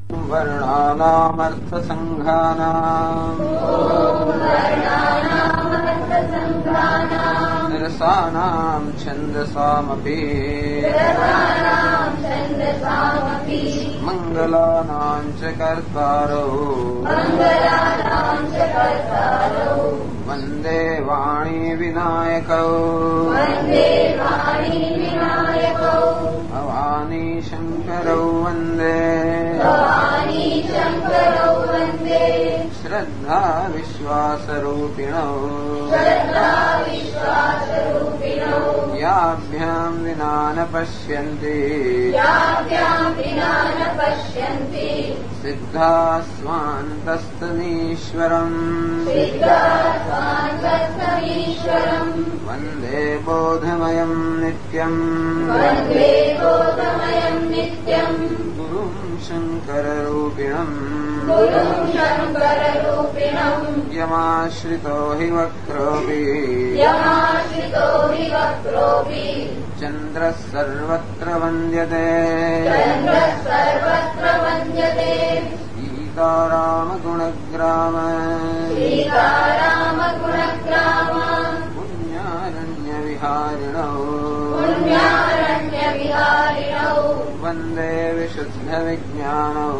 वर्णानामर्थसङ्घानाम् रसानाम् छन्दसामपि मङ्गलानाम् च कर्तारौ वन्दे वाणी विनायकौ भवानी शङ्करौ वन्दे श्रद्धा विश्वासरूपिणौ याभ्याम् विना न पश्यन्ति सिद्धा स्वान्तस्तमीश्वरम् वन्दे बोधमयम् नित्यम् गुरुम् शङ्कररूपिणम् यमाश्रितो हि वक्रोऽपि चन्द्रः सर्वत्र वन्द्यते सीतारामगुणग्राम पुण्यारण्यविहारिणौ वन्दे विशुद्धविज्ञानौ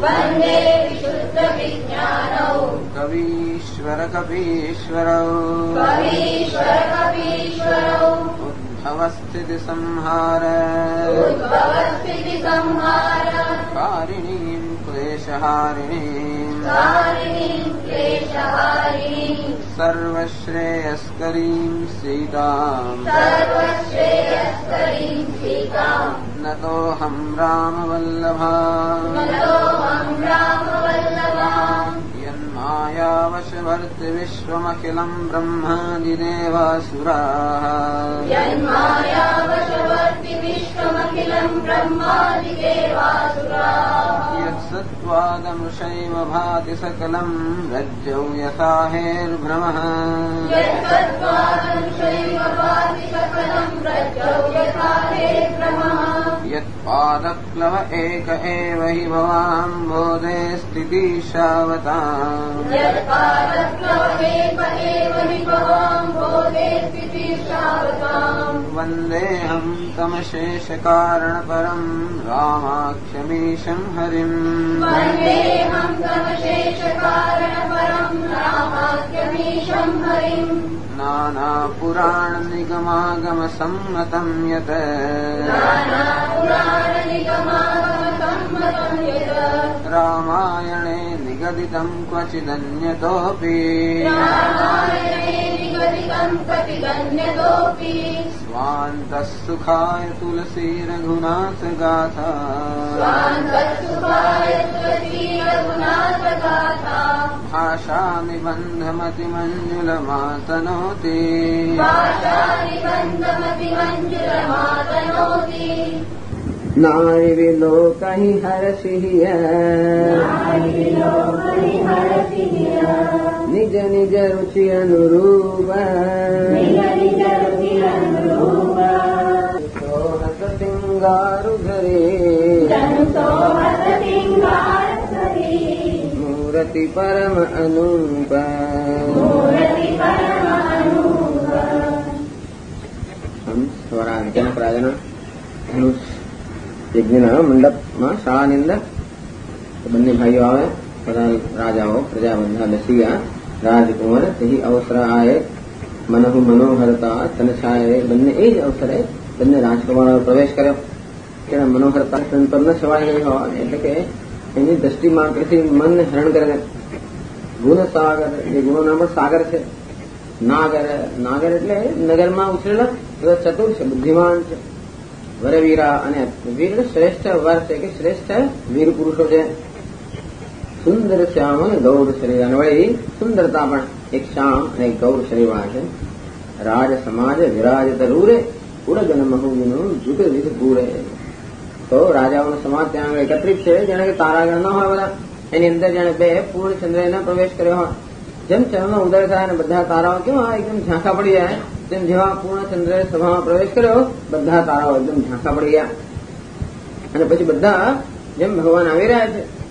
कवीश्वरकपीश्वरौ उद्भवस्थितिसंहार कारिणीम् क्लेशहारिणीम् सर्वश्रेयस्करीम् सीताम् नतोऽहम् रामवल्लभा यन्मायावशवर्ति विश्वमखिलम् ब्रह्मादिदेवासुराः यत्सत्त्वादमृषैव भाति सकलम् रज्जौ यथा हेर्भ्रमः यत्पादप्लव एक एव हि भवाम्भोधे स्थितिशावताम् वन्देऽहम् तमशेषकारणपरम् रामाख्यमीशम् हरिम् नानापुराणनिगमागमसम्मतम् यत् रामायणे निगदितम् क्वचिदन्यतोऽपि स्वान्तः सुखाय तुलसी रघुनाथगाथा भाषानिबन्धमतिमञ्जुलमातनोति नारिविलोकहि हरषिः निज निज रुचि अनुरूप सिंगारु धरे मूर्ति परम अनूप हम स्वरांजन प्राजन धनुष यज्ञના મંડપમાં શાળાની બંને ભાઈઓ આવે બધા રાજાઓ પ્રજાબંધા બેસી ગયા રાજકુંવર તેહી અવસર આયે મનહુ મનોહરતા તનછાયે બંને એ જ અવસરે બંને રાજકુમારો પ્રવેશ કર્યો કે મનોહરતા તન પર ન છવાઈ ગઈ હોય એટલે કે એની દ્રષ્ટિમાં કૃષિ મનને હરણ કરે ગુણ સાગર એ ગુણોના પણ સાગર છે નાગર નાગર એટલે નગરમાં ઉછરેલા એવા ચતુર છે બુદ્ધિમાન છે વરવીરા અને વીર શ્રેષ્ઠ વર છે કે શ્રેષ્ઠ વીર પુરુષો છે સુંદર શ્યામ ગૌર શરીર અને વળી સુંદરતા પણ એક શ્યામ અને એક ગૌર શરીરવાળા છે રાજ સમાજ વિરાજત રૂરે ઉડગન મહુનું જુગ વિધ પૂરે તો રાજાઓનો સમાજ ત્યાં એકત્રિત છે જેને કે તારાગણ ન હોય બધા એની અંદર જાણે બે પૂર્ણ ચંદ્રને પ્રવેશ કર્યો હોય જેમ ચંદ્રનો ઉદય થાય અને બધા તારાઓ કેવા એકદમ ઝાંખા પડી જાય તેમ જેવા પૂર્ણ ચંદ્રે સભામાં પ્રવેશ કર્યો બધા તારાઓ એકદમ ઝાંખા પડી ગયા અને પછી બધા જેમ ભગવાન આવી રહ્યા છે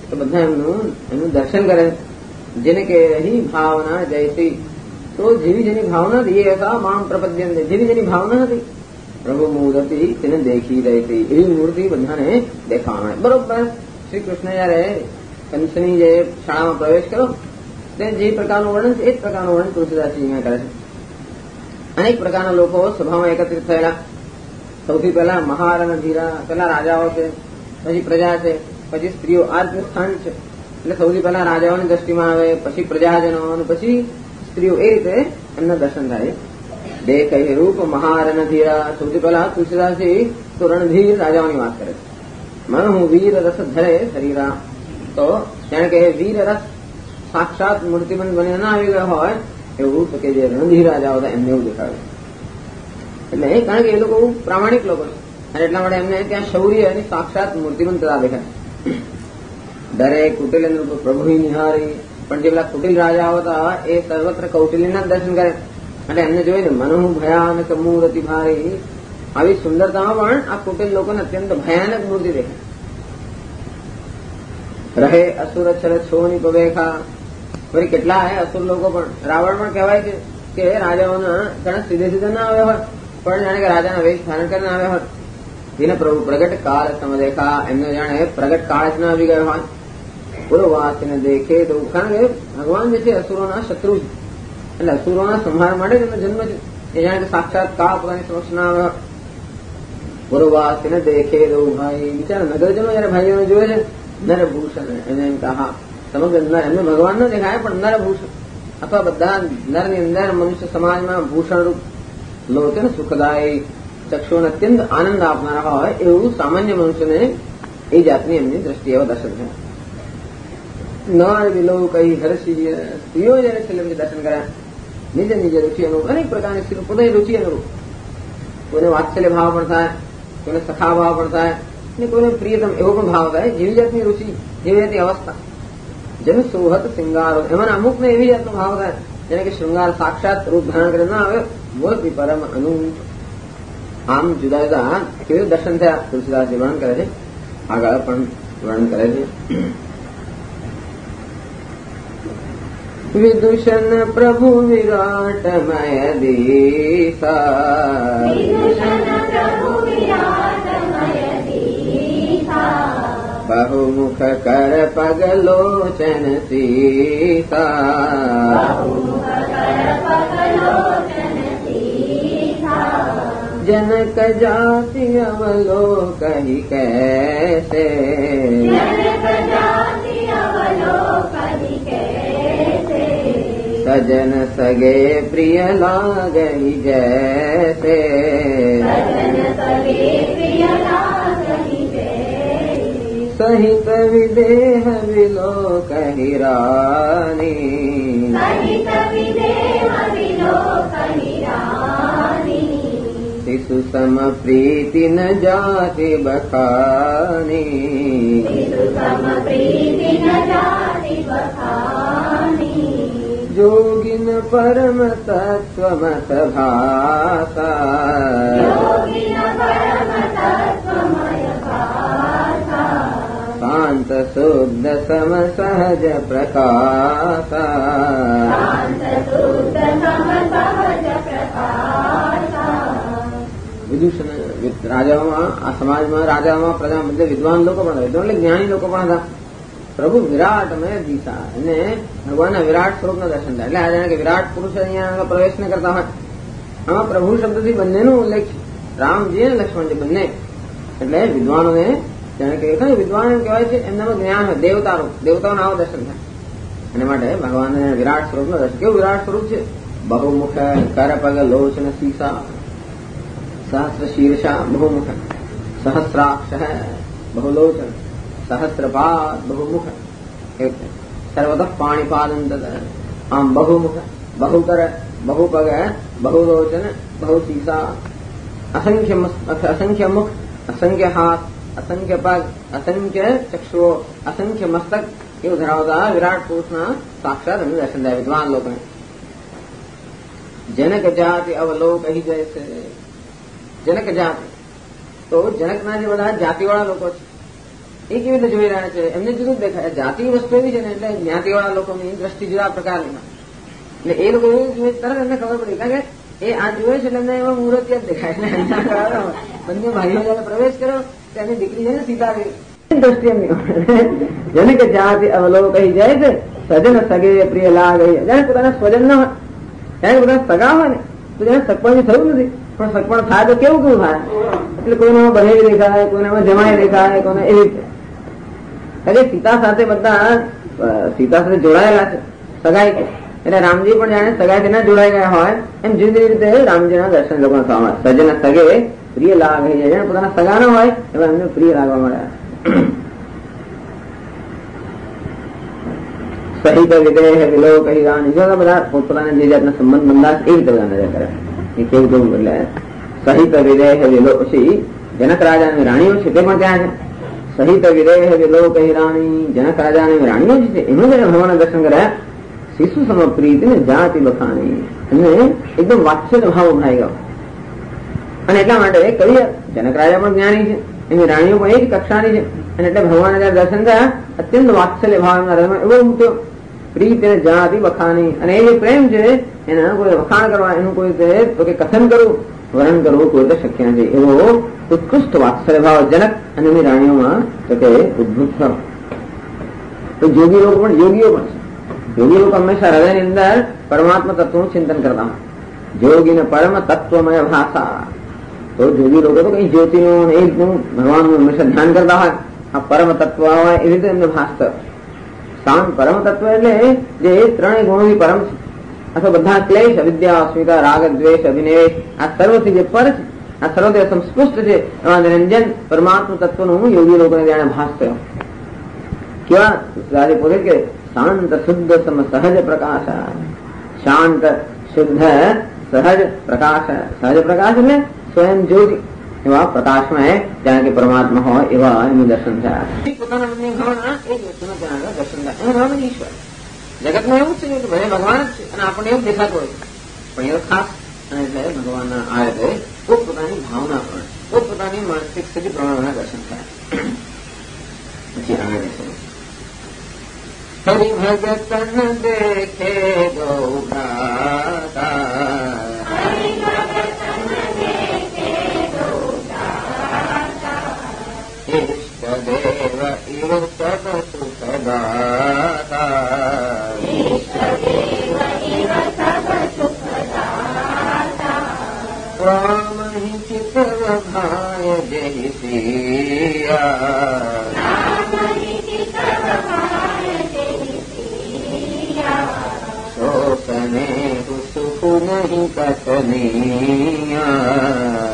તો બધા એનું દર્શન કરે. જેને કે રહી ભાવના જયસી, તો જેવી જેની ભાવના હતી એ હતા મામ પ્રપદ્યન, જેવી જેની ભાવના હતી પ્રભુ મૂર્તિ તેને દેખી રહી હતી એવી મૂર્તિ બધાને દેખાવા. બરોબર શ્રી કૃષ્ણ જયારે કંસની જે શાળામાં પ્રવેશ કર્યો તે જે પ્રકારનું વર્ણન છે એ જ પ્રકારનું વર્ણન તુલસીદાસજી કરે છે. અનેક પ્રકારના લોકો સભામાં એકત્રિત થયેલા. સૌથી પહેલા મહારણધીરા, પહેલા રાજાઓ છે, પછી પ્રજા છે, પછી સ્ત્રીઓ. આ રીતનું સ્થાન છે. એટલે સૌથી પહેલા રાજાઓની દ્રષ્ટિમાં આવે, પછી પ્રજાજનો અને પછી સ્ત્રીઓ. એ રીતે એમના દર્શન થાય. દેખ રૂપ મહારણધીરા. સૌથી પહેલા તુલસીદાસજી તો રણધીર રાજાઓની વાત કરે છે. મન હું વીર રસ ધરે શરીરા. તો જાણે કે વીર રસ સાક્ષાત મૂર્તિબંધ બનીને ના આવી ગયો હોય એવું, તો કે જે રણધીર રાજાઓ હતા એમને એવું દેખાડ્યું. એટલે કારણ કે એ લોકો પ્રામાણિક લોકો છે અને એટલા માટે એમને ત્યાં શૌર્ય અને સાક્ષાત મૂર્તિમંતતા દેખાય. ડરે કુટિલેન્દ્ર પ્રભુ નિહારી. પણ જે પેલા કુટિલ રાજાઓ હતા એ સર્વત્ર કૌટિલ્યના દર્શન કરે એટલે એમને જોઈને મનોહ ભયાનક મૂર્તિ ભારી. આવી સુંદરતામાં પણ આ કુટિલ લોકોને અત્યંત ભયાનક મૂર્તિ દેખાય. રહે અસુર છલ છોની પવેખા. વળી કેટલા અસુર લોકો પણ. રાવણ પણ કહેવાય છે કે રાજાઓના ઘણા સીધે સીધા ના આવ્યા હોય, પણ જાણે કે રાજાના વેશ ધારણ કરીને આવ્યા હોય. જેને પ્રભુ પ્રગટ કાળ સમદેખા. એમને જાણે પ્રગટ કાળ જ ના આવી ગયો હોય. પૂર્વવાસીને દેખે તો. કારણ કે ભગવાન જે છે અસુરોના શત્રુ છે, એટલે અસુરોના સંહાર માટે જ એમનો જન્મ છે. એ જાણે કે સાક્ષાત કાળ પોતાની સમક્ષ ના આવ્યો. પૂર્વવાસીને દેખે તો ભાઈ બિચારા નગરજનો જયારે ભાઈઓને જોયે છે નરભૂષણ, એને એમ કહા સમગ્ર નર. એમને ભગવાન ન દેખાય પણ નરભૂષણ અથવા બધા નરની અંદર મનુષ્ય સમાજમાં ભૂષણ રૂપ લોચન સુખદાયી ચક્ષુઓને અત્યંત આનંદ આપનારા હોય એવું સામાન્ય મનુષ્યને એ જાતની એમની દ્રષ્ટિએ એવા દર્શન થયા. નર વિલો કઈ હર્ષી. સ્ત્રીઓ જયારે છેલ્લે દર્શન કર્યા નિજ નિજ રુચિ અનુરૂપ, અનેક પ્રકારની સ્ત્રીઓ પોતાની રુચિ અનુરૂપ. કોઈને વાત્સલ્ય ભાવ પણ થાય, કોઈને સખા ભાવ પણ થાય અને કોઈને પ્રિયતમ એવો પણ ભાવ થાય. જેવી જાતની રુચિ, જેવી જાતની અવસ્થા. જેમ સોહત શૃંગારો, એમાં અમુક ને એવી જાતનો ભાવ થાય જેને કે શૃંગાર સાક્ષાત રૂપ ધારણ કરીને ના આવે મૂર્તિ પરમ અનૂપ. આમ જુદા જુદા કેવી દર્શન થયા તુલસીદાસજી વર્ણન કરે છે. આગળ પણ વર્ણન કરે છે. વિદુષણ પ્રભુ વિરાટમય દીસા. બહુમુખ કર પગ લોચન સીસા. જનક જાતિ અવલોકहि कैसे. सजन सगे प्रिय लागहि जैसे. सहित विदेह विलोकहि रानी. शिशु सम प्रीति न जाति बखानी. जोगिन परम तत्व मत भासा. शांत शुद्ध सम सहज प्रकाशा. વિદુષણ રાજાઓમાં, આ સમાજમાં રાજાઓમાં પ્રજા મધ્ય વિદ્વાન લોકો પણ હતા, એટલે જ્ઞાની લોકો પણ હતા. પ્રભુ વિરાટમય દિશા અને ભગવાનના વિરાટ સ્વરૂપના દર્શન થાય. એટલે આ જાણે કે વિરાટ પુરુષ અહીંયા પ્રવેશ ન કરતા હોય. આમાં પ્રભુ શબ્દથી બંનેનો ઉલ્લેખ છે, રામજી અને લક્ષ્મણજી બંને. એટલે વિદ્વાનોને જાણે કે વિદ્વાન એમ કહેવાય છે એમનામાં જ્ઞાન હોય, દેવતાઓના આવા દર્શન થાય. અને માટે ભગવાન વિરાટ સ્વરૂપનું દર્શન. કેવું વિરાટ સ્વરૂપ છે? બહુમુખ કર પગ લોચન સીસા. सहस्र शीर्षा बहुमुख. सहस्राक्ष बहुलोचन. सहस्रपाद बहुमुख. सर्वतः पाणिपादंत. आम बहुमुख, बहुकर, बहुपग, बहुलोचन, बहुशीसा. असंख्य मुख, असंख्य हाथ, असंख्य पग, असंख्य चक्षुओ, असंख्य मस्तक એવું ધરાવતા વિરાટ પુરુષના સાક્ષાત એમને દર્શન થાય વિદ્વાન લોકોને. જનક જાતિ અવલોકहि જૈસે. જનક જાતિ તો જનકના જે બધા જાતિવાળા લોકો છે એ કેવી રીતે જોઈ રહ્યા છે એમને જુદું જ દેખાય. જાતિ વસ્તુ એવી છે ને એટલે જ્ઞાતિવાળા લોકોની દ્રષ્ટિ જુદા પ્રકારની, એટલે એ લોકો એવું જોઈએ તરત એમને ખબર પડી, કારણ કે એ આ જોયે છે એટલે એમને એમાં મુહૂર્ત જ દેખાય. બંને ભાઈઓ જયારે પ્રવેશ કર્યો તેની દીકરી છે ને સીતા દ્રષ્ટિ એમની જેને કે જાતિ અવલોક કહી જાય છે સજન સગે પ્રિય લાગે. જાણે પોતાના સ્વજન ન હોય, જાણે પોતાના સગા હોય ને તો જાણે સગપણ થયું નથી, પણ સગપણ થાય તો કેવું કેવું થાય, એટલે કોઈનામાં બહેરી દેખાય, કોઈનામાં જમાઈ દેખાય, કોઈને એવી રીતે. એટલે સીતા સાથે બધા સીતા સાથે જોડાયેલા છે સગાઈ કે, એટલે રામજી પણ જાણે સગાઈ તેના જોડાઈ ગયા હોય એમ જુદી રીતે રામજીના દર્શન લોકોને થવા મળે. સજન સગે પ્રિય લાગ થઈ જાય, પોતાના સગા ન હોય એવા એમને પ્રિય લાગવા મળ્યા. સહિત વિદેહ વિલો કહી રાણી, જો બધા પોતાના જે જાતના સંબંધ બંધા એ રીતે બધા નજર કરે એ કેવું કેવું. એટલે સહિત વિદેહ વિલો, પછી જનક રાજાની રાણીઓ છે તે પણ ત્યાં છે. સહિત વિદેહ વિલો કહી રાણી, જનક રાજાની રાણીઓ જ છે એનું જયારે ભગવાન દર્શન કર્યા શિશુ સમપ્રીતિ ને જાતિ બખાણી, એમને એકદમ વાત્સલ્ય ભાવ ઉભરાઈ ગયો. અને એટલા માટે કવિ જનક રાજા પણ જ્ઞાની છે, એની રાણીઓ પણ એ જ કક્ષાની છે, અને એટલે ભગવાન જયારે દર્શન થયા અત્યંત વાત્સલ્ય ભાવ એમના હૃદયમાં એવો મૂક્યો. પ્રીત અને જાતિ બખાની, અને એ જે પ્રેમ છે એના કોઈ વખાણ કરવા, એનું કોઈ કથન કરવું, વર્ણન કરવું કોઈ તો શક્ય નથી. એવો ઉત્કૃષ્ટ વાત્સલ્ય ભાવ જનક અને એની રાણીઓમાં તો કે ઉદ્ભુત થયો. તો યોગીઓ પણ યોગીઓ હંમેશા હૃદયની અંદર પરમાત્મા તત્વનું ચિંતન કરતા હોય. યોગીને પરમ તત્વમય ભાષા, તો યોગી લોકો તો કઈ જ્યોતિનું એ રીતનું ભગવાનનું હંમેશા ધ્યાન કરતા હોય. આ પરમ તત્વ હોય એવી રીતે એમને ભાષતો. શાંત પરમ તત્વ એટલે જે ત્રણેય ગુણોથી પરમ છે, અથવા બધા ક્લેશ અવિદ્યા અસ્મિતા રાગ દ્વેષ અભિનિવેશ આ સર્વથી જે પર છે, આ સર્વથી સંસ્પૃષ્ટ છે એવા નિરંજન પરમાત્મા તત્વનું યોગી લોકોને જાણે ભાસ થયો. કેવા આજે પોતે કે શાંત શુદ્ધ સમ સહજ પ્રકાશ, શાંત શુદ્ધ સહજ પ્રકાશ. સહજ પ્રકાશ એટલે સ્વયં જ્યોતિ, એવા પ્રકાશમાં જાણે કે પરમાત્મા હોય એવા એનું દર્શન થયા. પોતાના મનની ભાવના એ જ વસ્તુના જાણે દર્શન થાય. એનું નામ ઈશ્વર. જગતમાં એવું જ છે કે ભલે ભગવાન જ છે અને આપણને એવું દેખાતું હોય, પણ એ ખાસ અને એટલે ભગવાનના આ રીતે પોતપોતાની ભાવના પ્રમાણે, પોતપોતાની માનસિક સ્થિતિ પ્રમાણેના દર્શન થયા. પછી આગળ છે હરિ ભગતન દેખે ગૌરાતા, ઇષ્ટદેવ ઇવ સદ સુખદાતા, સ્વામહિ ચિત્તવભાય જય સિયા, શોષને સુખ નહીં કથનીયા,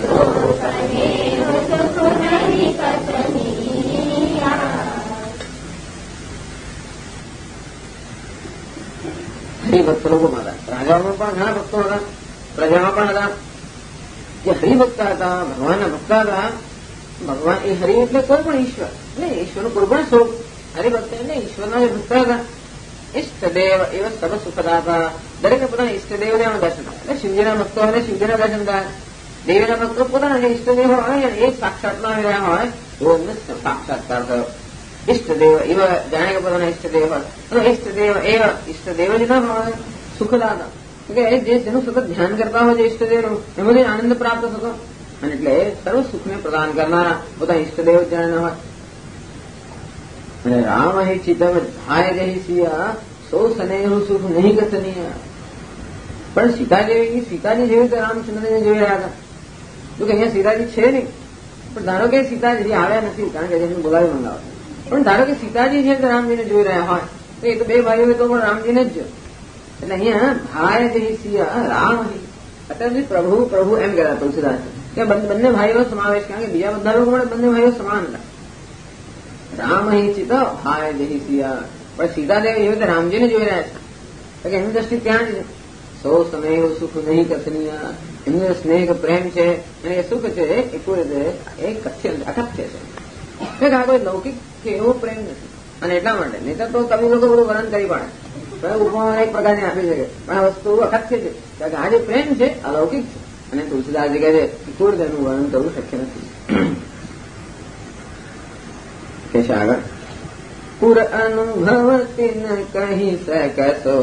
હરિભક્ત લોકો હતા. રાજાઓમાં પણ ઘણા ભક્તો હતા, પ્રજામાં પણ હતા. જે હરિભક્ત હતા, ભગવાનના ભક્ત હતા. ભગવાન એ હરિ એટલે કોઈ પણ ઈશ્વર, એટલે ઈશ્વરનું કોઈ પણ સ્વરૂપ. હરિભક્ત એટલે ઈશ્વરના જે ભક્ત હતા. ઇષ્ટદેવ એવા સર્વ સુખદા હતા. દરેકને પોતાના ઈષ્ટદેવને દર્શન થાય. એટલે શિવજીના ભક્તો હોય શિવજીના દર્શન થાય. દેવીના ભક્તો પોતાના જે ઈષ્ટદેવ હોય એ સાક્ષાતમાં આવી રહ્યા હોય એવો એમને સાક્ષાત્કાર થયો. ઇષ્ટદેવ એવા જાણે કે પોતાના ઈષ્ટદેવ હોય. ઇષ્ટદેવ એવા ઈષ્ટદેવ જ ના હોય સુખદા હતા. કે જેનું સતત ધ્યાન કરતા હોય જે ઈષ્ટદેવનું એમાંથી આનંદ પ્રાપ્ત થતો, અને એટલે સર્વ સુખને પ્રદાન કરનારા પોતાના ઈષ્ટદેવ જાણે હોય. અને રામ હિ ચિતમ થાય જહી સિયા, સો સનેહુ સુખ નહીં કથનીય. પણ સીતાજી જેવી રીતે રામચંદ્રને જોઈ રહ્યા હતા. જો કે અહીંયા સીતાજી છે નહીં, પણ ધારો કે સીતાજી આવ્યા નથી કારણ કે જેને બોલાવી મંગાવે, પણ ધારો કે સીતાજી છે તો રામજીને જોઈ રહ્યા હોય તો એ તો બે ભાઈઓ તો પણ રામજીને જ જોયો. એટલે અહીંયા ભાય જહી સિયા રામ હિ, અત્યારે પ્રભુ એમ કહેતા તુલસીદાસ કે બંને ભાઈઓ સમાવેશ, કારણ કે બીજા બધા લોકો પણ બંને ભાઈઓ સમાન હતા. રામ હિ ચિત ભાય જહી સિયા, પણ સીતાદેવ એવી રીતે રામજીને જોઈ રહ્યા છે કે એમની દ્રષ્ટિ ત્યાં જ છે. સો સમય સુખ નહીં કથનીય, એમનો સ્નેહ પ્રેમ છે અને એ સુખ છે એ કોઈ રીતે એ કથ્ય અકથ્ય છે. આ કોઈ લૌકિક કે એવો પ્રેમ નથી. અને એટલા માટે નહીં તો કવિ લોકો બધું વર્ણન કરી પાડે, ઉપમા એક પ્રકારની આપી શકે, પણ આ વસ્તુ અકથ્ય છે. કારણ કે આ જે પ્રેમ છે અલૌકિક છે. અને તુલસીદાસજી કહે છે કોઈ તેનું વર્ણન કરવું શક્ય નથી. કે છે આગળ. પુર અનુભવતી ન કહી શકશો,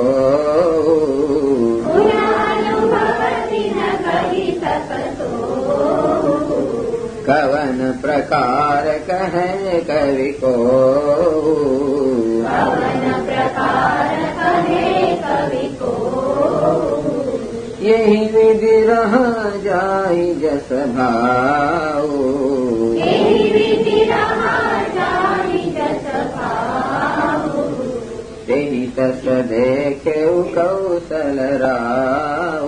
કવન પ્રકાર કહે કવિ કો, यही विधि रह जाई जस भाव, तेहि तस देखे कौशल राव,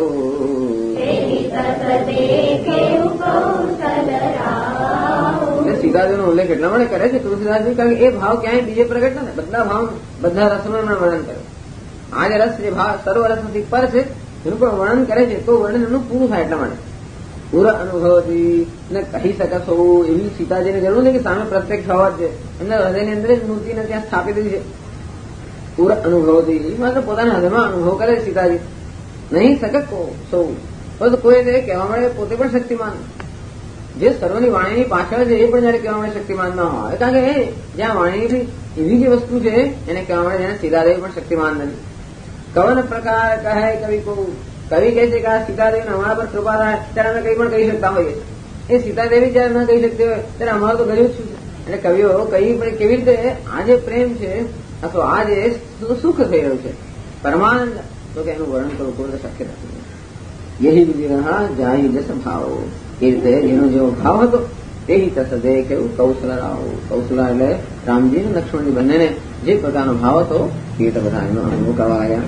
સીતાજીનો ઉલ્લેખ એટલા માટે કરે છે તુલસીદાસજી, કારણ કે એ ભાવ ક્યાંય બીજે પ્રગટ નથી. બધા ભાવ બધા રસનું વર્ણન કરે. આ જે રસ જે ભાવ સર્વ રસથી પર છે એનું પણ વર્ણન કરે છે, તો વર્ણન એનું પૂરું થાય એટલા માટે. પૂરા અનુભવથી ને કહી શકશો એવી સીતાજીને જરૂર નથી કે સામે પ્રત્યક્ષ હોવા જ છે. એમના હૃદયની અંદર જ મૂર્તિને ત્યાં સ્થાપિત છે. પૂરા અનુભવથી માત્ર પોતાના હૃદયમાં અનુભવ કરે સીતાજી. નહીં શકત સૌ તો કોઈ કહેવા મળે પોતે પણ શક્તિમાન, જે સર્વની વાણીની પાછળ છે એ પણ જયારે કહેવા મળે શક્તિમાન ન હોય. કારણ કે જ્યાં વાણીની એવી જે વસ્તુ છે એને કહેવા મળે જેને સીતાદેવી પણ શક્તિમાન નથી. કવન પ્રકાર કહે કવિ કો, કવિ કહે છે કે આ સીતાદેવીને અમારા પર કૃપા થાય ત્યારે અમે કંઈ પણ કહી શકતા હોઈએ. એ સીતાદેવી જયારે ન કહી શકતી હોય ત્યારે અમારું તો ગયું જ શું છે. એટલે કવિઓ કઈ કેવી રીતે આ જે પ્રેમ છે અથવા આ જે સુખ થઈ રહ્યું છે પરમાનંદ, તો કે એનું વર્ણન કરવું કોઈ શક્ય નથી. યહી વિધિ રહા જાય જસ ભાવ, એ રીતે જેનો જેવો ભાવ હતો તેહી તસ દેખ્યું કૌશલા રાવ. કૌશલા એટલે રામજી અને લક્ષ્મણજી બંનેને જે પ્રકારનો ભાવ હતો એ રીતે બધા એનો અનુભવ કરવા આવ્યા.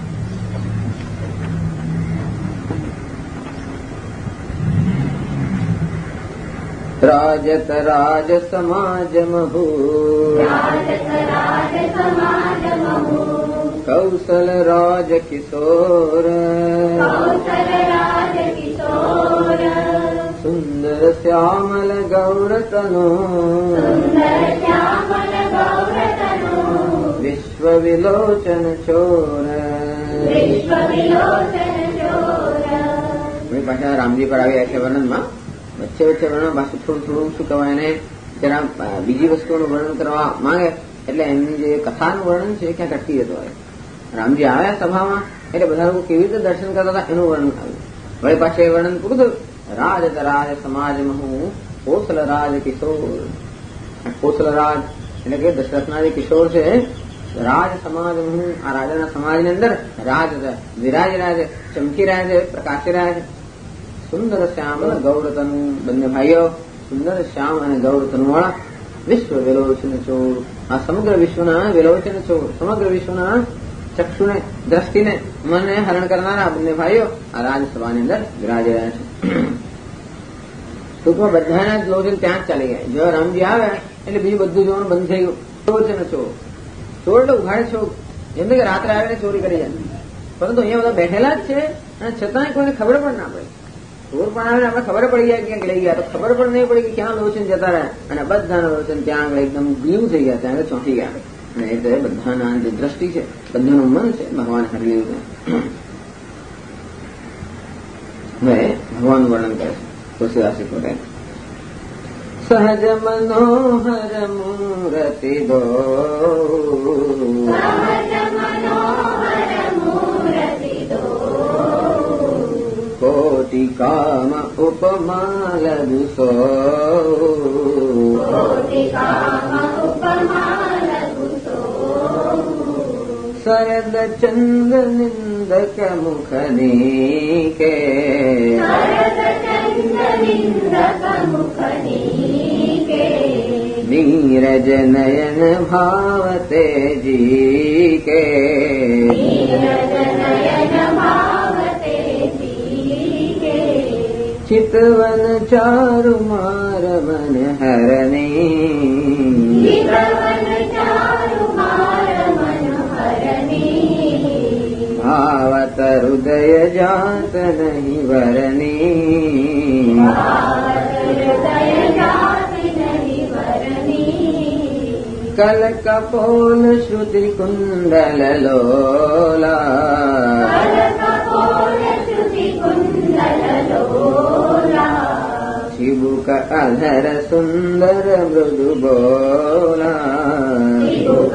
રાજત રાજ સમાજ મહુ, કૌશલ રાજ કિશોર, સુંદર શ્યામલ ગૌરતનો, વિશ્વ વિલોચન ચોર. પાછા રામજી પર આવ્યા છે વર્ણનમાં. વચ્ચે વચ્ચે વર્ણન પાછું થોડું શું કહેવાય એને જરા બીજી વસ્તુઓનું વર્ણન કરવા માંગે એટલે એમની જે કથાનું વર્ણન છે ક્યાંક અટકી જતો હોય. રામજી આવ્યા સભામાં એટલે બધા લોકો કેવી રીતે દર્શન કરતા હતા એનું વર્ણન આવ્યું. હવે પાછું એ વર્ણન પૂરું થયું. રાજ રાજ સમાજ મહુ, કોસલ રાજ કિશોર. કોસલ રાજ એટલે કે દશરથના જે કિશોર છે રાજ સમાજ મહુ, આ રાજાના સમાજની અંદર રાજ વિરાજ રાજ ચમકી રહ્યા છે, પ્રકાશી રહ્યા છે. સુંદર શ્યામ અને ગૌરતનુ, બંને ભાઈઓ સુંદર શ્યામ અને ગૌરતનુ વાળા. વિશ્વ વિલોચન ચોર, આ સમગ્ર વિશ્વના વિલોચન ચોર, સમગ્ર વિશ્વના ચક્ષુને દ્રષ્ટિને મનને હરણ કરનારા બંને ભાઈઓ આ રાજસભાની અંદર વિરાજી રહ્યા છે. ટૂંકમાં બધાના જ લોચન ત્યાં જ ચાલી ગયા. જો રામજી આવ્યા એટલે બીજું બધું જોવાનું બંધ થઈ ગયું. લોચન ચોર, ચોર એટલે ઉઘાડે છો, જેમ કે રાત્રે આવીને ચોરી કરી જાય. પરંતુ અહીંયા બધા બેઠેલા જ છે અને છતાંય કોઈને ખબર પણ ના પડે. ચોર પણ આવે આપણે ખબર પડી જાય ક્યાંક લઈ ગયા તો ખબર પણ નહીં પડી કે ક્યાં લોચન જતા રહ્યા અને બધાના લોચન ત્યાં આગળ એકદમ ગ્લીવ થઈ ગયા, ત્યાં આગળ ચોંટી ગયા. અને એટલે બધાના જે દ્રષ્ટિ છે, બધાનું મન છે ભગવાન હરી લીધું. હવે ભગવાનનું વર્ણન કરે છે તુલસીદાસજી પોતે. સહજ મનોહર મૂર્તિ દો, કોટિ કામ ઉપમા લઘુસો, શરદ ચંદ નિંદક મુખની કે, નીરજ નયન ભાવતે જી કે, ચિતવન ચારુ માર મન હરની, ભાવત હૃદય જાત નહીં વરની, કલ કપોલ શ્રુતિ કુંડલ લોલા, ચિબુક ચિબુક અધર સુંદર મૃદુ બોલા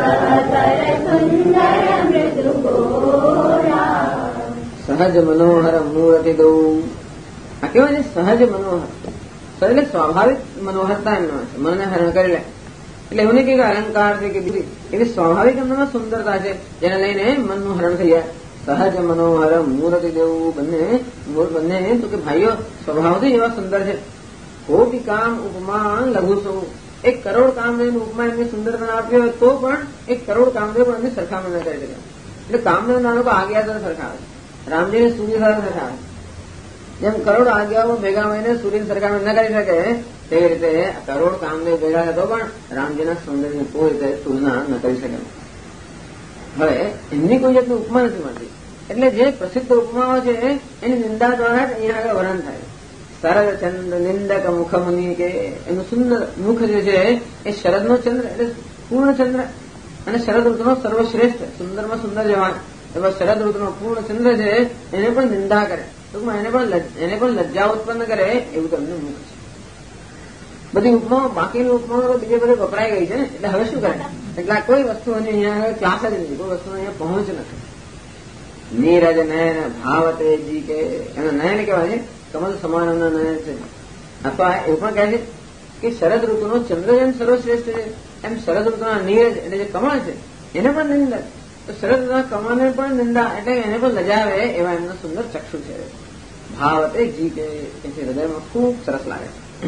સહજ મનોહર મૂર્તિ દો. આ કેવાય છે સહજ મનોહર. એટલે સ્વાભાવિક મનોહરતા એમનો છે, મનને હરણ કરી લે. એટલે એવું નહીં કે અલંકાર છે કે બીજી એવી સ્વાભાવિક એમનામાં સુંદરતા છે જેને લઈને મનનું હરણ થઈ જાય. સહજ મનોહર મૂર્તિ દેવું બંને તો કે ભાઈઓ સ્વભાવથી એવા સુંદર છે. કોટી કામ ઉપમા લઘુ સૌ. 1 કરોડ કામદેવ ઉપમા એમની સુંદરતા આપી હોય તો પણ 1 કરોડ કામદેવ પણ એમની સરખામણી ન કરી શકે. એટલે કામદેવ ના લોકો આજ્ઞા તો સરખાવે, રામજીને સૂર્ય સાથે સરખાવે. જેમ કરોડ આજ્ઞાઓ ભેગા હોઈને સૂર્યની સરખામણી ન કરી શકે તેવી રીતે કરોડ કામદેવ ભેગા થતો પણ રામજીના સૌંદર્યની કોઈ રીતે તુલના ન કરી શકે. હવે એમની કોઈ જાતની ઉપમા નથી મળતી. એટલે જે પ્રસિદ્ધ ઉપમાઓ છે એની નિંદા દ્વારા જ અહીંયા આગળ વર્ણન થાય. શરદ ચંદ્ર નિંદક મુખમુનિ કે એનું સુંદર મુખ જે છે એ શરદનો ચંદ્ર એટલે પૂર્ણ ચંદ્ર અને શરદ ઋતુનો સર્વશ્રેષ્ઠ સુંદરમાં સુંદર જવાન એવા શરદ ઋતુનો પૂર્ણ ચંદ્ર છે એને પણ નિંદા કરે, ટૂંકમાં એને પણ લજ્જા ઉત્પન્ન કરે એવું તેમનું મુખ છે. બધી ઉપમાઓ બાકીની ઉપમાઓ બીજે બધે વપરાઈ ગઈ છે ને એટલે હવે શું કરે એટલે કોઈ વસ્તુઓની અહીંયા ક્લાસ જ નથી, કોઈ વસ્તુ અહીંયા પહોંચ નથી. નીરજ નયન ભાવતેજી કે એના નયન કહેવાય છે કમલ સમાન એમના નયન છે. અથવા એવું પણ કહે છે કે શરદ ઋતુનો ચંદ્ર જેમ સર્વશ્રેષ્ઠ છે એમ શરદ ઋતુના નીરજ એટલે જે કમળ છે એને પણ નિંદા. તો શરદ ઋતુના કમળને પણ નિંદા એટલે એને પણ લજાવે એવા એમના સુંદર ચક્ષુ છે. ભાવતેજી કે હૃદયમાં ખૂબ સરસ લાગે છે.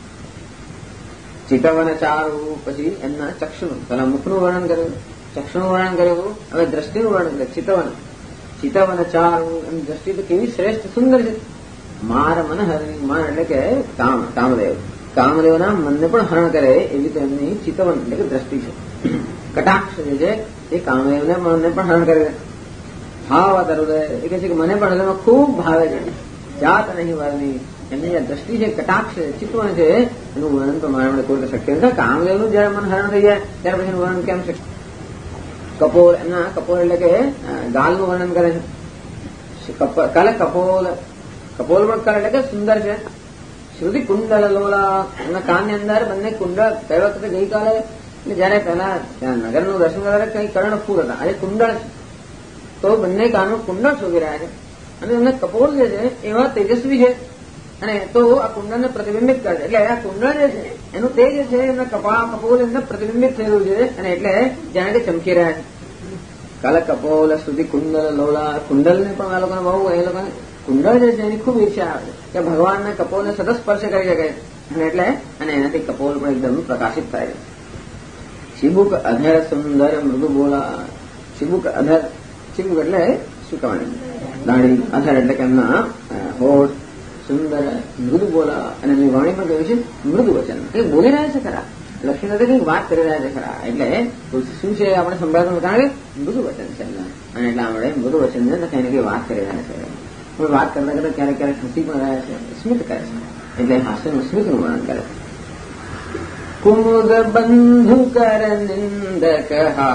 ચિતવન ચારુ પછી એમના ચક્ષુનું પેલા મુખનું વર્ણન કર્યું, ચક્ષુનું વર્ણન કર્યું, હવે દ્રષ્ટિનું વર્ણન કર્યું. ચિતવન ચારુ એમની દ્રષ્ટિ તો કેવી શ્રેષ્ઠ સુંદર છે. માર મન હરી, માર એટલે કે કામદેવના મનને પણ હરણ કરે એવી તો એમની ચિતવન એટલે કે દ્રષ્ટિ છે. કટાક્ષ જે છે એ કામદેવને મનને પણ હરણ કરે. ભાવ હૃદય એ કહે છે કે મને પણ હૃદયમાં ખૂબ ભાવે છે. જાત નહીં વર્ણની એમની જે દ્રષ્ટિ છે કટાક્ષ છે ચિતવન છે એનું વર્ણન તો મારા કોઈ તો શક્ય નથી. કામદેવનું જયારે મન હરણ થઈ જાય ત્યારે પછી વર્ણન કેમ શક્ય. કપોલ એમના કપોલ એટલે કે ગાલનું વર્ણન કરે છે. કલ કપોલ કપોલ પણ કલ એટલે કે સુંદર છે. શ્રુતિ કુંડળ લોલા એમના કાનની અંદર બંને કુંડળ કઈ વખતે ગઈકાલે એટલે જયારે પહેલા ત્યાં નગરનું દર્શન કરે કઈ કર્ણફૂલ હતા, આજે કુંડળ છે તો બંને કાનો કુંડળ શોધી રહ્યા છે. અને એમને કપોલ જે છે એવા તેજસ્વી છે અને તો આ કુંડળને પ્રતિબિંબિત કરે છે. એટલે આ કુંડળ જે છે એનું તેજ છે એમના કપોલ એમને પ્રતિબિંબિત થયેલું છે અને એટલે જાણે કે ચમકી રહ્યા છે. કલ કપોલ શ્રુતિ કુંડળ લોલા. કુંડળને પણ આ લોકોને બહુ એ લોકોને કુંડળ જે છે એની ખૂબ ઈચ્છા આવે છે કે ભગવાનના કપોલને સતત સ્પર્શ કરી શકે અને એટલે અને એનાથી કપોલ પણ એકદમ પ્રકાશિત થાય છે. ચિબુક અધર સુંદર મૃદુ બોલા. ચિબુક અધર, ચિબુક એટલે શું કહેવાય દાઢી, અધર એટલે કે એમના હોઠ સુંદર મૃદુ બોલા અને એમની વાણી પણ કહ્યું છે મૃદુ વચન. એ બોલી રહ્યા છે ખરા, લક્ષ્મીનાથે કંઈક વાત કરી રહ્યા છે ખરા. એટલે શું છે આપણે સંભળાતું કારણ કે મૃદુ વચન છે એમના અને એટલે આપણે મૃદુ વચન ને કઈ ને કઈ વાત કરી રહ્યા છે. પણ વાત કરતા કરતા ક્યારેક ક્યારેક હસી પણ રહ્યા છે, સ્મિત કરે છે. એટલે હાસ્યનું સ્મિતનું વર્ણન કરે છે. કુમુદ બંધુ કર નિંદક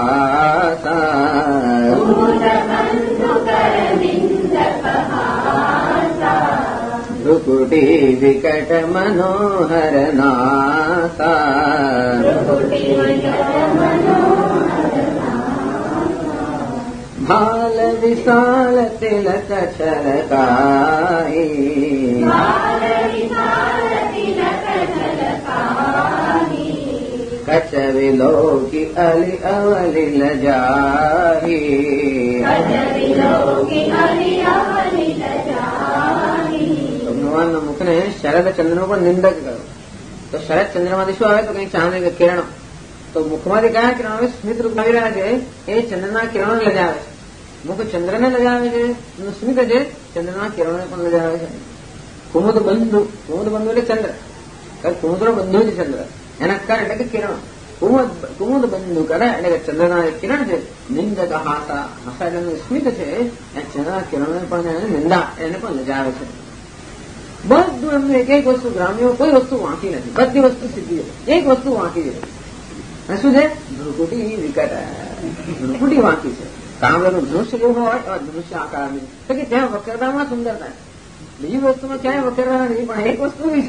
હાસા, ભ્રુકુટી વિકટ મનોહર નાસા, ભાલ વિશાલ તિલક છલકાઈ, કચ વિલોકી અલી અવલી લજાહી. ભગવાનના મુખને શરદ ચંદ્રનો પણ નિંદક કર્યો. તો શરદ ચંદ્રમાંથી શું આવે તો કઈ ચાંદની કિરણો. તો મુખમાંથી કયા કિરણો સ્મિત રૂપ આવી રહ્યા છે એ ચંદ્રના કિરણો લજાવે છે. મુખ ચંદ્રને લજાવે છે, સ્મિત છે ચંદ્રના કિરણોને પણ લજાવે છે. કુમુદ બંધુ, કુમુદ બંધુ એટલે ચંદ્ર, કુમુદનો બંધુ છે ચંદ્ર, એના કર એટલે કે કિરણ. કુમુદ બંધુ કરે એટલે કે ચંદ્રના કિરણ છે. નિંદક હાસા, હાસા એટલે સ્મિત છે એ ચંદ્રના કિરણોને પણ નિંદા એને પણ લજાવે છે. બધું એમનું એક એક વસ્તુ ગ્રામ્યો કોઈ વસ્તુ વાંકી નથી, બધી વસ્તુ સીધી છે, એક વસ્તુ વાંકી છે. અને શું છે ભ્રુકુટી વિકટ, ભ્રુકુટી વાંકી છે. કામળનું ધનુષ્ય જેવું હોય એવા ધનુષ્ય આકારની તો કે ત્યાં વક્રતામાં સુંદરતા છે. બીજી વસ્તુમાં ક્યાંય વક્રતા નથી પણ એક વસ્તુ બી છે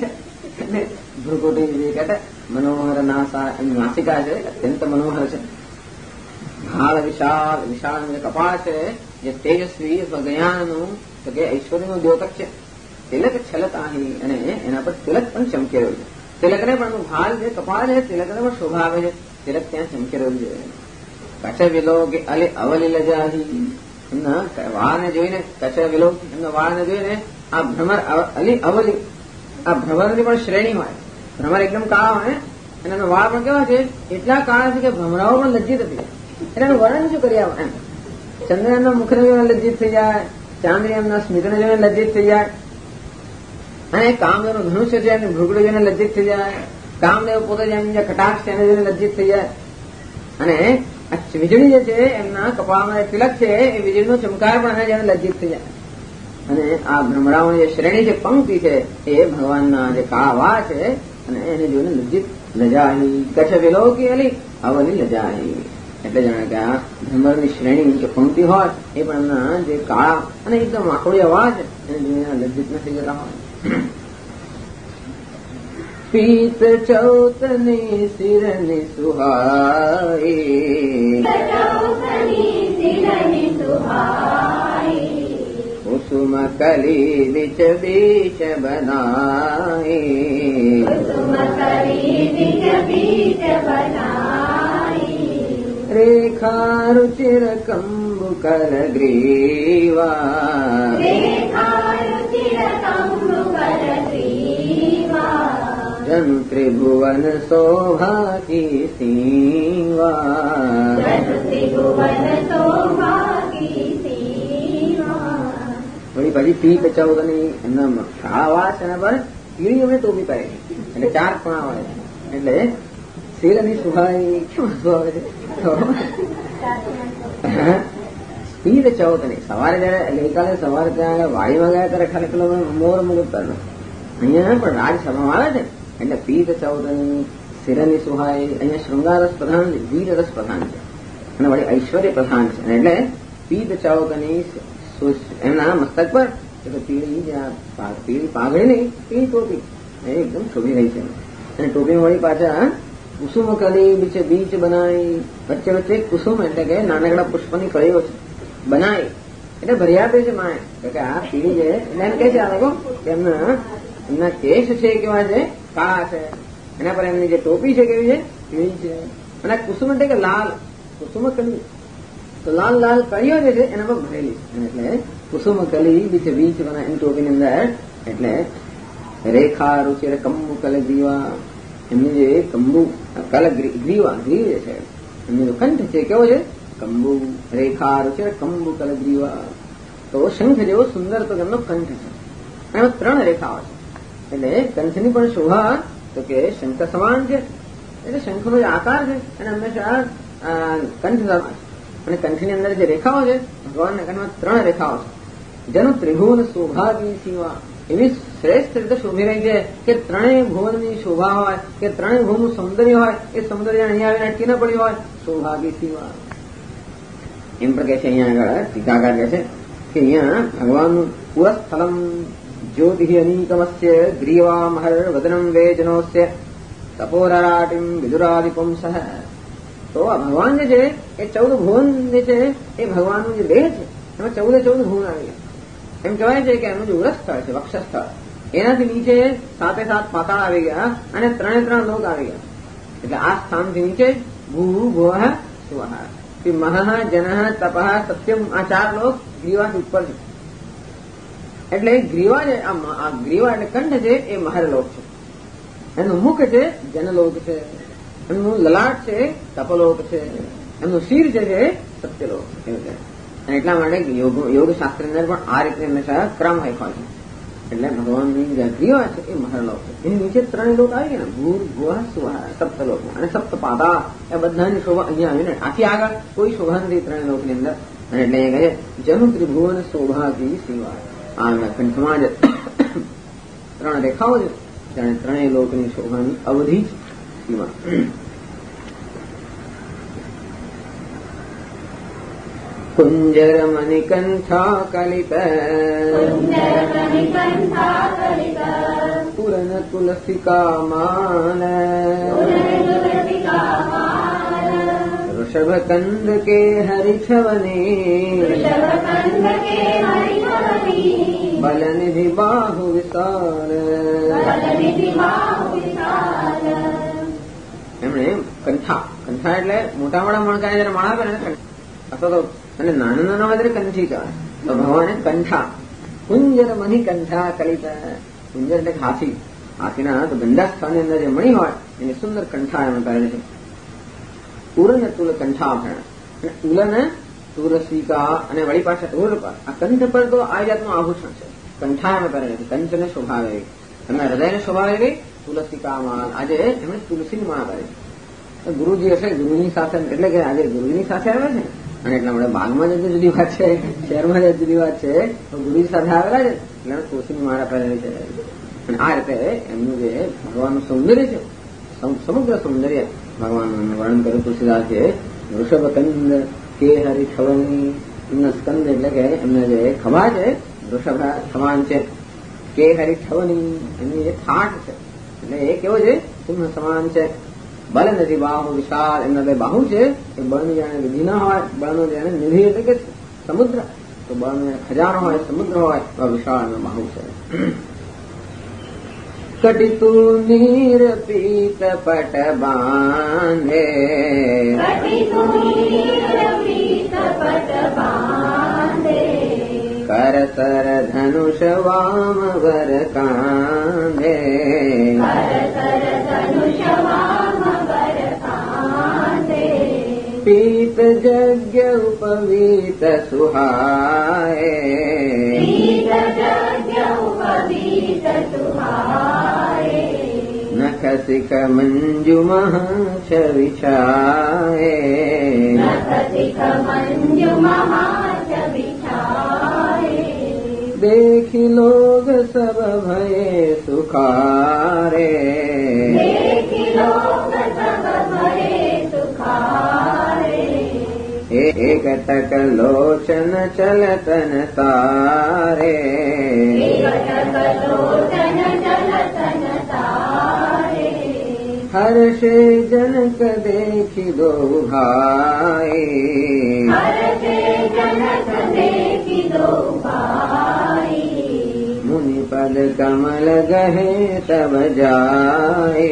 એટલે ભ્રુકુટી જે કહેતા મનોહર નાસિકા છે, અત્યંત મનોહર છે. ભાળ વિશાળ વિશાળ કપાળ છે, જે તેજસ્વી જ્ઞાનનું તો કે ઐશ્વર્યનું દ્યોતક છે. તિલક છલતાહી, અને એના પર તિલક પણ ચમકી રહ્યું છે. તિલકને પણ ભાલ જે કપાળ છે તિલકને પણ શોભા આવે છે. તિલક ત્યાં ચમકી રહ્યું છે. કચ્છ વિલો કે અવલી લજાહી, એમના વાળને જોઈને, કચ્છ વિલો એમના વાળને જોઈને આ ભ્રમર અલી અવલી, આ ભ્રમરની પણ શ્રેણી હોય. ભ્રમર એકદમ કાળા હોય અને એમના વાળ પણ કેવા છે, એટલા કાળા છે કે ભ્રમરાઓ પણ લજ્જિત હતી. એટલે એનું વર્ણન શું કરી આવે? ચંદ્ર એમના મુખને જોઈને લજ્જિત થઈ જાય, ચાંદ્રી એમના સ્મિતને જોઈને લજ્જિત થઈ જાય, અને કામદેવનું ધનુષ્ય છે એમની ભૃગુડી જોઈને લજ્જિત થઈ જાય, કામદેવ પોતે જેમની જે કટાક્ષ છે એને જોઈને લજ્જિત થઈ જાય. અને આ વીજળી જે છે એમના કપાળમાં તિલક છે એ વીજળીનો ચમકાર પણ એને જોઈને લજ્જિત થઈ જાય. અને આ ભ્રમરાઓની જે શ્રેણી છે, પંક્તિ છે, એ ભગવાનના જે કાળા વાળ છે અને એને જોઈને લજ્જિત લજાહી. કચ્છ વિલોકી અલી અવલી લજાહી, એટલે જાણે કે આ ભ્રમરની શ્રેણી કે પંક્તિ હોય એ પણ એમના જે કાળા અને એકદમ આખોડી અવાજ એને જોઈને લજ્જિત ન થઈ જતા હોય. પીત ચૌતની શિરની સુહાઈ, કુસુમ કલી બીચ બીચ બનાઈ, રેખા રુચિર કંબુ કર ગ્રીવા, જન ત્રિભુવન શોભા કી સીવા, વળી પછી પીત ચૌદની એમના શાળાવાસ એના પર પીળી અમે ટોપી પહેરી, એટલે 4 ખૂણા હોય, એટલે શિરની સુહાઈ કેમ આવે છે. પીત ચૌદની સવારે જયારે ગઈકાલે સવારે ત્યાં વાડીમાં ગયા ત્યારે ખાલી પેલો મોર મુગટ કરનો, અહીંયા પણ રાજસભામાં આવે છે. એટલે પીત ચૌદની શિરની સુહાઈ, અહીંયા શૃંગાર રસ પ્રધાન છે, વીર રસ પ્રધાન છે, અને વળી ઐશ્વર્ય પ્રધાન છે. એટલે પીત ચૌદની એમના મસ્તક પર પીળી પાઘડી નહીં, પીળી ટોપી એકદમ શોભી રહી છે. અને ટોપીમાં વળી પાછા કુસુમ કલી બીચ બીચ બનાવી, વચ્ચે વચ્ચે કુસુમ એટલે કે નાનકડા પુષ્પની કળીઓ છે બનાવી, એટલે ભરી આપે છે માએ કે આ પીળી છે. એટલે એમ કે છે આ લોકો એમના કેશ છે કેવા છે, કાળા છે, એના પર એમની જે ટોપી છે કેવી છે, પીળી છે. અને કુસુમ એટલે કે લાલ, કુસુમ કલી, તો લાલ લાલ કળીઓ જે છે એના પર ભરેલી છે. એટલે કુસુમ કલી બીચ બીચ બનાવી એની ટોપીની અંદર. એટલે રેખા રુચિર કંબુ કલ ગ્રીવા, એમની જે કંબુ કલ ગ્રીવા, ગ્રીવ જે છે એમની જો કંઠ છે કેવો છે, કંબુ. રેખા રુચિર કંબુ કલ ગ્રીવા, તો શંખ જેવો સુંદર તો એમનો કંઠ છે. એમાં 3 રેખાઓ છે. એટલે કંઠની પણ શોભા તો કે શંખ સમાન છે, એટલે શંખનો જે આકાર છે અને હંમેશા કંઠ સમાન છે. અને કંઠની અંદર જે રેખાઓ છે, ભગવાનના કંઠમાં 3 રેખાઓ છે. જેનું ત્રિભુવન શોભાની સીમા એવી શ્રેષ્ઠ રીતે શોભી રહી છે કે 3 ભુવનની શોભા હોય કે 3 ભુવનનું સૌંદર્ય હોય, એ સૌંદર્ય અહીંયા આવીને અટકી ન પડ્યું હોય. સૌભાગી સીમા એમ પણ કહે છે અહીંયા આગળ ટીકાકાર કહે છે કે અહીંયા ભગવાનનું પુરસ્થલમ જ્યોતિ અનીકમસ્ય ગ્રીવા મહર વદનમ વેજનોસ્ય તપોરાટીમ વિદુરાદિપમ સહ. તો આ ભગવાન જે છે એ 14 ભુવન જે છે એ ભગવાનનું જે દેહ છે એમાં 14 ભુવન આવી ગયા. એમ કહેવાય છે કે એનું જે ઉરસ્થળ છે, વક્ષસ્થળ, એનાથી નીચે 7 પાતાળ આવી ગયા અને 3 લોક આવી ગયા. એટલે આ સ્થાનથી નીચે ભૂ ભુવઃ સુવઃ મહઃ જનઃ તપઃ સત્યમ, આ 4 લોક ગ્રીવાથી ઉપર છે. એટલે ગ્રીવા છે, આ ગ્રીવા એટલે કંઠ છે એ મહરલોક છે, એનું મુખ છે જનલોક છે, એમનું લલાટ છે તપલોક છે, એમનું શિર છે સત્યલોક એવું છે. અને એટલા માટે યોગ શાસ્ત્રની અંદર પણ આ રીતે હંમેશા ક્રમ રાખ્યો છે. એટલે ભગવાનની જે ગ્રીવા છે એ મહરલોક છે, એની નીચે 3 લોક આવી ગયા ને, ભૂર ભુવઃ સુવઃ સપ્તલોક, અને સપ્તપાદા, એ બધાની શોભા અહીંયા આવીને આથી આગળ કોઈ શોભા નથી 3 લોકની અંદર. અને એટલે એ કહે જનુ ત્રિભુવન શોભાથી સિવા, આ કંઠમાં જ 3 રેખાઓ છે, જાણે 3 લોકની શોભાની અવધિ જ સીમા. કુંજર મણિકંઠા કલિત पूरन तुलसिका माल ऋषभ कंद के हरिछवने बल निधि बाहु विशाल એમણે કંઠા એટલે મોટા મોટા મણકા જયારે માળ આપે ને અથવા તો અને નાના નાના હોય ત્યારે કંઠી કહેવાય. તો ભગવાને કંઠા કુંજર મની કંઠા કલિત. કુંજર એટલે હાથીના તો ગંદા સ્થાનની અંદર જે મણી હોય એની સુંદર કંઠા એમણે પહેરે છે. ઉરને તુલ કંઠા પહેરે અને ઉલને તુલસિકા અને વળી પાછા ઉર પર આ કંઠ પર તો આ જાતનું આભૂષણ છે. કંઠા એમણે પહેરે છે. કંઠને શોભાવે એમના હૃદયને શોભાવે ગઈ તુલસિકા માળ. આજે એમણે તુલસીની માળા પહેરે છે. ગુરુજી હશે ગુરુની સાથે એટલે કે આજે ગુરુજીની સાથે આવે છે અને એટલા માટે બાગમાં જ જુદી વાત છે, શહેરમાં જ જુદી વાત છે, તો ગુરુજી સાથે આવેલા છે એટલે તુલસીની માળા પહેરેલી છે. અને આ રીતે એમનું જે ભગવાનનું સૌંદર્ય છે સમગ્ર સૌંદર્ય ભગવાનનું વર્ણન કર્યું તુલસીદાસ છે. વૃષભ કંદ કે હરિ ખવની એમના સ્કંદ એટલે કે એમના જે ખભા છે વૃષભ સમાન છે. કે હરિ ખવની એમની જે થાટ છે એટલે એ કેવો છે સિંહ સમાન છે. બલ નથી બાહુ વિશાળ એમના બે બાહુ છે એ બળની જાણે વિધિ ના હોય, બળનો જાણે નિધિ એટલે કે સમુદ્ર, તો બળનો ખજાનો હોય સમુદ્ર હોય તો વિશાળ એમના બાહુ છે. કટિતુ નીર પીત પટ બાંધે કરસર ધનુષ વામ વર કાંધે पीत यज्ञ उपवीत सुहाए नख सिख मंजु महाछ विछाए देखी लोग सब भये सुखारे एक टक लोचन चलतन तारे हर्षे जनक देखी दो भाई मुनि पद कमल गहे तब जाए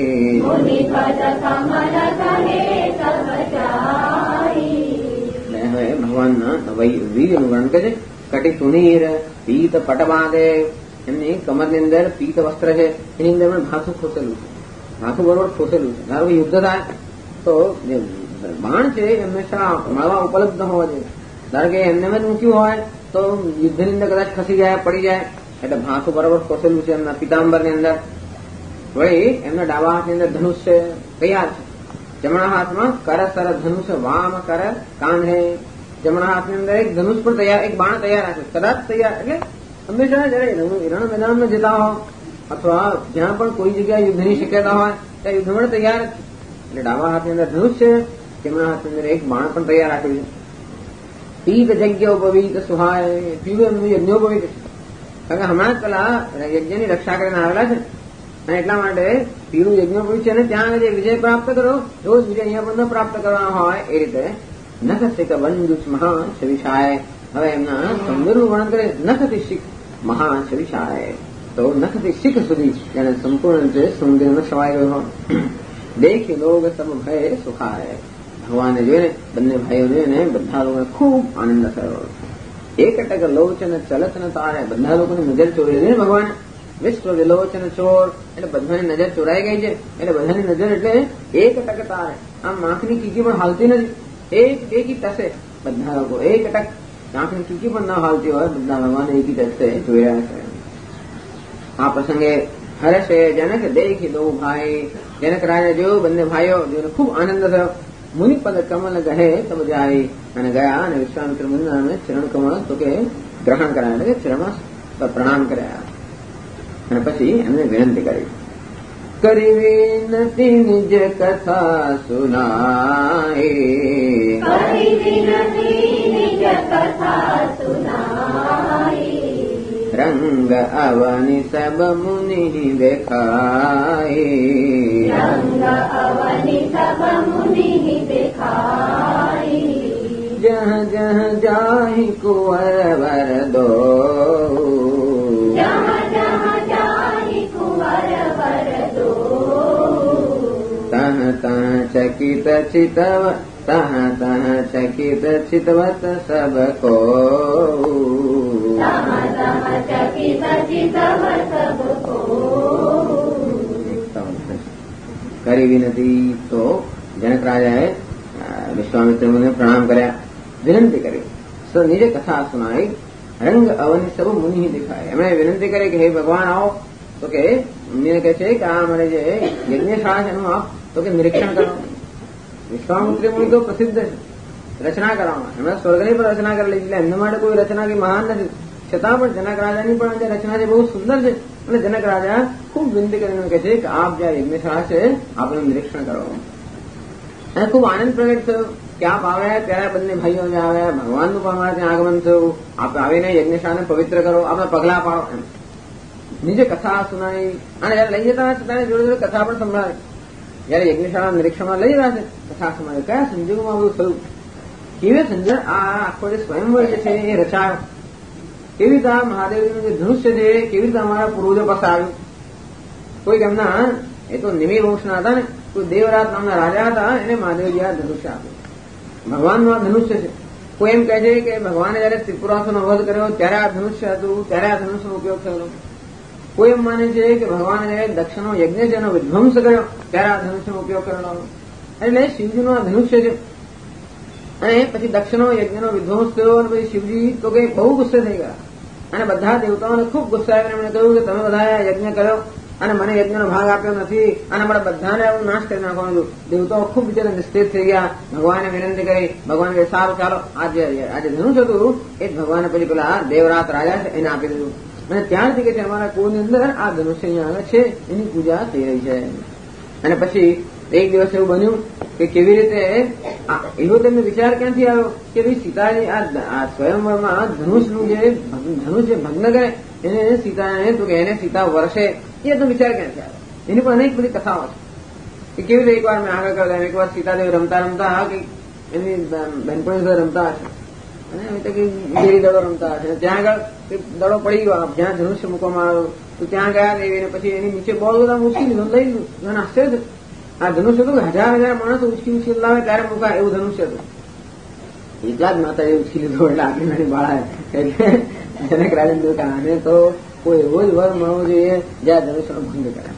ભગવાનના વીરનું વર્ણન કરે છે. કટી સુનીર પીત પટ બાંધે એમની કમરની અંદર પીત વસ્ત્ર છે એની અંદર એમણે ભાથું ખોસેલું છે. ભાથું બરોબર ખોસેલું છે. ધારો કે યુદ્ધ થાય તો જે બાણ છે એ હંમેશા મળવા ઉપલબ્ધ હોવા જોઈએ. ધારો કે એમને જ મૂક્યું હોય તો યુદ્ધની અંદર કદાચ ખસી જાય પડી જાય એટલે ભાથું બરોબર ખોસેલું છે એમના પિતાંબરની અંદર. વળી એમના ડાબા હાથની અંદર ધનુષ છે તૈયાર છે. જમણા હાથમાં કર સર ધનુષ વામ કર કાંધે જમણા હાથની અંદર એક ધનુષ પણ તૈયાર, એક બાણ તૈયાર રાખે કદાચ તૈયાર. એટલે હંમેશા જયારે રણ મેદાનમાં જતા હો અથવા જ્યાં પણ કોઈ જગ્યાએ યુદ્ધની શક્યતા હોય ત્યાં યુદ્ધ તૈયાર જ છે. એટલે ડાબા હાથની અંદર ધનુષ છે, જમણા હાથની અંદર એક બાણ પણ તૈયાર રાખેલું છે. પીત યજ્ઞોપવીત સુહાય પીવું એમનું યજ્ઞોપવીત છે. કારણ કે હમણાં જ પેલા યજ્ઞની રક્ષા કરીને આવેલા છે અને એટલા માટે પીરું યજ્ઞોપવીત છે અને ત્યાં જે વિજય પ્રાપ્ત કરો રોજ વિજય અહીંયા પણ ન પ્રાપ્ત કરવાનો હોય એ રીતે નખસિક બંધુ મહાન છવિશાય. હવે એમના સૌંદર્યનું વર્ણન કરે નખથી શીખ મહાન છવિશાય. તો નખથી શીખ સુધી જેને સંપૂર્ણ રીતે સૌંદર્યમાં છવાઈ ગયો હોય. દેખી લોગ સબ ભય સુખાય. ભગવાનને જોઈને બંને ભાઈઓ જોઈને બધા લોકોને ખૂબ આનંદ થયો. એક ટક લોચન ચલત ન તારે. બધા લોકોની નજર ચોરી છે ભગવાન. વિશ્વ વિલોચન ચોર એટલે બધાની નજર ચોરાઈ ગઈ છે. એટલે બધાની નજર એટલે એક ટક તારે. આમ આંખની કીકી પણ હાલતી નથી. એકી ટસે બધા લોકો એક ટક આંખની કીકી પણ ના હાલતી હોય બધા ભગવાન એકી ટસે જોઈ રહ્યા છે. આ પ્રસંગે હર્ષે જનક દેખી દો ભાઈ. જનક રાજા જોયું બંને ભાઈઓ જોઈને ખૂબ આનંદ થયો. મુનિપદ કમલ ગહે તબ જાય અને ગયા અને વિશ્વામિત્ર મુનિને ચરણ કમળ તો કે ગ્રહણ કર્યા એટલે કે ચરણમાં પ્રણામ કર્યા અને પછી એમને વિનંતી કરી. કરી વિનતી નિજ કથા સુનાય रंग अवनि सब मुनि देखाए, रंग अवनि सब मुनि देखाए। जह जह जाहि कुंवर वर दो, जह जह जाहि कुंवर वर दो। तह तह चकित चितव, तह तह चकित चितवत सब को, तह तह चकित चितवत सब को। કરી વિનતી તો જનક રાજાએ વિશ્વામિત્ર મુનિને પ્રણામ કર્યા, વિનંતી કરી, નીચે કથા સુનાઈ. રંગ અવનિ સબ મુનિ દેખાય. એમણે વિનંતી કરી કે હે ભગવાન આવો. તો કે મુનિને કહે છે કે આ અમારે જે યજ્ઞશાળા છે એનું આપ તો કે નિરીક્ષણ કરો. વિશ્વામિત્ર મુનિ તો પ્રસિદ્ધ છે રચના કરવામાં. એમણે સ્વર્ગની પણ રચના કરી લીધી, એટલે એમના માટે કોઈ રચના કે મહાન નથી. છતાં પણ જનક રાજાની પણ જે રચના છે બહુ સુંદર છે. અને જનક રાજા ખૂબ વિનંતી કરીને કહે છે કે આપ જે યજ્ઞશાળા છે આપનું નિરીક્ષણ કરો. અને ખૂબ આનંદ પ્રગટ થયો કે આપ આવ્યા ત્યારે બંને ભાઈઓ આવ્યા, ભગવાનનું પણ અમારે ત્યાં આગમન થયું. આપ આવીને યજ્ઞશાળાને પવિત્ર કરો, આપણા પગલા પાડો. એમ નીચે કથા સુનાઈ. અને જયારે લઈ જતા છતાં જોડે જોડે કથા પણ સંભળાવી. જયારે યજ્ઞશાળા નિરીક્ષણમાં લઈ રહ્યા છે કથા સંભળાવી. કયા સંજોગોમાં બધું થયું, કેવી સંજોગ આ આખો જે સ્વયંવર જે છે એ રચાયો, કેવી રીતે આ મહાદેવજીનું જે ધનુષ્ય છે કેવી રીતે અમારા પૂર્વજો પાસે આવ્યું. કોઈક એમના એ તો નિમિર વંશના હતા ને, કોઈ દેવરાજ નામના રાજા હતા, એને મહાદેવજી આ ધનુષ્ય આપ્યું. ભગવાનનું આ ધનુષ્ય છે. કોઈ એમ કહે છે કે ભગવાને જયારે ત્રિપુરાસુરનો વધ કર્યો ત્યારે આ ધનુષ્ય હતું, ત્યારે આ ધનુષ્યનો ઉપયોગ થયેલો. કોઈ એમ માને છે કે ભગવાને જયારે દક્ષનો યજ્ઞ છે એનો વિધ્વંસ કર્યો ત્યારે આ ધનુષ્યનો ઉપયોગ કરેલો. એટલે શિવજીનું આ ધનુષ્ય છે. અને પછી દક્ષનો યજ્ઞનો વિધ્વંસ થયો અને પછી શિવજી તો કઈ બહુ ગુસ્સે થઈ ગયા અને બધા દેવતાઓને ખૂબ ગુસ્સે આવીને એમણે કહ્યું કે તમે બધા યજ્ઞ કર્યો અને મને યજ્ઞનો ભાગ આપ્યો નથી અને અમારા બધાને આવું નાશ કરી નાખવાનું. દેવતાઓ ખૂબ બિચારા નિસ્તેજ થઈ ગયા. ભગવાને વિનંતી કરી. ભગવાન કહે સારું ચાલો આજે ધનુષ હતું એ જ ભગવાને પછી પેલા દેવરાત રાજા છે એને આપી દીધું. અને ત્યારથી કે છે અમારા કુળની અંદર આ ધનુષ્ય અહીંયા આવે છે, એની પૂજા થઈ રહી છે. અને પછી એક દિવસ એવું બન્યું કે કેવી રીતે એવો તેમને વિચાર ક્યાંથી આવ્યો કે ભાઈ સીતાજી આ સ્વયંવરમાં ધનુષનું જે ભગ્ન કરે એને સીતાને તો કે એને સીતા વર્ષે, એ તો વિચાર ક્યાંથી આવ્યો. એની પણ અનેક બધી કથાઓ છે કે કેવી રીતે એકવાર મેં આગળ કરતા એકવાર સીતાદેવ રમતા રમતા કે એમની બહેનપણી સાથે રમતા હશે અને એમ તો કે ગીરી દડો રમતા હશે, ત્યાં આગળ દડો પડી ગયો, જ્યાં ધનુષ્ય મૂકવામાં આવ્યો તો ત્યાં ગયા દેવીને પછી એની નીચે બોલ બધા મૂકી લીધું, લઈ લીધું. મને આશ્ચર્ય છે. આ ધનુષ્ય હતું હજાર માણસો ઉચકી લાવે ત્યારે મૂકાય એવું ધનુષ્ય હતું. એટલા જ માતા એ ઉચકી લીધું એટલે આટલી નાની બાળા. એટલે જનક રાજા આને તો કોઈ એવો જ વર મળવો જોઈએ જ્યાં ધનુષ્યનો ભંગ કરે.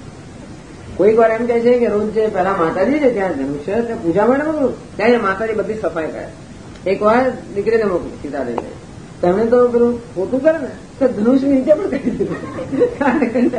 કોઈક વાર એમ કહે છે કે રોજ જે પેલા માતાજી છે ત્યાં ધનુષ્ય પૂજા માટે મોકલું, ત્યાં માતાજી બધી સફાઈ કરે. એક વાર દીકરીને મોકલું સીતાદેવીને, તેમણે તો પેલું પોતું કરે ને તો ધનુષ્ય નીચે પણ કરી દીધું.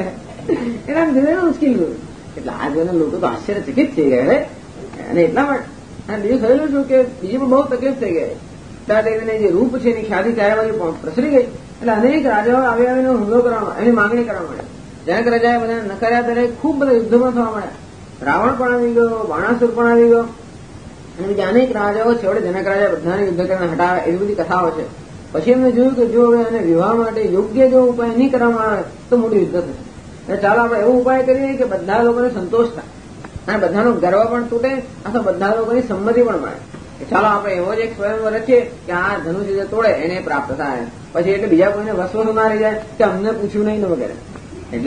એના ધીરે ઉચકી લીધું. એટલે આ જોઈને લોકો તો આશ્ચર્યચકિત થઈ ગયા. અને એટલા માટે અને બીજું થયેલું શું કે બીજી પણ બહુ તકલીફ થઈ ગઈ. સીતાદેવીને જે રૂપ છે એની ખ્યાતિ ચારે બાજુ પ્રસરી ગઈ. એટલે અનેક રાજાઓ આવીને હુમલો કરવા એની માંગણી કરવા માંડ્યા. જનક રાજાએ બધા નકાર્યા ત્યારે ખૂબ બધા યુદ્ધમાં થવા માંડ્યા. રાવણ પણ આવી ગયો, બાણાસુર પણ આવી ગયો અને બીજા અનેક રાજાઓ છેવટે જનક રાજા બધાને યુદ્ધ કરીને હટાવે એવી બધી કથાઓ છે. પછી એમને જોયું કે જો હવે એને વિવાહ માટે યોગ્ય જો ઉપાય નહીં કરવામાં આવે તો મોટું યુદ્ધ થશે. એટલે ચાલો આપણે એવો ઉપાય કરીએ કે બધા લોકોને સંતોષ થાય અને બધાનો ગર્વ પણ તૂટે અથવા બધા લોકોની સંમતિ પણ મળે. ચાલો આપણે એવો જ એક સ્વયંવર રચીએ કે આ ધનુષ્ય જે તોડે એને પ્રાપ્ત થાય. પછી એટલે બીજા કોઈને વસવસો ના રહી જાય કે અમને પૂછ્યું નહીં વગેરે. એટલે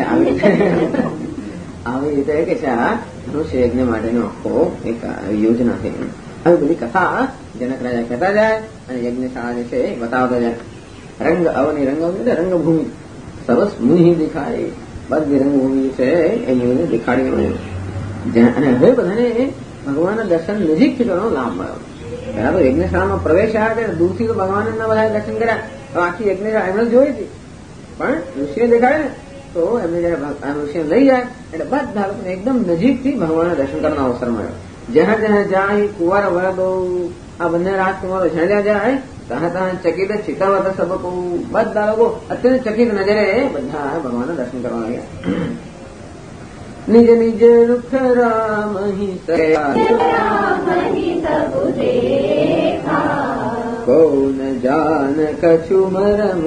આવી રીતે કે છે આ ધનુષ્ય યજ્ઞ માટેનો આખો એક યોજના છે. આવી બધી કથા જનક રાજા કહેતા જાય અને યજ્ઞશાળા જે છે એ બતાવતા જાય. રંગ અવની રંગભૂમિ સરસ મુનિ દેખાય. બધી રંગભૂમિ છે એ મુનિને દેખાડી. અને હવે બધાને ભગવાનના દર્શન નજીકથી કરવાનો લાભ મળ્યો. પહેલા તો યજ્ઞશાળામાં પ્રવેશ આવ્યા ત્યારે દૂરથી તો ભગવાનના બધા દર્શન કર્યા. તો આખી યજ્ઞશાળા એમણે જોઈ હતી પણ ઋષિને દેખાડે ને તો એમને જયારે ઋષિને લઈ જાય એટલે બધા લોકોને એકદમ નજીકથી ભગવાનના દર્શન કરવાનો અવસર મળ્યો. જ્યાં જ્યાં જાય કુંવર વરદો આ બંને રાજકુમારો જ્યાં જ્યાં જાય ત્યાં ત્યાં ચકિત ચિતાવત સબકો બધા લોકો અત્યંત ચકિત નજરે બધા ભગવાનના દર્શન કરવા ગયા. નિજ નિજ રૂખ રામ કો न जान कछु मरम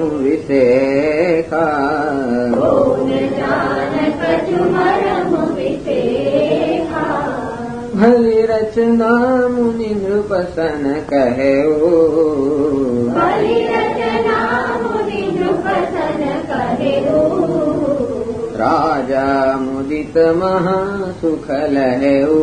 विशेखा को न जान कछु मरम विशेखा भली रचना मुनि नृपसन कहेऊ भली रचना मुनि नृपसन कहेऊ राजा मुदित महासुख लहेऊ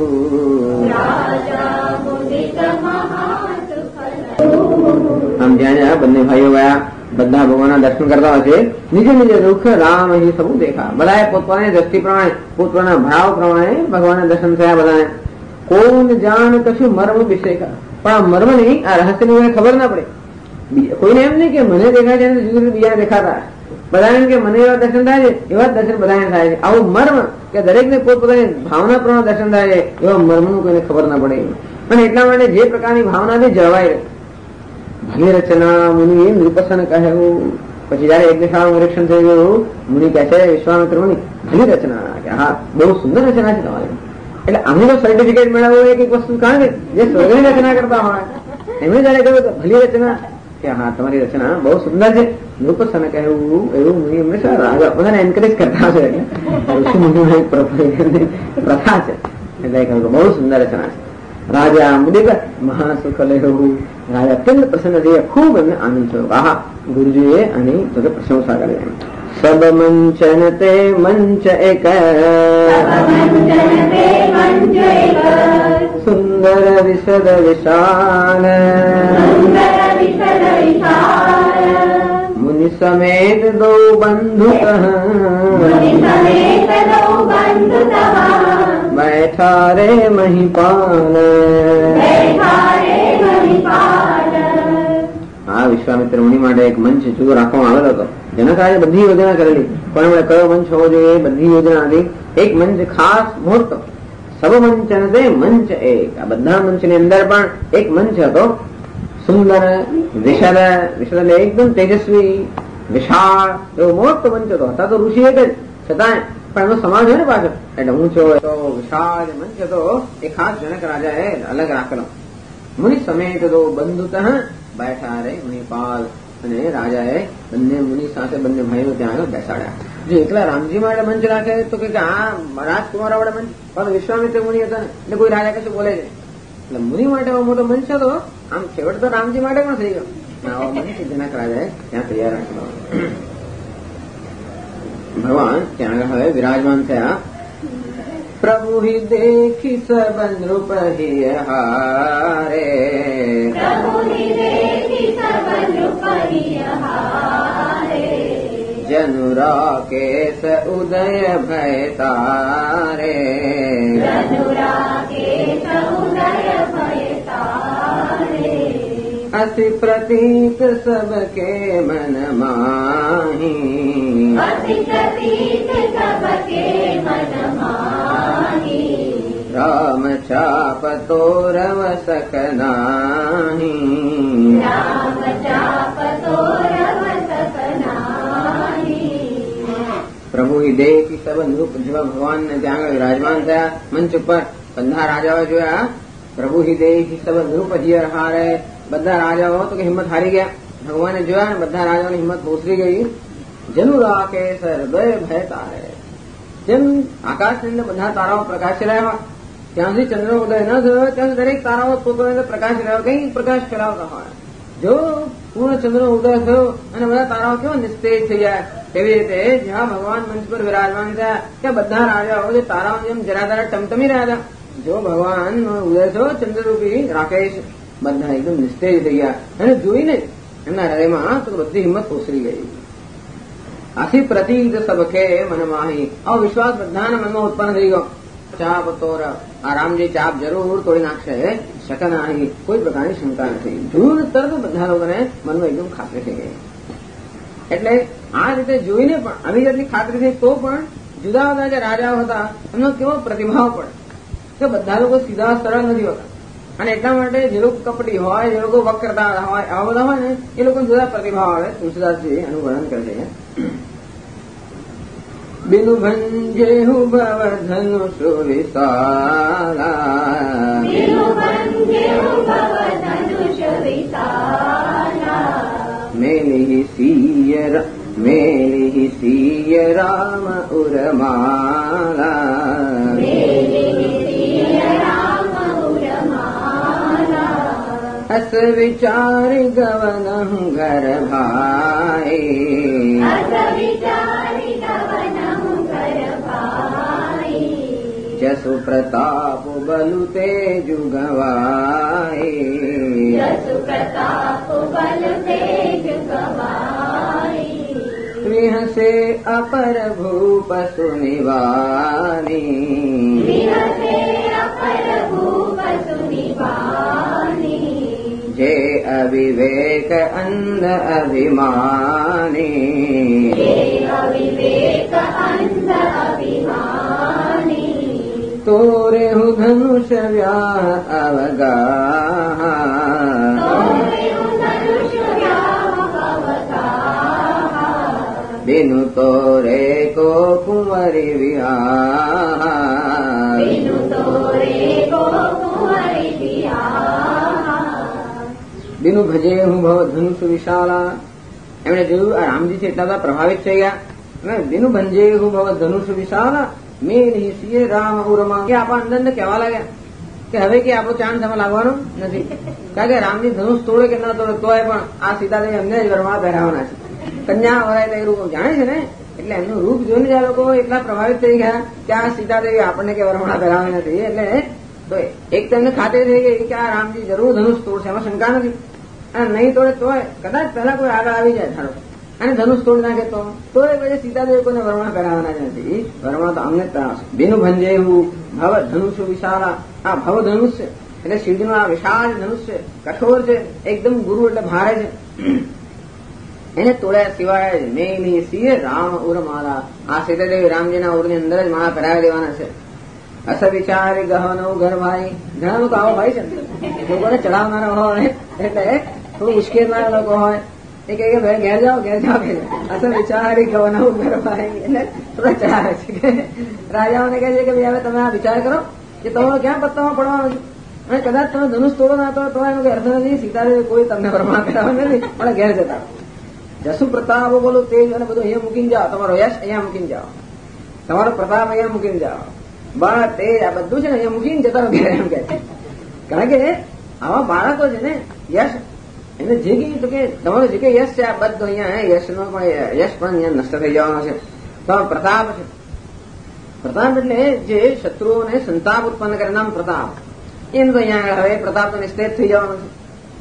राजा मुदित महासुख लहेऊ આમ જ્યાં બંને ભાઈઓ ગયા બધા ભગવાનના દર્શન કરતા હોય છે નીચે નીચે દુઃખ રામ અહીં સબુ દેખા બધાએ પોતપોતાની દ્રષ્ટિ પ્રમાણે પોતપોતાના ભાવ પ્રમાણે ભગવાનના દર્શન થયા બધાને કોણ જાણ કશું મર્મ વિષય પણ આ મર્મ નહીં આ રહસ્યની ખબર ના પડે કોઈને એમ નહીં કે મને દેખાય છે જુદી બીજા દેખાતા બધાને એમ કે મને એવા દર્શન થાય છે એવા જ દર્શન બધાને થાય છે આવું મર્મ કે દરેકને પોતપોતાની ભાવના પ્રમાણે દર્શન થાય છે એવા મર્મનું કોઈને ખબર ના પડે અને એટલા માટે જે પ્રકારની ભાવનાથી જળવાય ભલી રચના મુનિ નૃપસન કહેવું પછી જયારે યજ્ઞશાળાનું નિરીક્ષણ થઈ ગયું મુનિ કહે છે વિશ્વામિત્ર મુનિ ભલી રચના કે હા બહુ સુંદર રચના છે તમારી એટલે અમે તો સર્ટિફિકેટ મેળવવું એક એક વસ્તુ કારણ કે જે સ્વર્ગની રચના કરતા હોય એમણે જયારે કહ્યું કે ભલી રચના કે હા તમારી રચના બહુ સુંદર છે નૃપસન કહેવું એવું મુનિ હંમેશા રાજા બધાને એન્કરેજ કરતા છે ઋષિ મુનિની એક પ્રથા છે એટલે કહ્યું બહુ સુંદર રચના છે રાજા મુદિત મહાસુખ લેવું રાજા અત્યંત પ્રસન્ન થઈ ખૂબ એમને આનંદ થયો વાહ ગુરુજીએ આની પ્રશંસા કરી સબ મંચન તે મંચ એક સુંદર વિશદ વિશાલ મુનિ સમેત દો બંધુ बैठा रे महिपाल આ વિશ્વામિત્ર મુનિ માટે એક મંચ જુદો રાખવામાં આવેલો હતો જનકાએ બધી યોજના કરેલી પણ એમણે કયો મંચ હોવો જોઈએ બધી યોજના હતી એક મંચ ખાસ મોટો સબ મંચન તે મંચ એક આ બધા મંચની અંદર પણ એક મંચ હતો સુંદર વિશાળ વિશાળ એકદમ તેજસ્વી વિશાળ એવો મોટો મંચ હતો હતા તો ઋષિ એક જ છતાં પણ એનો સમાજ હોય ને પાછળ એટલે ઊંચો તો વિશાળ મંચ હતો એ ખાસ જનક રાજાએ અલગ રાખેલો મુનિ સમેત દો બંધુત બેઠા રે મહિપાલ અને રાજાએ બંને મુનિ સાથે બંને ભાઈઓ ત્યાં આગળ બેસાડ્યા જો એકલા રામજી માટે મંચ રાખે તો કે આ રાજકુમાર વાળા મંચ પણ વિશ્વામિત્ર મુનિ હતા ને એટલે કોઈ રાજા કશું બોલે છે એટલે મુનિ માટે મોટો મંચ હતો આમ છેવટ તો રામજી માટે પણ થઈ ગયો આવો મંચ જનક રાજાએ ત્યાં તૈયાર રાખેલો ભગવાન ત્યાં આગળ હવે વિરાજમાન થયા પ્રભુ હિ દેખી સબ નૃપ હિ હારે જનુ રાકેશ ઉદય ભય તારે અતિ પ્રતીત સબકે મન માહી રામ ચાપ તોરવ સકનાહી પ્રભુ હિ દેખી સબ નૃપ જેવા ભગવાન ને ત્યાં આગળ વિરાજમાન થયા મંચ ઉપર બધા રાજાઓ જોયા પ્રભુ હિ દેખી સબ નૃપ હિયર હારે બધા રાજાઓ તો કે હિંમત હારી ગયા ભગવાને જોયા ને બધા રાજાઓની હિંમત ઓસરી ગઈ જનુ રાખે હૃદય ભય તારે જેમ આકાશની અંદર બધા તારાઓ પ્રકાશી રહ્યા ત્યાં સુધી ચંદ્ર ઉદય ન થયો ત્યાં દરેક તારાઓ પોતાની અંદર પ્રકાશી રહ્યા કઈ પ્રકાશ ફેલાવતા હોય જો પૂર્ણ ચંદ્ર ઉદય થયો અને બધા તારાઓ કેવા નિસ્તેજ થઈ જાય એવી રીતે જ્યાં ભગવાન મંચ પર વિરાજમાન થયા ત્યાં બધા રાજાઓ જે તારાઓ જેમ જરા જરા ટમટમી રહ્યા હતા જો ભગવાન ઉદય થયો ચંદ્રરૂપી રાકેશ બધા એકદમ નિસ્તેજ થઈ ગયા અને જોઈને એમના હૃદયમાં તો બધી હિંમત ઓસરી ગઈ આથી પ્રતીત સબકે મનમાહી આવો વિશ્વાસ બધાના મનમાં ઉત્પન્ન થઈ ગયો ચાપ તોર આ રામજી ચાપ જરૂર તોડી નાખશે શકનાહી કોઈ પ્રકારની શંકા નથી જોયું તરત બધા લોકોને મનમાં એકદમ ખાતરી થઈ ગઈ એટલે આ રીતે જોઈને પણ આવી જાતની ખાતરી થઈ તો પણ જુદા જુદા જે રાજાઓ હતા એમનો કેવો પ્રતિભાવ પડે કે બધા લોકો સીધા સરળ નથી હોતા અને એટલા માટે જે લોકો કપટી હોય જે લોકો વક કરતા હોય આવા બધા હોય ને એ લોકો જુદા પ્રતિભાવ આવે તુલસીદાસજી એનું વર્ણન કરે છે બિનુ ભંજેહુ ભવ ધનુષ વિશાલા सीय राम उरमाला अस विचार गवनहु घर भाई जसु प्रताप बलु तेजु गवाए विहसे अपर भूप सुनिवानी जे अविवेक अंध अभिमानी तोरे हु धनुष व्याह अवगाह बिनु तोरे को कुंवरी विवाह बिनु भजे હું ભવ ધનુષ વિશાલા એમણે જોયું આ રામજી એટલા બધા પ્રભાવિત થઈ ગયા બિનુ ભંજે હું ભવ ધનુષ વિશાલા મેલ સિંહ રામ ઉરમાં કે આપણા અંદર ને કહેવા લાગ્યા કે હવે કે આપણો ચાંદ તમે લાગવાનો નથી કારણ કે રામજી ધનુષ તોડે કે ના તોડે તોય પણ આ સીતાદેવી અમને જ વરમાળા પહેરાવાના છે કન્યા વરાય એ રૂપ જાણે છે ને એટલે એમનું રૂપ જોઈને જ આ લોકો એટલા પ્રભાવિત થઈ ગયા કે આ સીતાદેવી આપણને કે વરમાળા પહેરાવી નથી એટલે તો એક તેમને ખાતરી થઈ ગઈ કે આ રામજી જરૂર ધનુષ તોડશે એમાં શંકા નથી અને નહીં તોડે તોય કદાચ પહેલા કોઈ આગળ આવી જાય ધારો અને ધનુષ તોડી નાખે તો એ પછી સીતાદેવી કોઈને વરમાળા પહેરાવાના જ નથી વરમાળા તો અમને જ પહેરાવશે બેનું ભંજે એવું ભવ ધનુષ વિશાળા આ ભવ ધનુષ છે એટલે શિવજીનું આ વિશાળ ધનુષ છે કઠોર છે એકદમ ગુરુ એટલે ભારે છે એને તોડ્યા સિવાય મેલી સિંહ રામ ઉરમાલા આ સીતાદેવી રામજીના ઉરની અંદર જ માળા પહેરાવી દેવાના છે અસ વિચારી ગહનો ઘર ભાઈ ઘણા લોકો આવો હોય છે લોકોને ચડાવનારા હોય એટલે થોડું ઉશ્કેરનારા લોકો હોય એ કહે કે ભાઈ ઘેર જાઓ અસ વિચારી ગહનો ઘર ભાઈ એટલે થોડા ચડાવે છે કે રાજાઓને કહે છે કે ભાઈ હવે તમે આ વિચાર કરો કે તમારો ક્યાં પત્તામાં પડવાનો છે અને કદાચ તમે ધનુષ તોડો ના તો એનો અર્થ નથી સીતાદેવી કોઈ તમને વરમાળા કરાવે નથી પણ ઘેર જતા જસુ પ્રતાપ બોલો તેજ અને બધું અહીંયા મૂકીને જાઓ તમારો યશ અહીંયા મૂકીને જાઓ તમારો પ્રતાપ અહીંયા મૂકીને જાઓ બળ તેજ આ બધું છે ને અહીંયા મૂકીને જતા ઘેર એમ કે કારણ કે આવા બાળકો છે ને યશ એને જે કઈ તો કે તમારો જે કઈ યશ છે આ બધું અહીંયા યશનો પણ યશ પણ અહીંયા નષ્ટ થઈ જવાનો છે તો પ્રતાપ છે પ્રતાપ એટલે જે શત્રુઓને સંતાપ ઉત્પન્ન કરે નામ પ્રતાપ એમ તો અહીંયા હવે પ્રતાપ તો નિશ્ચિત થઈ જવાનો છે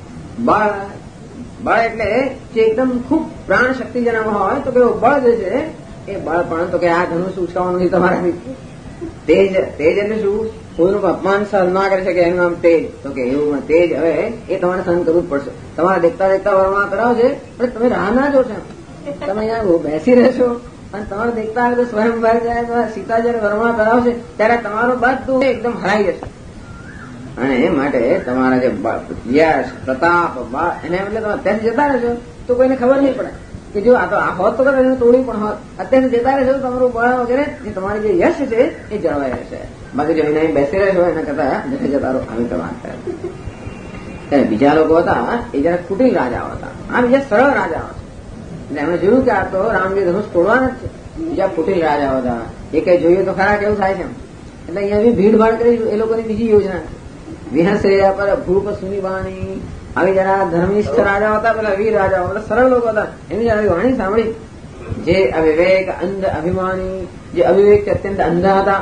બળ એટલે જે એકદમ ખૂબ પ્રાણ શક્તિ જેનામાં હોય તો કે બળ જે છે એ બળ પણ તો કે આ ધનુષ ઉચકાવાનું નથી તમારાથી તેજ એટલે શું કોઈનું અપમાન સહન ના કરી શકે એનું નામ તેજ તો કે એવું તેજ હવે એ તમારે સહન કરવું જ પડશે તમારે દેખતા વરમાળા કરાવશે પણ તમે રાહ ના જોશો તમે અહીંયા બેસી રહેશો અને તમારે દેખતા આવે તો સ્વયં બહાર જાય સીતા જયારે વરમાળા કરાવશે ત્યારે તમારું બધું એકદમ હરાઈ જશે અને એ માટે તમારા જે યશ પ્રતાપ એને એટલે તમે અત્યારથી જતા રહેશો તો કોઈને ખબર નહીં પડે કે જો આ તો આ હોત તો એને તોડ્યું પણ હોત અત્યારથી જતા રહેશો તો તમારું બળ વગેરે જે તમારી જે યશ છે એ જળવાઈ રહેશે બાકી જો એને બેસી રહેશો એના કરતા જતા રહો આવી તો વાત કરે બીજા લોકો હતા એ જરા કુટિલ રાજાઓ હતા આ બીજા સરળ રાજાઓ છે એટલે એમણે જોયું કે આ તો રામજી ધનુષ તોડવાના જ છે બીજા કુટિલ રાજાઓ હતા એ કઈ જોઈએ તો ખરા કેવું થાય છે એટલે અહીંયા બી ભીડ ભાડ કરી એ લોકોની બીજી યોજના વિહસે પર ભૂપ સુની વાણી આવી જરા ધર્મિષ્ઠ રાજા હતા પેલા વીર રાજાઓ બધા સરળ લોકો હતા એની જરા વાણી સાંભળી જે અવિવેક અંધ અભિમાની જે અવિવેક અત્યંત અંધ હતા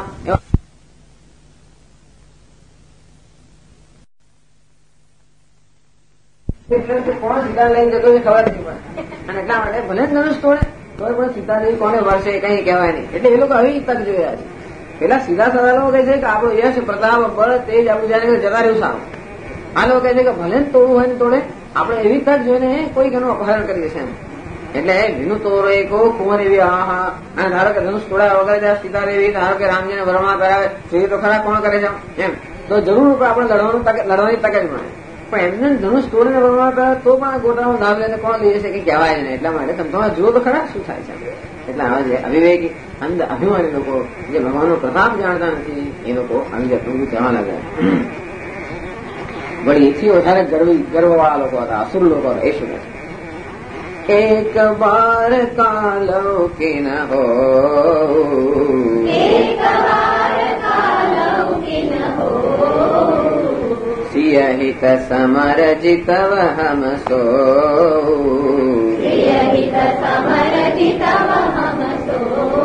કોણ સીતા લઈને જતો એ ખબર નથી પડે અને એટલા માટે ભલે જ ધનુષ તોડે તો પણ સીતાદેવી કોને વરસે કઈ કહેવાય નહીં એટલે એ લોકો આવી તક જોયા છે પેલા સીધા સાધા લોકો કહે છે કે આપણો યશ પ્રતાપ બળ તેજ આપણું જયારે જતા રહ્યું સારું આ લોકો કહે છે કે ભલે તોડવું હોય ને તોડે આપણે એવી તક જોઈને કોઈક એનું અપહરણ કરીએ છીએ એટલે વિનું તોડે કો કુંવર એવી આહા અને ધારો કે ધનુષ તોડ્યા વગર ત્યાં સીતાદેવી ધારો કે રામજીને વરમાળા કરાવે જોઈએ તો ખરા કોણ કરે છે એમ તો જરૂર આપણે લડવાની તક જ મળે પણ એમને ધનુષ તોડીને વરમાળા કરાવે તો પણ ગોટાનો લાભ લઈને કોણ લઈ જશે કે કહેવાય ને એટલા માટે તમે જુઓ તો ખરા શું થાય છે એટલે આવા જે અવિવેકી અંધ અભિમાની લોકો જે ભગવાનનો પ્રતાપ જાણતા નથી એ લોકો આવી જતું કહેવા લાગ્યા વળી એથી વધારે ગર્વવાળા લોકો હતા અસુર લોકો હતા એ શું एक बार कालो कि न हो, एक बार कालो कि न हो, सिय हित समर जितव हम सो, सिय हित समर जितव हम सो,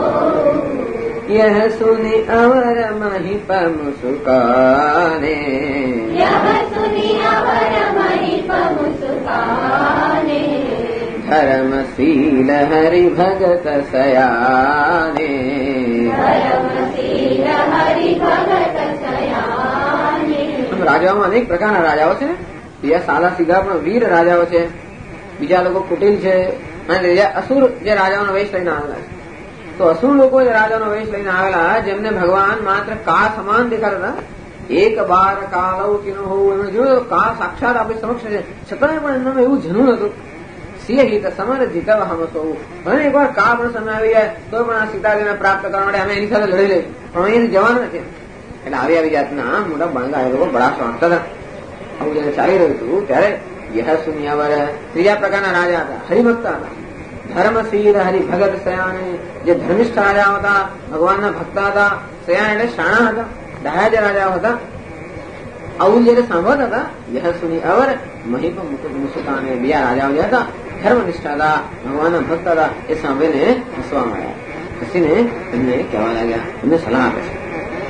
यह सुनि अवर महिप मुस्काने, यह सुनि अवर महिप मुस्काने, धर्मशील हरि भगत सयाने, धर्मशील हरि भगत सयाने। રાજાઓમાં અનેક પ્રકારના રાજાઓ છે. બીજા સાદા સીધા પણ વીર રાજાઓ છે, બીજા લોકો કુટિલ છે, અને બીજા અસુર જે રાજાઓનો વેશ લઈને આવેલા છે. તો અસુર લોકો જે રાજાનો વેશ લઈને આવેલા, જેમને ભગવાન માત્ર કા સમાન દેખાતા હતા, એક બાર કાલૌકિનો હોવું એમણે જોયું કા સાક્ષાત આપણી સમક્ષ છે, છતાંય પણ એમનામાં એવું જનૂન હતું. સિંહ હિત સમર જીતવ હમ સૌ, ભલે એકવાર કા પણ સમય આવી જાય તો પણ આ સીતાજીને પ્રાપ્ત કરવા માટે અમે એની સાથે લડી લઈશું, પણ અહીંયાથી જવાના છે. એટલે આવી જાતના મોટા બણગા એ લોકો બળા વાંચતા હતા. આવું જયારે ચાલી રહ્યું હતું ત્યારે યહ સુનિયાવર ત્રીજા પ્રકારના રાજા હતા, હરિભક્ત હતા. ધર્મશીલ હરિભગત સયાને, જે ધર્મિષ્ઠ રાજાઓ હતા, ભગવાનના ભક્ત હતા. સયાન એટલે શાણા હતા, ડાયા જે રાજાઓ હતા. આવું જયારે સાંભળતા હતા, યહ સુનિયાવર મહિપ મુસ્કાને, બીજા રાજાઓ જે હતા ધર્મનિષ્ઠ હતા, ભગવાનના ભક્ત હતા, એ સાંભળીને હસવા માંડ્યા. હસીને એમને કહેવા લાગ્યા, એમને સલાહ આપે છે.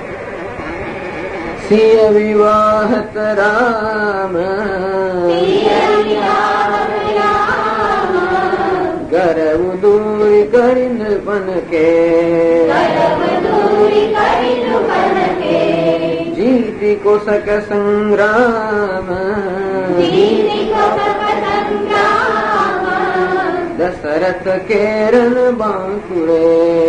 સિય વિવાહત રામ, ગરવ દૂરી કરી નૃપન કે, જીતી કોશક સંગ્રામ, દશરથ કેરન બાંકુરે.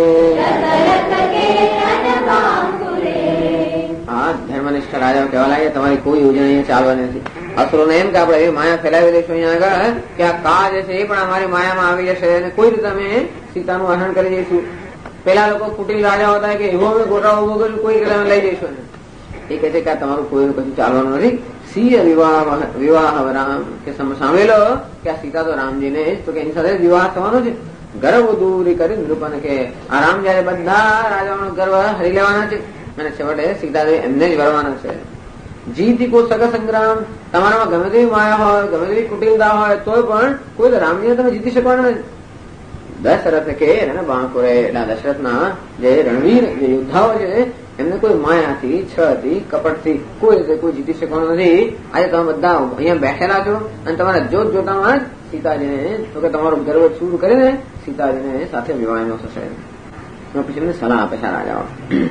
આ ધર્મનિષ્ઠ રાજાઓ કહેવા લાગે, તમારી કોઈ યોજના અહીંયા ચાલવાની નથી. અસુરોને એમ કે આપણે એવી માયા ફેલાવી દઈશું અહીંયા આગળ કે આ કા જે છે એ પણ અમારી માયામાં આવી જશે અને કોઈ રીતે અમે સીતાનું હરણ કરી દઈશું. પેલા લોકો કુટિલ રાજાઓ હતા કે એવો અમે ગોટા ઉભો કર્યું, કોઈ રીતે અમે લઈ જઈશું. એ કહે છે કે આ તમારું કોઈ કશું ચાલવાનું નથી. સિંહ વિવાહ રામ કે સાંભળેલો કે આ સીતા તો રામજીને તો કે એની સાથે વિવાહ થવાનો છે. ગર્વ દૂરી કરી નૃપન કે આ રામ જયારે બધા રાજાઓનો ગર્વ હરી લેવાના છે અને છેવટે સીતાદેવી એમને જ વરવાના છે. જીતી કો સગ સંગ્રામ, તમારામાં ગમે તેવી માયા હોય, ગમે તેવી કુટિલતા હોય તો પણ કોઈ રામજીને તમે જીતી શકવાના નથી. દશરથ કે બાંકુરે, એટલે દશરથના જે રણવીર જે યોદ્ધાઓ છે એમને કોઈ માયાથી, છથી, કપટથી કોઈ રીતે કોઈ જીતી શકવાનું નથી. આજે તમે બધા અહીંયા બેઠેલા છો અને તમારા જોત જોતામાં જ સીતાજીને તો કે તમારો ગર્વ ચૂર કરીને સીતાજીને સાથે વિવાહનો થશે. પછી એમને સલાહ આપે છે રાજાઓ.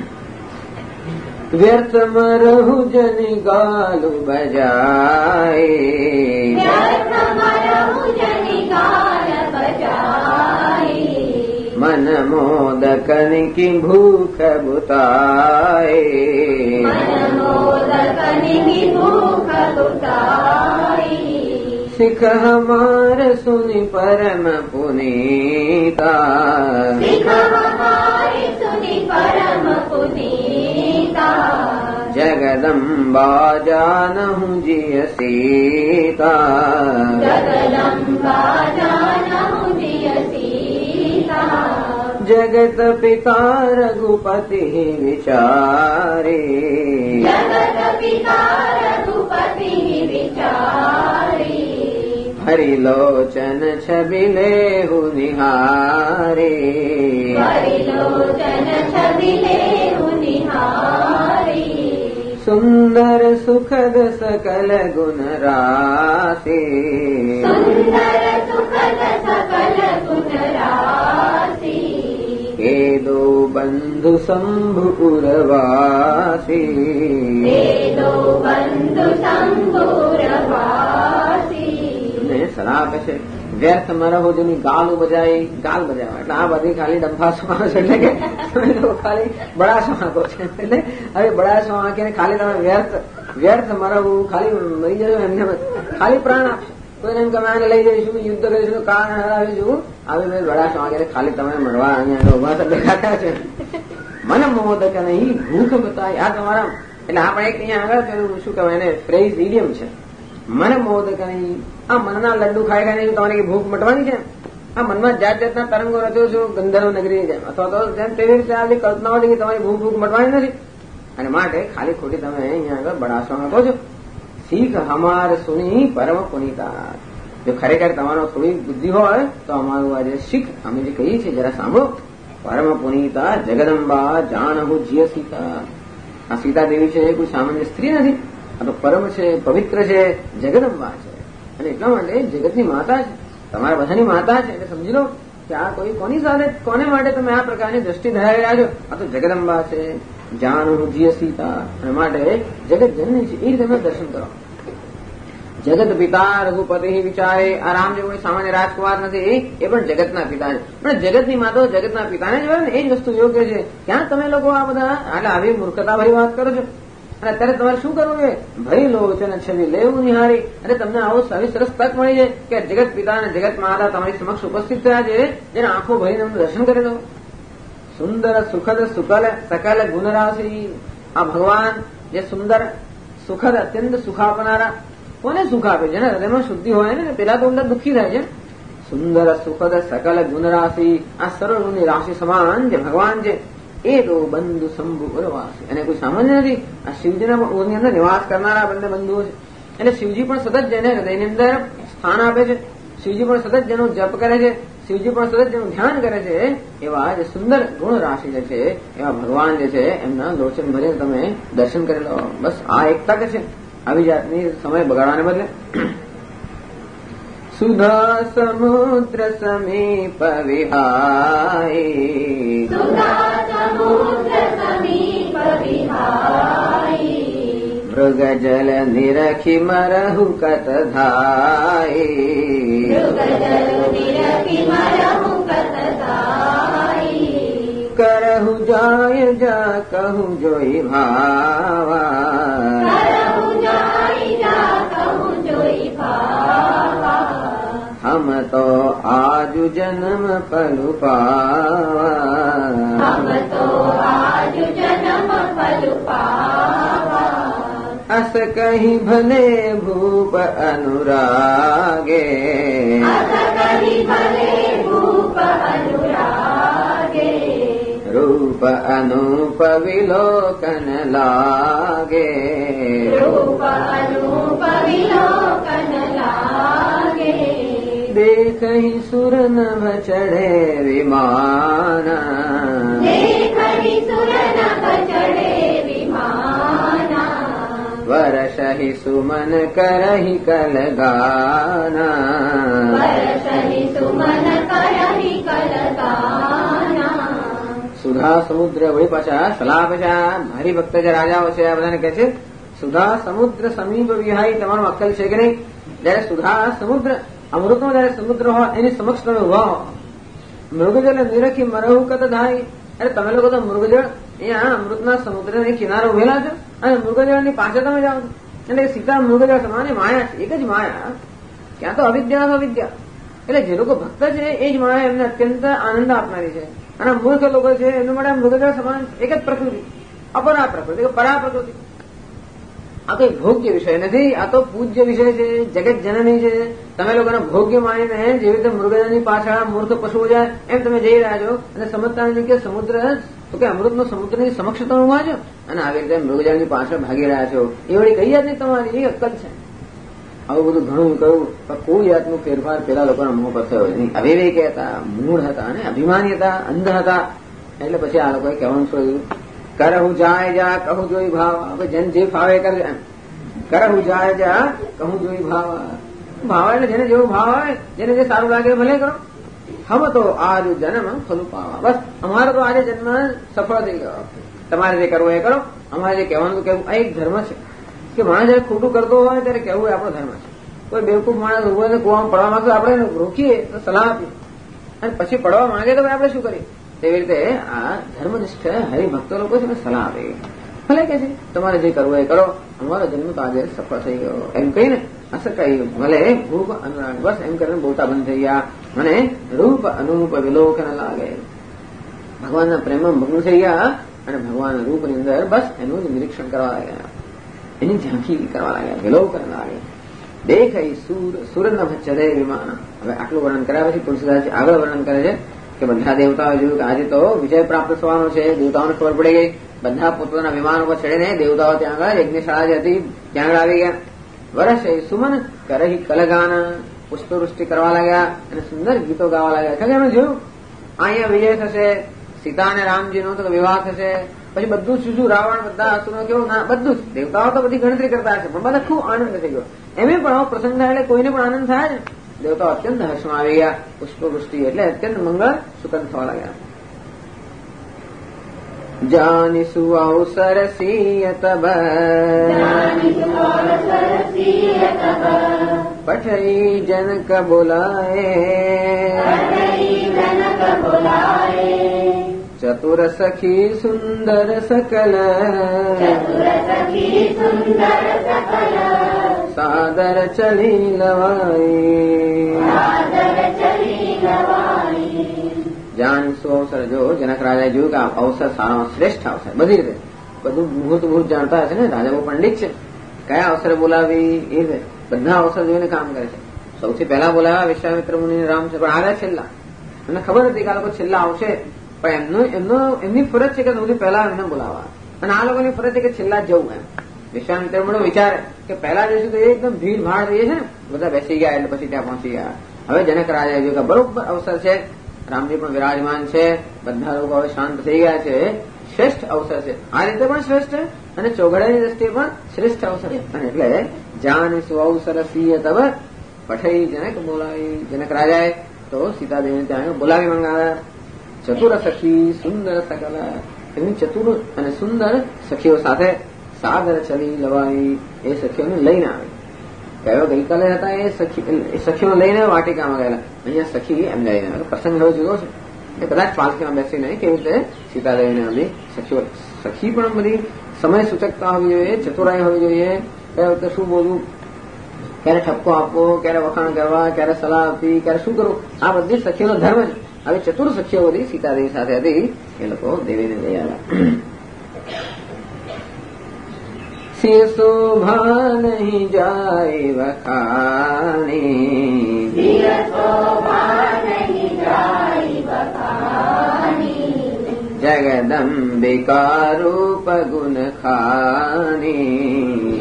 વ્યર્થ મરહુ જની ગાલુ બજાય, મન મોદકન કી ભૂખ બુતાય, સિખ હમાર સુની પરમ પુનીતા, જગદંબા જાનહુ જીય સીતા, જગત પિતા રઘુપતિ વિચારે, હરિલોચન છબી લેહુ નિહારે, સુંદર સુખદ સકલ ગુણ રાશિ, કેદો બંધુ શંભુ ઉરવાસી, સલાહ આપે છે. વ્યર્થ મરહોજની ગાલું બજાય, ગાલ બજાવવા એટલે આ બધી ખાલી ડંફાસો આવે છે, એટલે કે તમે લોકો ખાલી બળાસો આંકો છે. એટલે હવે બળાસો આંકીને ખાલી તમે વ્યર્થ મરવું, ખાલી મરી જજો એમને ખાલી પ્રાણ આપશે. કોઈને એમ કે અમે લઈ જઈશું, યુદ્ધ કરીશું, કારણ હરાવીશું, આવી મેં બળાસો આંકીને ખાલી તમે મરવા અહીંયા ઉભા તો દેખાતા છે. મને મોદક નહીં ભૂખ બતાય, આ તમારા એટલે આપણે એક અહીંયા આગળ શું કહેવાય એને ફ્રેઝ ઇડિયમ છે. મન મોદ કરી આ મનના લડ્ડુ ખાઈ ખાઈને તમારી ભૂખ મટવાની છે. આ મનમાં જાત જાતના તરંગો રચો છો ગંધર્વ નગરી જેમ, અથવા તો જેમ તેવી રીતે આવી કલ્પનાઓ છે કે તમારી ભૂખ મટવાની નથી. અને માટે ખાલી ખોટી તમે અહીંયા આગળ બળાશો નાખો છો. શીખ હમાર સુની પરમ પુનિતા. જો ખરેખર તમારો થોડી બુદ્ધિ હોય તો અમારું આજે શીખ અમે જે કહીએ છીએ જરા સાંભળો. પરમ પુનિતા જગદંબા જાણહુ જીય સીતા. આ સીતા દેવી છે એ કોઈ સામાન્ય સ્ત્રી નથી. આ તો પરમ છે, પવિત્ર છે, જગદંબા છે. અને એટલા માટે જગતની માતા છે, તમારા બધાની માતા છે. એટલે સમજી લો કે આ કોઈ કોની સાથે કોને માટે તમે આ પ્રકારની દ્રષ્ટિ ધરાવી રહ્યા છો. આ તો જગદંબા છે, જાણહુ જીય સીતા. અને માટે જગત જનની છે એ રીતે તમે દર્શન કરો. જગત પિતા રઘુપતિ વિચારે. આ રામ જે કોઈ સામાન્ય રાજકુમાર નથી, એ પણ જગતના પિતા છે. પણ જગતની માતો જગતના પિતાને જ હોય ને, એ જ વસ્તુ યોગ્ય છે. ક્યાં તમે લોકો આ બધા એટલે આવી મૂર્ખતા ભરી વાત કરો છો. અને અત્યારે તમારે શું કરવું છે? ભરી લો છે ને છબી લેવું નિહાળી. અને તમને આવો આવી સરસ તક મળી છે કે જગત પિતા અને જગત માતા તમારી સમક્ષ ઉપસ્થિત થયા છે, જેને આંખો ભરીને અમને દર્શન કરી દો. સુંદર સુખદ સુકલ સકલ ગુણરાશી. આ ભગવાન જે સુંદર સુખદ અત્યંત સુખ આપનારા. કોને સુખ આપે? જેને હૃદયમાં શુદ્ધિ હોય ને પેલા તો અંદર દુઃખી થાય છે. સુંદર સુખદ સકલ ગુણરાશિ. આ સર્વ ગુણની રાશિ સમાન જે ભગવાન છે એ તો બંધુ શંભુ ઉર્વાસી. અને કોઈ સામાન્ય નથી. આ શિવજીના ઉરની અંદર નિવાસ કરનારા બંને બંધુઓ છે. એટલે શિવજી પણ સતત જેને હૃદયની અંદર સ્થાન આપે છે, શિવજી પણ સતત જેનું જપ કરે છે, શિવજી પણ સતત જેનું ધ્યાન કરે છે, એવા જે સુંદર ગુણ રાશિ જે છે એવા ભગવાન જે છે એમના લોચન ભરીને તમે દર્શન કરી લો. બસ આ એક તક છે આવી જાતની સમય બગાડવાને બદલે. સુધા સમુદ્ર સમીપ વિહાઈ. મૃગ જલ નિરખી મરહુ કત ધાઈ. કરહુ જાય જા કહું જોઈ ભાવા. હમ તો આજુ જન્મ પલુ પાવા. અસ કહી ભલે ભૂપ અનુરાગે. રૂપ અનુપ વિલોકન લાગે. देखहि सुर नभ चढ़े विमान. वर्षहि सुमन करहि कल गाना. સુધા સમુદ્ર વળી પાછા સલાહ પાછા હરિભક્ત જે રાજાઓ છે આ બધાને કહે છે સુધા સમુદ્ર સમીપ વિહાઈ. તમારું અક્કલ છે કે નહીં? જયારે સુધા સમુદ્ર અમૃતનો જયારે સમુદ્ર હોય એની સમક્ષ તમે ઉભા હો. મૃગજળ નિરખી મરહુ કત ધાઈ. અરે તમે લોકો તો મૃગજળ અહીંયા અમૃતના સમુદ્રની કિનારે ઉભેલા છો અને મૃગજળની પાછળ તમે જાઓ છો. એટલે સીતા મૃગજળ સમાન માયા છે, એક જ માયા. ક્યાં તો અવિદ્યા તો વિદ્યા. એટલે જે લોકો ભક્ત છે એ જ માયા એમને અત્યંત આનંદ આપનારી છે. અને મૂર્ખ લોકો છે એમના માટે મૃગજળ સમાન એક જ પ્રકૃતિ, અપરા પ્રકૃતિ, પરા પ્રકૃતિ. આ કોઈ ભોગ્ય વિષય નથી, આ તો પૂજ્ય વિષય છે, જગત જનની છે. તમે લોકોને ભોગ્ય માનીને જેવી રીતે મૃગજળની પાછળ મૂર્ખ પશુઓ જાય એમ તમે જઈ રહ્યા છો અને સમજતા નથી કે સમુદ્ર તો કે અમૃતનો સમુદ્રની સમક્ષ તમે ઉભા છો અને આવી રીતે મૃગજળની પાછળ ભાગી રહ્યા છો. એ વળી કઈ જાતની તમારી અક્કલ છે? આવું બધું ઘણું કહ્યું પણ કોઈ જાતનું ફેરફાર પેલા લોકોના મોં પર થયો નહીં. અવિવેક હતા, મૂળ હતા અને અભિમાની હતા, અંધ હતા. એટલે પછી આ લોકોએ કહેવાનું છોડ્યું. કરહું જાય જા કહું જોઈ ભાવ. હવે જેને જે ફાવે કરે. કરહું જાય જા કહું જોઈ ભાવ. ભાવ એટલે જેને જેવો ભાવ આવે, જેને જે સારું લાગે ભલે કરો. હમ તો આજ જન્મ ફલું પાવા. બસ અમારો તો આજે જન્મ સફળ થઈ ગયો. તમારે જે કરવું એ કરો, અમારે જે કહેવાનું કહેવું આ એક ધર્મ છે કે માણસ જયારે ખોટું કરતો હોય ત્યારે કહેવું એ આપણો ધર્મ છે. કોઈ બેવકૂફ માણસ ઉભો ને કુવામાં પડવા માંગતો આપણે રોકીએ તો સલાહ આપીએ અને પછી પડવા માંગે તો આપણે શું કરીએ? તેવી રીતે આ ધર્મનિષ્ઠ હરિભક્તો લોકો છે સલાહ આપે. ભલે કે છે તમારે જે કરવું એ કરો, અમારો જન્મ તો આજે સફળ થઈ ગયો એમ કહીને અસર કહ્યું. ભલે રૂપ અનુરાગ બસ એમ કરીને બોલતા બંધ થઈ ગયા અને રૂપ અનુરૂપ વિલોકન લાગે. ભગવાનના પ્રેમમાં મગ્ન થઈ ગયા અને ભગવાનના રૂપની અંદર બસ એનું જ નિરીક્ષણ કરવા લાગ્યા, એની ઝાંખી કરવા લાગ્યા, વિલોકન લાગે. દેખઈ સુર ન ભચ્છતે વિમાન. હવે આટલું વર્ણન કર્યા પછી તુલસીદાસ આગળ વર્ણન કરે છે કે બધા દેવતાઓ જોયું કે આજે તો વિજય પ્રાપ્ત થવાનો છે. દેવતાઓને ખબર પડી ગઈ, બધા પોતાના વિમાન ઉપર ચડીને દેવતાઓ ત્યાં આગળ યજ્ઞશાળા જે હતી ત્યાં આગળ આવી ગયા. વર્ષે સુમન કરહી કલગાન, પુષ્પવૃષ્ટિ કરવા લાગ્યા અને સુંદર ગીતો ગાવા લાગ્યા. કારણ કે એમણે જોયું અહીંયા વિજય થશે, સીતા અને રામજીનો તો વિવાહ થશે, પછી બધું શું રાવણ બધા અસુરો કેવું ના બધું જ દેવતાઓ તો બધી ગણતરી કરતા હશે, પણ બધા ખૂબ આનંદ થઈ ગયો. એમ પણ આવો પ્રસંગ થાય એટલે કોઈને પણ આનંદ થાય ને. દેવતાઓ અત્યંત હર્ષમાં આવી ગયા. પુષ્પવૃષ્ટિ એટલે અત્યંત મંગળ સુકન થવા લાગ્યા. જાનિસુ અવસર સિય તબ પઠઈ જનક બોલાએ ચતુર સખી સુંદર સકલ સાદર ચલી લવાઈ. જાણીશું અવસર. જો જનક રાજાએ જોયું કે આ અવસર સારામાં શ્રેષ્ઠ અવસર, બધી રીતે બધું મુહૂર્ત જાણતા હશે ને, રાજા બહુ પંડિત છે. કયા અવસરે બોલાવી એ રીતે બધા અવસર જોઈને કામ કરે છે. સૌથી પહેલા બોલાવ્યા વિશ્વામિત્ર મુનિ રામ છે, પણ આવ્યા છેલ્લા. એમને ખબર હતી કે આ લોકો છેલ્લા આવશે, પણ એમની ફરજ છે કે સૌથી પહેલા એમને બોલાવવા, અને આ લોકોની ફરજ છે કે છેલ્લા જવું. એમ વિશ્વામિત્ર મુનિ વિચારે કે પહેલા જઈશું તો એકદમ ભીડ ભાડ રહીએ છે ને, બધા બેસી ગયા એટલે પછી ત્યાં પહોંચી ગયા. હવે જનક રાજાએ જોયું કે બરોબર અવસર છે, રામજી પણ વિરાજમાન છે, બધા લોકો હવે શાંત થઈ ગયા છે, શ્રેષ્ઠ અવસર છે. આ રીતે પણ શ્રેષ્ઠ અને ચોઘડાની દ્રષ્ટિએ પણ શ્રેષ્ઠ અવસર છે. અને એટલે જાનિસુ અવસર સિય તબ પઠઈ જનક બોલાવી. જનક રાજાએ તો સીતાદેવીને ત્યાં બોલાવી મંગાવ્યા. ચતુર સખી સુંદર સકલ, એમની ચતુર અને સુંદર સખીઓ સાથે સાદર ચલી લવાઈ. એ સખીઓને લઈને આવે. કયો ગઈકાલે હતા એ સખીઓ લઈને વાટિકામાં ગયેલા, અહીંયા સખી એમ લઈને આવે. પ્રસંગ હવે જુદો છે. એ કદાચ પાલખીમાં બેસીને કેવી રીતે સીતાદેવીને બધી સખીઓ, સખી પણ બધી સમય સૂચકતા હોવી જોઈએ, ચતુરાઈ હોવી જોઈએ. કયા વખતે શું બોલવું, ક્યારે ઠપકો આપવો, ક્યારે વખાણ કરવા, ક્યારે સલાહ આપવી, ક્યારે શું કરવું, આ બધી સખીઓનો ધર્મ છે. આવી ચતુર સખીઓ બધી સીતાદેવી સાથે હતી. એ લોકો દેવીને લઈ આવ્યા. સિય શોભા નહીં જાય વખાણી, જગદંબિકા રૂપ ગુણ ખાની.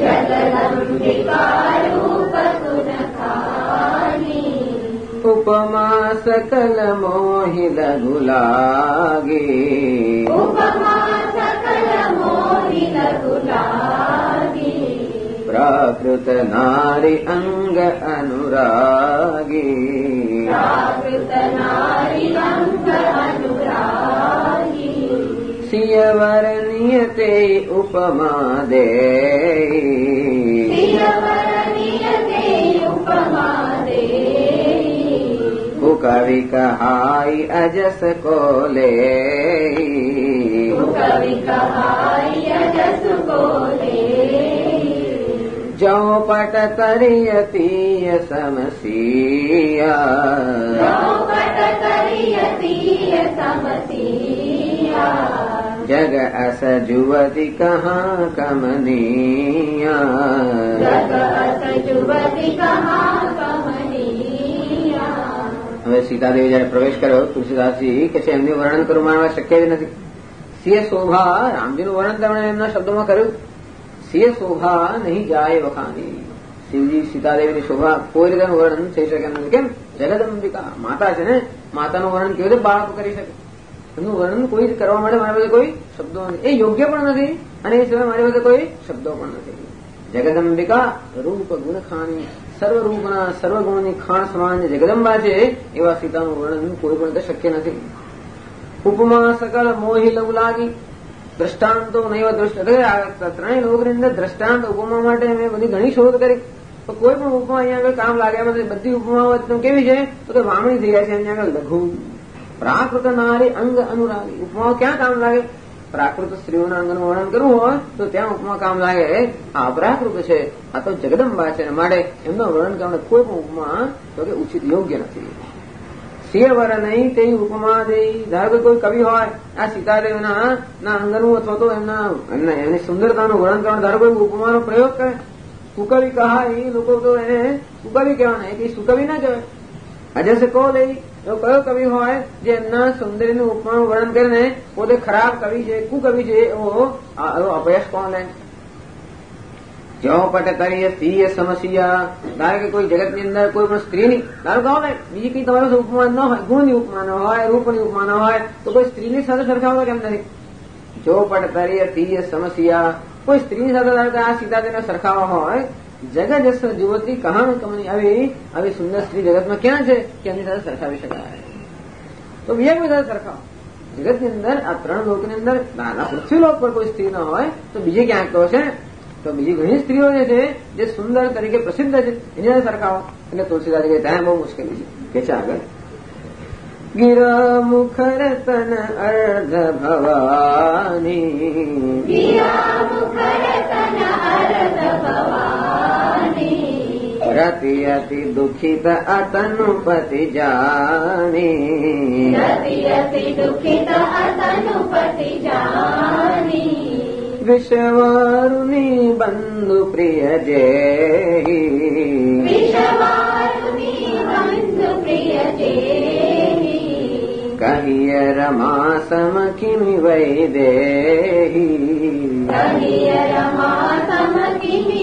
ઉપમા સકલ મોહિ લઘુ લાગી, પ્રાકૃત નારી અંગ અનુરાગી. સિયવર નિયતે ઉપમા દે, કવિ કહાઈ અજસ કો લે, જો પટ તરિયતી સમસિયા, જગ અસ જુવતી કહા કમનિયા. હવે સીતાદેવી જયારે પ્રવેશ કર્યો, તુલસીદાસજી કે છે એમનું વર્ણન કરવું માનવા શક્ય જ નથી. સિય શોભા, રામજીનું વર્ણન તેમણે એમના શબ્દોમાં કર્યું. સિય શોભા નહીં જાય વખાણી. શિવજી સીતાદેવીની શોભા કોઈ રીતે વર્ણન થઈ શકે નથી. કેમ? જગદંબિકા માતા છે ને, માતાનું વર્ણન કેવી રીતે બાળકો કરી શકે? એમનું વર્ણન કોઈ કરવા માટે મારી પાસે કોઈ શબ્દો નથી, એ યોગ્ય પણ નથી, અને એ સિવાય મારી પાસે કોઈ શબ્દો પણ નથી. જગદંબિકા રૂપ ગુણ ખાણી, સર્વરૂપના સર્વગુણની ખાણ સમાન જે જગદંબા છે એવા સીતાનું વર્ણન કોઈ પણ શક્ય નથી. ઉપમા સકલ મોહી લઘુ લાગી, દ્રષ્ટાંતો નૈવ દૃષ્ટ. ત્રણેય લોકોની અંદર દ્રષ્ટાંત ઉપમા માટે મેં બધી ઘણી શોધ કરી, તો કોઈ પણ ઉપમા અહીંયા આગળ કામ લાગે એમ. બધી ઉપમાઓ કેવી છે તો કે વામણી થઈ જાય છે. અહીંયા આગળ લઘુ પ્રાકૃત નારી અંગ અનુરાગી. ઉપમાઓ ક્યાં કામ લાગે? પ્રાકૃત સ્ત્રીઓના અંગનું વર્ણન કરવું હોય તો ત્યાં ઉપમા કામ લાગે. આ અપ્રાકૃત છે, આ તો જગદંબા છે, માટે એમનું વર્ણન કરવાનું કોઈ પણ ઉપમા તો કે ઉચિત યોગ્ય નથી. સિયવર નહીં તેવી ઉપમા દે. ધારો કે કોઈ કવિ હોય આ સીતાદેવીના અંગનું અથવા તો એમની સુંદરતાનું વર્ણન કરવાનું ધારો કોઈ ઉપમાનો પ્રયોગ કરે, કુકવિ કહા એ લોકો તો એને કુકવિ કહેવાના કે સુકવિ ના કહેવાય. આજે સે કહો લઈ એવો કયો કવિ હોય જે એમના સૌંદર્યનું ઉપમાનું વર્ણન કરીને પોતે ખરાબ કવિ છે, કુકવિ છે, એવો અપયશ કોણ લે? જો પટ કરીએ સ્ત્રી સમસ્યા, ધારો કે કોઈ જગતની અંદર કોઈ પણ સ્ત્રીની, ધારો કહો ને બીજી કઈ તમારું ઉપમાન ન હોય, ગુણની ઉપમાન હોય, રૂપની ઉપમાન હોય, તો કોઈ સ્ત્રીની સાથે સરખાવતા કેમ નથી? જો પટ કરીએ સ્ત્રી સમસ્યા, કોઈ સ્ત્રીની સાથે ધારો કે આ સીતાજીને સરખાવવા હોય, જગત જસ યુવતી કહાણ કમની, આવી સુંદર સ્ત્રી જગતમાં ક્યાં છે કે એમની સાથે સરખાવી શકાય? તો બીજા કોઈ સાથે સરખાવો. જગતની અંદર આ 3 લોકની અંદર નાના પૃથ્વી લોક પર કોઈ સ્ત્રી ન હોય તો બીજી ક્યાંક તો છે. તો બીજી ઘણી સ્ત્રીઓ જે છે જે સુંદર તરીકે પ્રસિદ્ધ છે એની સાથે સરખાવો. એટલે તુલસીદાસ કે ત્યાં બહુ મુશ્કેલી છે. કે છે આગળ, ગિરા મુખર તન અર્ધ ભવાની, ગિરા મુખર તન અર્ધ ભવાની, રતિ અતિ દુખિત અતનુપતિ જાની, રતિ અતિ દુખિત અતનુપતિ જાની, વિષવારુની બંધુ પ્રિય જેહી, વિષવારુની બંધુ પ્રિય જેહી, કહિય રમા સમખિમિ વૈદેહી, કહિય રમા સમખિમિ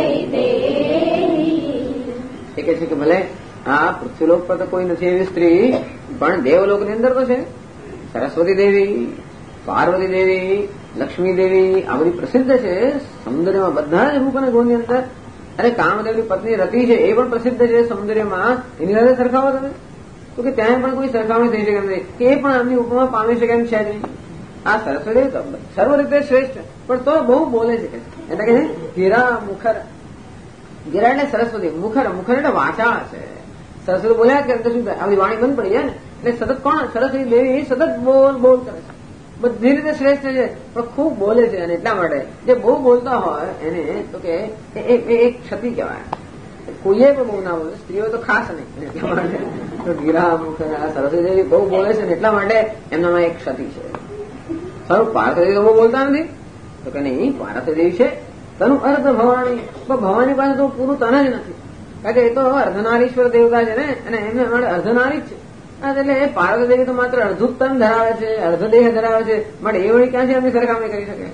વૈદેહી. એ કહે છે કે ભલે આ પૃથ્વીલોક પર તો કોઈ નથી એવી સ્ત્રી, પણ દેવલોકની અંદર તો છે. સરસ્વતી દેવી, પાર્વતી દેવી, લક્ષ્મી દેવી આ બધી પ્રસિદ્ધ છે સૌંદર્યમાં, બધા જ રૂપ અને ગુણની અંદર. અરે કામદેવની પત્ની રતિ છે એ પણ પ્રસિદ્ધ છે સૌંદર્યમાં, એની સાથે સરખાવો તમે તો કે ત્યાં પણ કોઈ સરખામણી થઈ શકે નથી, કે એ પણ આમની ઉપમા પામી શકે એમ છે જ નહીં. આ સરસ્વતી તો સર્વ રીતે શ્રેષ્ઠ, પણ તો બહુ બોલે છે. એટલે કે ગિરા મુખર, ગિરા એટલે સરસ્વતી, મુખર, મુખર એટલે વાચાળ છે. સરસ્વતી બોલ્યા જ કરે તો શું થાય? આપણી વાણી બંધ પડી જાય ને. એટલે સતત કોણ? સરસ્વતી દેવી સતત બોલ બોલ કરે છે, બધી રીતે શ્રેષ્ઠ છે પણ ખૂબ બોલે છે. અને એટલા માટે જે બહુ બોલતા હોય એને તો કે એક ક્ષતિ કહેવાય. કોઈએ પણ બહુ ના બોલે, સ્ત્રીઓ તો ખાસ નહીં. એટલા માટે તો ગિરા મુખ સરસ્વતી દેવી બહુ બોલે છે ને એટલા માટે એમનામાં એક ક્ષતિ છે. સારું, પાર્વતી દેવી તો બહુ બોલતા નથી તો કે નહીં, પાર્વતી દેવી છે તનું અર્ધ ભવાની, પણ ભવાની પાસે તો પૂરું તન જ નથી. કારણ કે એ તો અર્ધનારીશ્વર દેવતા છે ને, અને એમને માટે અર્ધનારી જ છે. એટલે એ પાર્વતી દેવી તો માત્ર અડધું તન ધરાવે છે, અર્ધ દેહ ધરાવે છે, માટે એ વળી ક્યાંથી એમની સરખામણી કરી શકે?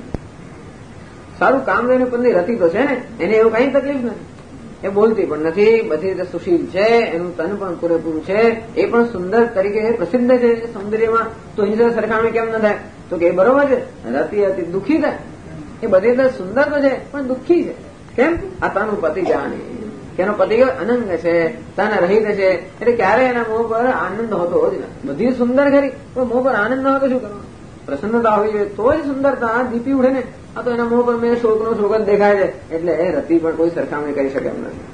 સારું, કામદેવની પત્ની રતિ તો છે ને, એને એવું કઈ તકલીફ નથી, એ બોલતી પણ નથી, બધી રીતે સુશીલ છે, એનું તન પણ પૂરેપૂરું છે, એ પણ સુંદર તરીકે પ્રસિદ્ધ છે સૌંદર્યમાં, તો એની સાથે સરખામણી કેમ ન થાય? તો કે એ બરોબર છે. રતિ અતિ દુઃખી થાય, એ બધી રીતે સુંદર તો છે પણ દુઃખી છે. કેમ? આ તનું પતિ જાણી, એનો પતિ અનંગ છે, તન રહિત છે, એટલે ક્યારે એના મોહ પર આનંદ હોતો જ નથી. બધી સુંદર ખરી પણ મોહ પર આનંદ ન હોય તો શું કરવાનું? પ્રસન્નતા હોવી જોઈએ તો જ સુંદરતા દીપી ઉઠે ને. આ તો એના મોહ પર મેં શોકનો શોક જ દેખાય છે, એટલે એ રતિ પણ કોઈ સરખામણી કરી શકે એમ નથી.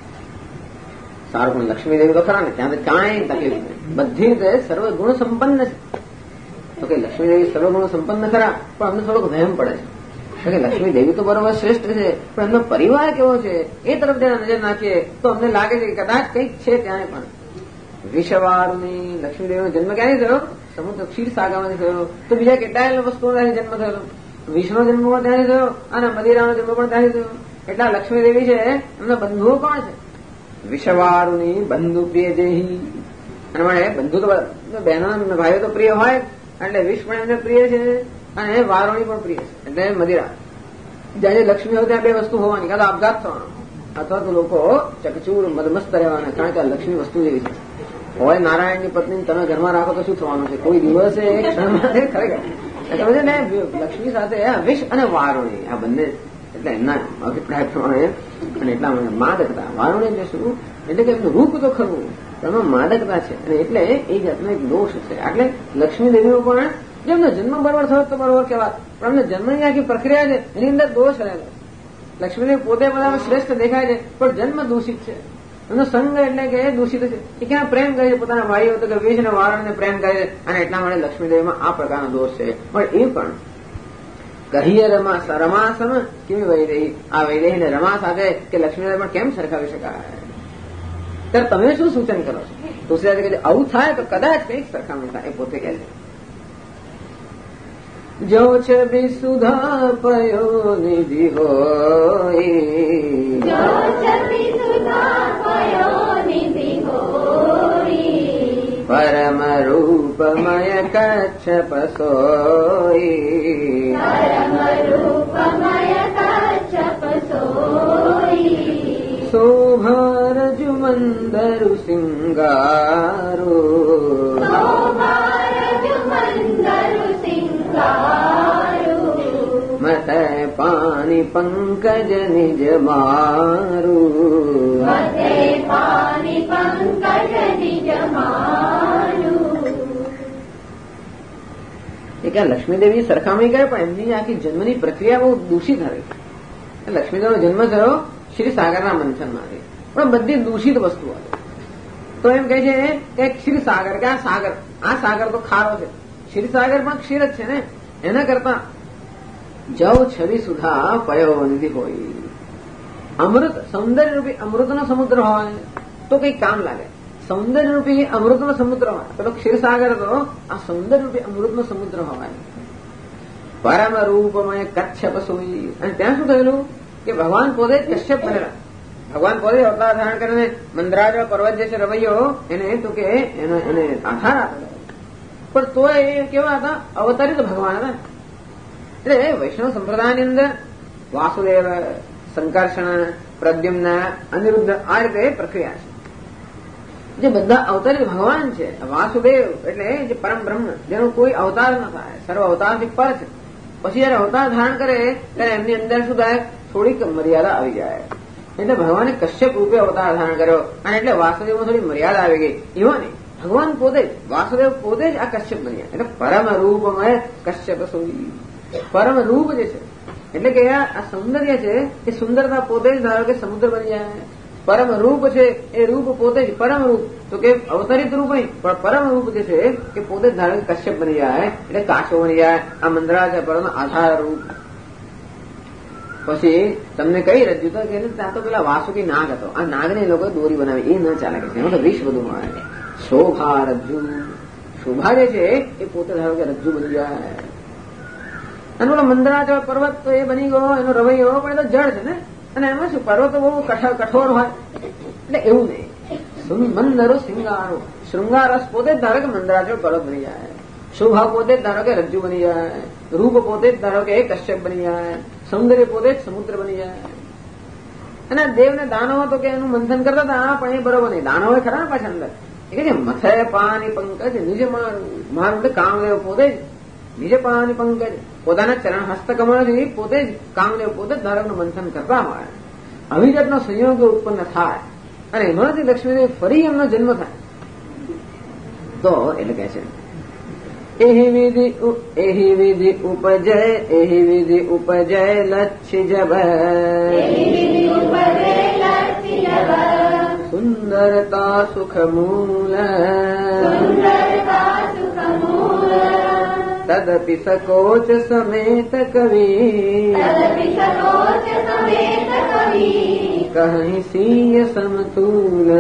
સારું, પણ લક્ષ્મી દેવી તો ખરા ને, ત્યાં કાંઈ તકલીફ નહીં, બધી રીતે સર્વગુણ સંપન્ન છે. તો કે લક્ષ્મી દેવી સર્વગુણ સંપન્ન ખરા, પણ અમને થોડોક વહેમ પડે છે કે લક્ષ્મી દેવી તો બરોબર શ્રેષ્ઠ છે, પણ એમનો પરિવાર કેવો છે એ તરફ જરા નજર નાખીએ તો અમને લાગે છે કે કદાચ કંઈક છે ત્યાં પણ. વિષવારુની લક્ષ્મી દેવીનો જન્મ ક્યાંથી થયો? સમુદ્ર ક્ષીરસાગરમાંથી થયો. તો બીજા કેટલાય વસ્તુઓમાંથી જન્મ થયેલો. વિષ્ણુ જન્મ પણ ત્યાંથી થયો અને મદિરાનો જન્મ પણ ત્યાંથી થયો. એટલા લક્ષ્મી દેવી છે એમના બંધુઓ કોણ છે? વિષવારુની બંધુ પ્રિય જેહી. અને મળે બંધુ તો બહેનો ભાઈઓ તો પ્રિય હોય, એટલે વિષ પણ એમને પ્રિય છે અને વારુણી પણ પ્રિય છે, એટલે મદિરા. જ્યાં લક્ષ્મી હોય ત્યાં બે વસ્તુ હોવાની, કાં તો આપઘાત થવાનો અથવા તો લોકો ચકચૂર મદમસ્ત રહેવાના, કારણ કે આ લક્ષ્મી વસ્તુ જેવી છે. હોય નારાયણની પત્ની તમે ઘરમાં રાખો તો શું થવાનું છે? કોઈ દિવસે એક ક્ષણ ખરેખર સમજે ને. લક્ષ્મી સાથે વિષ અને વારુણી આ બંને, એટલે એમના અભિપ્રાય પ્રમાણે અને એટલા માદકતા. વારુણી એટલે શું? એટલે કે એમનું રૂપ તો ખરું, એમાં માદકતા છે, અને એટલે એ જાતનો એક દોષ છે. એટલે લક્ષ્મી દેવીઓ પણ જેમનો જન્મ બરોબર થયો તો બરોબર કહેવાય, પણ એમને જન્મની આખી પ્રક્રિયા છે એની અંદર દોષ રહેલો. લક્ષ્મીદેવી પોતે બધા શ્રેષ્ઠ દેખાય છે પણ જન્મ દૂષિત છે, એનો સંગ એટલે કે દૂષિત છે. એ ક્યાં પ્રેમ કરે છે પોતાના ભાઈઓ તો કે વિષ અને વારુણને પ્રેમ કરે છે, અને એટલા માટે લક્ષ્મીદેવીમાં આ પ્રકારનો દોષ છે. પણ એ પણ કહીએ રમાસમ કેવી વૈદેહી, આ વૈદેહીને રમા સાથે કે લક્ષ્મીદેવી પણ કેમ સરખાવી શકાય? ત્યારે તમે શું સૂચન કરો છો? તુલસીદાસ કહે છે આવું થાય તો કદાચ કંઈક સરખામણી થાય, એ પોતે કહે છે. જો છબી સુધા પયો નિધિ હોય જો છબી સુધા પયો નિધિ હોય પરમ રૂપમય કચ્છપ સોઈ પરમ રૂપમય કચ્છપ સોઈ શોભારજુ મંદરુ સિંગારો શોભારજુ મંદરુ સિંગારો મત પાણી પંકજ નિજ મારું મતે પાણી પંકજ નિજ મારું. એ કે લક્ષ્મીદેવી સરખામણી કરે પણ એમની આખી જન્મની પ્રક્રિયા બહુ દૂષિત હતી. લક્ષ્મીદેવનો જન્મ થયો ક્ષીરસાગરના મંથનમાંથી, પણ બધી દૂષિત વસ્તુ હતી. તો એમ કહે છે કે ક્ષીરસાગર કે આ સાગર તો ખારો છે, ક્ષીરસાગર પણ ક્ષીર જ છે ને. એના કરતા જવ છબી સુધા પયો નિધિ હોય. અમૃત સૌંદર્ય રૂપી અમૃતનો સમુદ્ર હોય તો કઈ કામ લાગે. સૌંદર્ય રૂપી અમૃતનો સમુદ્ર હોય પેલો ક્ષીરસાગર તો આ સૌંદર્ય રૂપી અમૃતનો સમુદ્ર હોય. પરમ રૂપમય કચ્છપ સોઈ. અને ત્યાં શું થયેલું કે ભગવાન પોતે જ કશ્યપ બનેલા. ભગવાન પોતે અવતાર ધારણ કરીને મંદરાજ પર્વત જે છે રવૈયો એને તો કે એને આધાર આપેલો, પણ તો એ કેવા હતા? અવતરિત ભગવાન હતા. એટલે વૈષ્ણવ સંપ્રદાયની અંદર વાસુદેવ, સંકર્ષણ, પ્રદ્યુમ્ન, અનિરુદ્ધ આ રીતે પ્રક્રિયા છે. જે બધા અવતારિત ભગવાન છે. વાસુદેવ એટલે જે પરમ બ્રહ્મ જેનો કોઈ અવતાર ન થાય, સર્વ અવતારથી પર છે. પછી જયારે અવતાર ધારણ કરે ત્યારે એમની અંદર શું થાય? થોડીક મર્યાદા આવી જાય. એટલે ભગવાને કશ્યપ રૂપે અવતાર ધારણ કર્યો અને એટલે વાસુદેવમાં થોડી મર્યાદા આવી ગઈ. એવા નહીં, ભગવાન પોતે જ વાસુદેવ પોતે જ આ કશ્યપ બન્યા. એટલે પરમ રૂપમય કશ્યપ સોઈ. પરમ રૂપ જે છે એટલે કે આ સૌંદર્ય છે એ સુંદરતા પોતે જ ધારો કે સમુદ્ર બની જાય. પરમ રૂપ છે એ રૂપ પોતે જ પરમ રૂપ, તો કે અવતરિત રૂપ નહીં પણ પરમ રૂપ જે છે એ પોતે જ ધારો કે કશ્યપ બની જાય, એટલે કાચો બની જાય. આ મંદરાજ પરમ આધાર રૂપ. પછી તમને કઈ રજ્જુ તો કે ત્યાં તો પેલા વાસુકી નાગ હતો. આ નાગને એ લોકો દોરી બનાવી, એ ન ચાલે કે એમાં તો વિષ બધું મળે. શોભા રજ્જુ, શોભા જે છે એ પોતે ધારો કે રજ્જુ બની જાય. અને પેલો મંદરાચળ પર્વત તો એ બની ગયો, એનો રવૈયો પણ એ તો જળ છે ને. અને એમાં શું પર્વતો બહુ કઠોર હોય એટલે એવું નહીં. મંદરો શૃંગારો, શૃંગારસ પોતે જ ધારો કે મંદરાચળ પર્વત બની જાય. શોભા પોતે જ ધારો કે રજ્જુ બની જાય. રૂપ પોતે જ ધારો કે કશ્યપ બની જાય. સૌંદર્ય પોતે જ સમુદ્ર બની જાય. અને દેવ ને દાનવો તો કે એનું મંથન કરતા હતા પણ એ બરોબર નહીં. દાનવો ખરા ને પાછા અંદર એ કે છે મથે પાણી પંકજ નિજ મારું એટલે કામદેવ પોતે જ નિજ પાણી પંકજ પોતાના ચરણ હસ્તકમળથી પોતે જ કામદેવ પોતે જ ધારકનું મંથન કરતા હોય. આવી જાતનો સંયોગ ઉત્પન્ન થાય અને એમાંથી લક્ષ્મીદેવ ફરી એમનો જન્મ થાય તો એટલે કહે છે એહી વિધિ ઉપજય લચ્છી જબ સુંદરતા સુખ મૂલ તદપિ સકોચ સમેત કવિ કહી સિંહ સમતૂલ.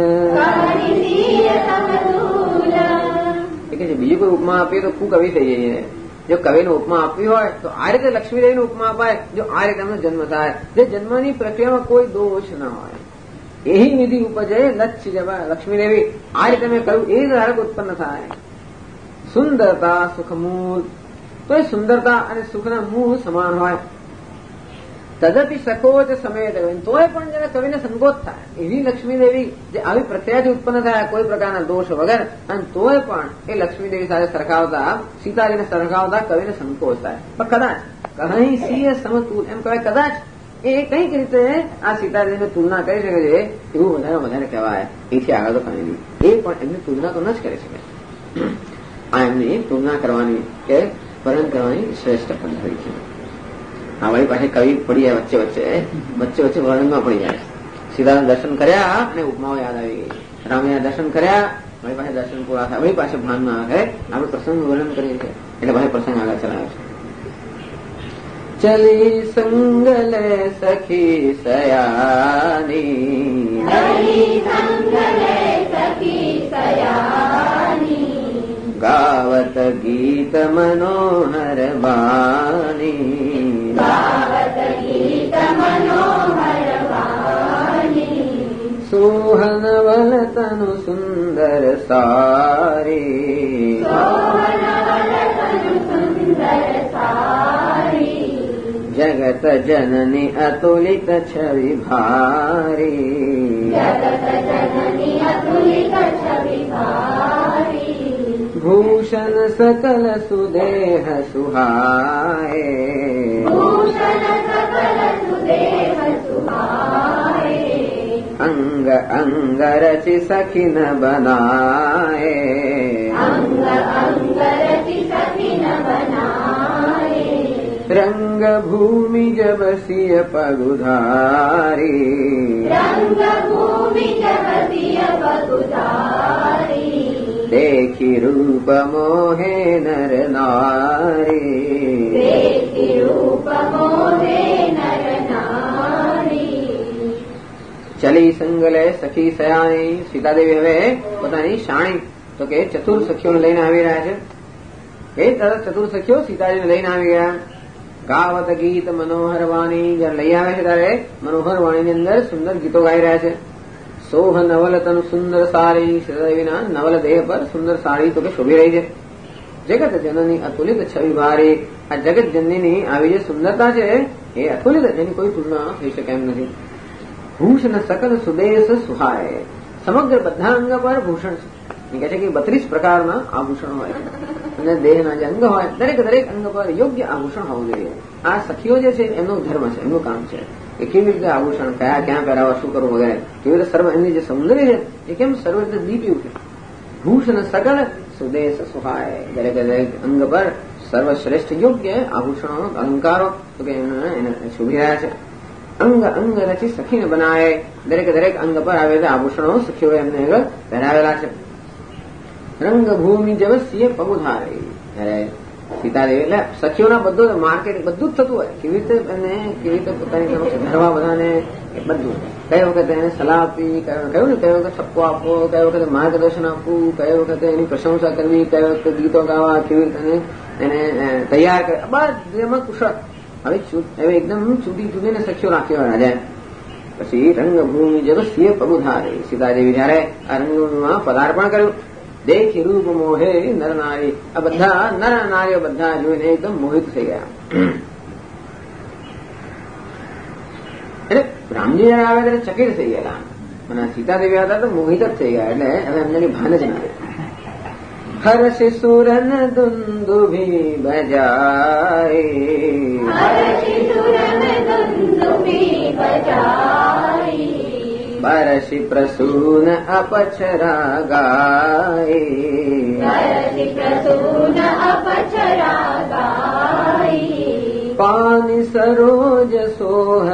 બીજું કોઈ ઉપમા આપીએ તો ખૂબ કવિ થઈ જઈએ. જો કવિને ઉપમા આપવી હોય તો આ રીતે લક્ષ્મીદેવીને ઉપમા અપાય. જો આ રીતે એમનો જન્મ થાય, જે જન્મની પ્રક્રિયામાં કોઈ દોષ ના હોય. એહી વિધિ ઉપજે લચ્છ જવા. લક્ષ્મીદેવી આ રીતે મેં કહ્યું એ ધારક ઉત્પન્ન થાય. સુંદરતા સુખ મૂળ, તો એ સુંદરતા અને સુખના મૂળ સમાન હોય. તદપી સકોચ સમેત તોય પણ જયારે કવિને સંકોચ થાય એવી લક્ષ્મીદેવી જે આવી પ્રક્રિયાથી ઉત્પન્ન થાય કોઈ પ્રકારના દોષ વગર, અને તોય પણ એ લક્ષ્મીદેવી સાથે સરખાવતા સીતાજીને સરખાવતા કવિને સંકોચ થાય. પણ કદાચ કહી સિંહ સમતૂલ એમ કહેવાય. કદાચ એ કઈક રીતે આ સીતાજીની તુલના કરી શકે છે એવું વધારે કહેવાય. એથી આગળ તો કઈ નહીં. એ પણ એમની તુલના તો ન જ કરી શકે. આ એમની તુલના કરવાની કે વર્ણન કરવાની શ્રેષ્ઠ પદ્ધતિ છે. આ વળી પાસે કવિ પડી જાય વચ્ચે વર્ણનમાં પડી જાય. સીતાના દર્શન કર્યા અને ઉપમાઓ યાદ આવી ગઈ. રામના દર્શન કર્યા વળી પાસે દર્શન પૂરા થાય વળી પાસે ભાનમાં આવે આપણે પ્રસંગનું વર્ણન કરીએ છીએ એટલે પાસે પ્રસંગ આગળ ચલાવે છે. ચલી સંગલે સખી સયાની ગાવ ગાવત ગીત મનોહર વાણી, ગાવત ગીત મનોહર વાણી, સોહન વલતનુ સુંદર સારી, સોહન વલતનુ સુંદર સારી, જગત જનની અતુલિત છવિ ભારી, જગત જનની અતુલિત છવિ ભારી, ભૂષણ સકલ સુદેહ સુહાય, ભૂષણ સકલ સુદેહ સુહાય, અંગ અંગ રચી સખીન બનાય, અંગ અંગ રચી સખીન બનાય, રંગ ભૂમિ જબ સિય પગુધારી, રંગ ભૂમિ જગતિય પગુધારી, દેખી રૂપ મોહે નર નારી, દેખી રૂપ મોહે નર નારી, ચલી સંગલે સખી સયાણી. સીતાદેવી હવે પોતાની શાણી તો કે ચતુર સખીઓને લઈને આવી રહ્યા છે. એ તરત ચતુર સખીઓ સીતાજીને લઈને આવી ગયા. ગાવત ગીત મનોહર વાણી, જયારે લઈ આવે છે ત્યારે મનોહર વાણીની અંદર સુંદર ગીતો ગાઈ રહ્યા છે. સોહ નવલ તનુ સુંદર સારી, સીતાદેવીના નવલ દેહ પર સુંદર સાડી તો કે શોભી રહી છે. જગત જનની અતુલિત છવિ ભારી, આ જગત જનની આવી જે સુંદરતા છે એ અતુલિત, જેની કોઈ તુલના થઈ શકે એમ નથી. ભૂષણ સકલ સુદેશ સુહાય, સમગ્ર બધા અંગ પર ભૂષણ છે. કહે છે કે 32 પ્રકારના આભૂષણ હોય છે અને દેહના જે અંગ હોય દરેક દરેક અંગ પર યોગ્ય આભૂષણ હોવું જોઈએ. આ સખીઓ જે છે એમનો ધર્મ છે, એમનું કામ છે કે કેવી રીતે આભૂષણ કયા ક્યાં પહેરાવા, શું કરવું વગેરે, કેવી રીતે સર્વ એમની જે સૌંદર્ય છે એ કેમ સર્વ રીતે દીપ્યું છે. ભૂષણ સકલ સુદેશ સુહાય, દરેક દરેક અંગ પર સર્વશ્રેષ્ઠ યોગ્ય આભૂષણો અલંકારો તો કે એને શોભી રહ્યા છે. અંગ અંગ રચી સખીને બનાય, દરેક દરેક અંગ પર આવેલા આભૂષણો સખીઓએ એમને આગળ પહેરાવેલા છે. રંગ ભૂમિ જવસ્ય પગુધારી, ત્યારે સીતાદેવી એટલે સખીઓના બધું માર્કેટિંગ બધું જ થતું હોય. કેવી રીતે એને કેવી રીતે પોતાની ધરવા બધાને એ બધું, કઈ વખતે એને સલાહ આપવી, કહ્યું ને કઈ વખતે ઠપકો આપવો, કઈ વખતે માર્ગદર્શન આપવું, કઈ વખતે એની પ્રશંસા કરવી, કઈ વખતે ગીતો ગાવા, કેવી રીતે એને તૈયાર કરે, બધામાં કુશળ. હવે એકદમ ચૂંટીને સખીઓ રાખ્યો રાજા. પછી રંગભૂમિ જગસ્ય પગુધારી, સીતાદેવી જયારે આ રંગભૂમિમાં પદાર્પણ કર્યું, દેખી રૂપ મોહે નર નારી, આ બધા નર નારીઓ બધા જોઈને એકદમ મોહિત થઈ ગયા. એટલે રામજી જયારે આવે ત્યારે ચકિત થઈ ગયેલા અને સીતાદેવી હતા તો મોહિત જ થઈ ગયા. એટલે હવે એમને ભાન જ ના આવ્યું. હર્ષ સુરન દુંદુભી બજાય, હર્ષ સુરન દુંદુભી બજાય, બરસી પ્રસૂન અપછરા ગાય, બરસી પ્રસૂન અપછરા ગાય, પાની સરોજ સોહ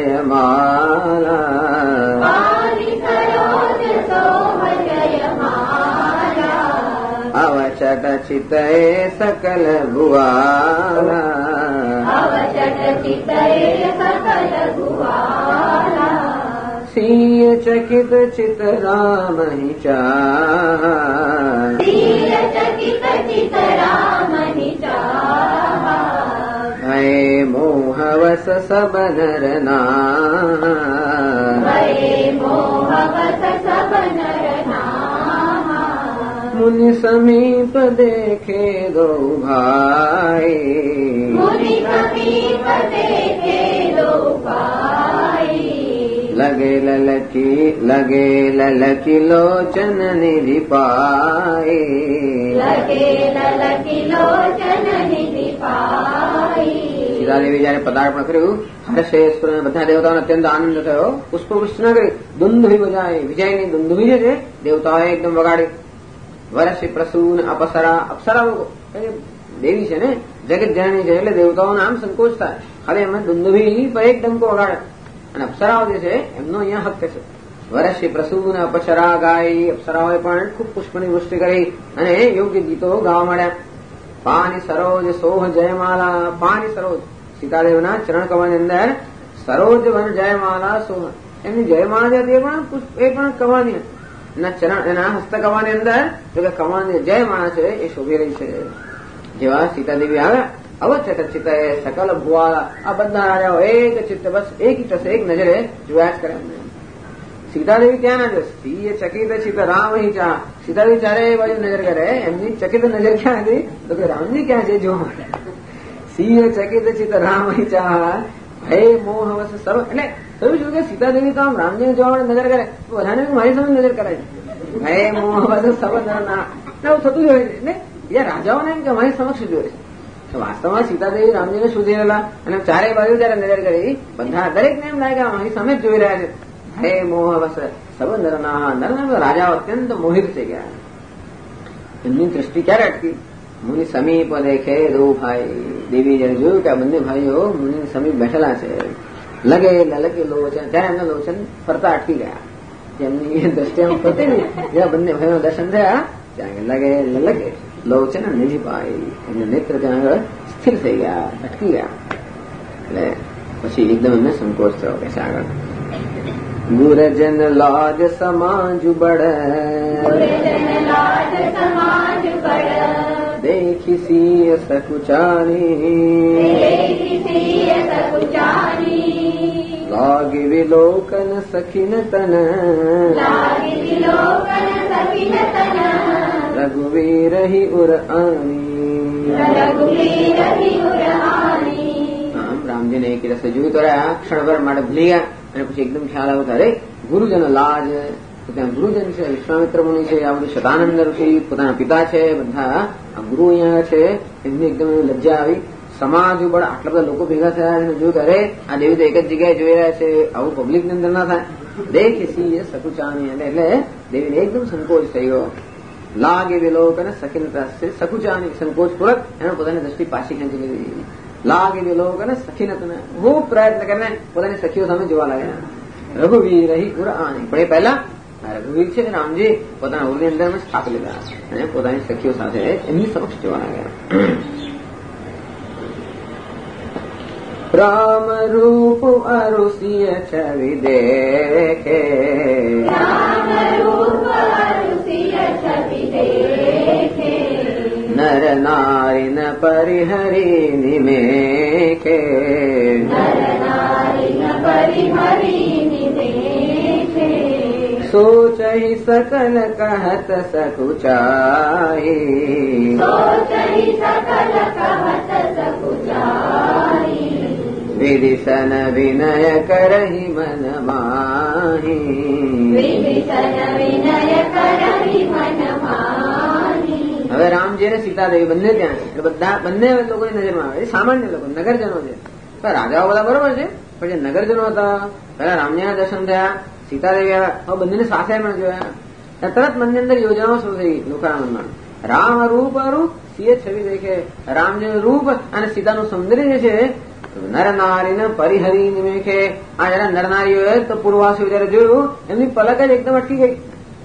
જયમાલા, પાની સરોજ સોહ જયમાલા, અવચટ ચિતએ સકલ ભુવાલા, અવચટ ચિતએ સકલ ભુવાલા, સિંહ ચકિત ચિત રામ હિ ચાહ, સિંહ ચકિત ચિત રામ હિ ચાહ, ભય મોહવસ સબ નર નાહ, ભય મોહવસ સબ નર નાહ, મુનિ સમીપ દેખે દો ભાઈ, મુનિ સમીપ દેખે દો ભાઈ, લગે લલકી લોચન નિધિ પાઈ, લગે લલકી લોચન નિધિ પાઈ. સીતાદેવી જયારે પદાર્પણ કર્યું, હર્ષે બધા દેવતાઓને અત્યંત આનંદ થયો. પુષ્પવૃષ્ટિ ન કરી, દુંદુભી બજાય, વિજયની દુંદુભી જે છે દેવતાઓએ એકદમ વગાડી. વરસી પ્રસૂન અપસરા, અપ્સરા લોકો દેવી છે ને, જગત જનની છે એટલે દેવતાઓને આમ સંકોચ થાય, ખાલી એમને દુંદુભી પર એક ડંકો વગાડે. અને અપ્સરાઓ જે છે એમનો અહીંયા હક છે. વરસી પ્રસૂન અપસરા ગાઈ, અપ્સરાઓએ પણ ખૂબ પુષ્પની વૃષ્ટિ કરી અને યોગ્ય ગીતો ગાવા માંડ્યા. પાની સરોજ સોહ જયમાલા, પાની સરોજ સીતાદેવના ચરણ કમળની અંદર સરોજ વન જયમાલા સોહ, એમની જયમાળા જે હતી એ પણ કમળની હતી. એના ચરણ એના હસ્તકવાની અંદર જો કે કમળની જય માળા છે એ શોભી રહી છે. જેવા સીતાદેવી આવ્યા અવચટ ચિત્તે સકલ ભુવા આ બધા રાજાઓ એક ચિત્ત બસ એક નજરે જોયા જ કરે. સીતાદેવી ક્યાં ના જોશે? સિંહ ચકિત ચિત્ત રામ હિ ચા. સીતાદેવી ચારે બાજુ નજર કરે, એમની ચકિત નજર ક્યાં હતી તો કે રામજી ક્યાં છે જોવા માટે. સિંહ ચકિત ચિત્ત રામ હિ ચા ભય મોહ વસ સર્વ. એટલે થયું શું કે સીતાદેવી તો આમ રામજીને જોવા માટે નજર કરે, બધાને મારી સામે નજર કરે છે. ભય મોહ વસ સર્વ નરના એવું થતું જ હોય છે ને. બીજા રાજાઓને એમ કે અમારી સમક્ષ જોયે છે. વાસ્તવમાં સીતાદેવી રામજીને શોધી રહેલા અને ચારે બાજુ જયારે નજર કરી બધા દરેકને એમ લાગે અમારી સામે જ જોઈ રહ્યા છે. હે મોહ વસ સબ નરના રાજાઓ અત્યંત મોહિત થઈ ગયા. એમની દ્રષ્ટિ ક્યારે અટકી? મુનિ સમીપ દેખે દો ભાઈ. દેવી જયારે જોયું કે આ બંને ભાઈઓ મુનિની સમીપ બેઠેલા છે, લગે લલકે લોચન, ત્યારે એમના લોચન ફરતા અટકી ગયા. જેમની દ્રષ્ટિ આમ ફરતી ને જ્યાં બંને ભાઈઓ દર્શન થયા ત્યાં લગે લલકે લોચન નિધિ પાઈ. એમને નેત્ર ત્યાં આગળ સ્થિર થઈ ગયા, અટકી ગયા. એટલે પછી એકદમ એમને સંકોચ થયો કે આગળ ગુરજન લાજ સમાજ બડ देखी सीय सकुचानी लागी विलोकन सखिन तन रघुवीर ही उर आनी. આમ રામજીને એક રસ્તે જોયું તો ક્ષણભર માટે ભૂલી ગયા અને પછી એકદમ ખ્યાલ આવ્યો ત્યારે ગુરુજન લાજ. ત્યાં ગુરુજન છે, વિશ્વામિત્ર મુનિ છે, આ બધું શતાનંદ ઋષિ પોતાના પિતા છે, બધા આ ગુરુ અહીંયા છે. એમની એકદમ લજ્જા આવી. સમાજ બળ આટલા બધા લોકો ભેગા થયા અને જોયું અરે આ દેવી તો એક જ જગ્યાએ જોઈ રહ્યા છે, આવું પબ્લિક ની અંદર ના થાય. દેખી સી સકુચાની એટલે દેવીને એકદમ સંકોચ થઈ ગયો. લાગે વિલોકન સખીન સકુચાની સંકોચ પૂર્વક એને પોતાની દ્રષ્ટિ પાછી ખેંચી લીધી. લાગે વિલોકન સખીનતને ખૂબ પ્રયત્ન કરીને પોતાની સખીઓ સામે જોવા લાગ્યા. રઘુવીર રહી ઉર આની. પણ એ પહેલા રઘુવીર છે રામજી પોતાના ઉરની અંદર સ્થાપી લીધા અને પોતાની સખીઓ સાથે એમની સમક્ષ જોવા લાગ્યા. રામ રૂપ અરુષિય છવિ દેખે નર નારી ન પરિહરી નિમેખે सोचहि सकल कहत सकुचाई विदिशन विनय करहि मन माही. હવે રામજી અને સીતાદેવી બંને ત્યાં છે. બધા બંને લોકોની નજરમાં આવે. સામાન્ય લોકો નગરજનો છે. રાજાઓ બધા બરોબર છે, પણ જે નગરજનો હતા પેલા રામજીના દર્શન થયા, સીતાદેવી આવ્યા, બંનેને સાથે પણ જોયા. તરત મનની અંદર યોજનાઓ શરૂ થઈ લોકોના મનમાં. રામ રૂપ અરૂપ સિંહ છવી દેખે. રામજીનું રૂપ અને સીતાનું સૌંદર્ય જે છે નર નારી ને પરિહરી નિમેખે. આ જરા નરનારીઓએ તો પૂર્વાસી જયારે જોયું એમની પલક જ એકદમ અટકી ગઈ.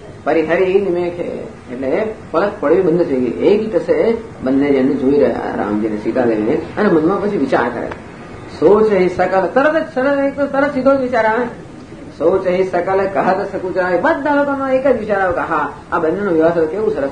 પરિહરી નિમેખે એટલે પલક પડવી બંધ થઈ ગઈ. એક ટસે બંને જેમને જોઈ રહ્યા રામજી ને સીતાદેવીને અને મનમાં પછી વિચાર કરે. સોચ હી સકલ તરત જ સરળ એક તો તરત સીધો જ વિચાર આવે. સોચ હી સકલ કહત સકુચાય. બધા લોકોનો એક જ વિચાર આવ્યો કે હા આ બંનેનો વિવાહ થયો કેવું સરસ.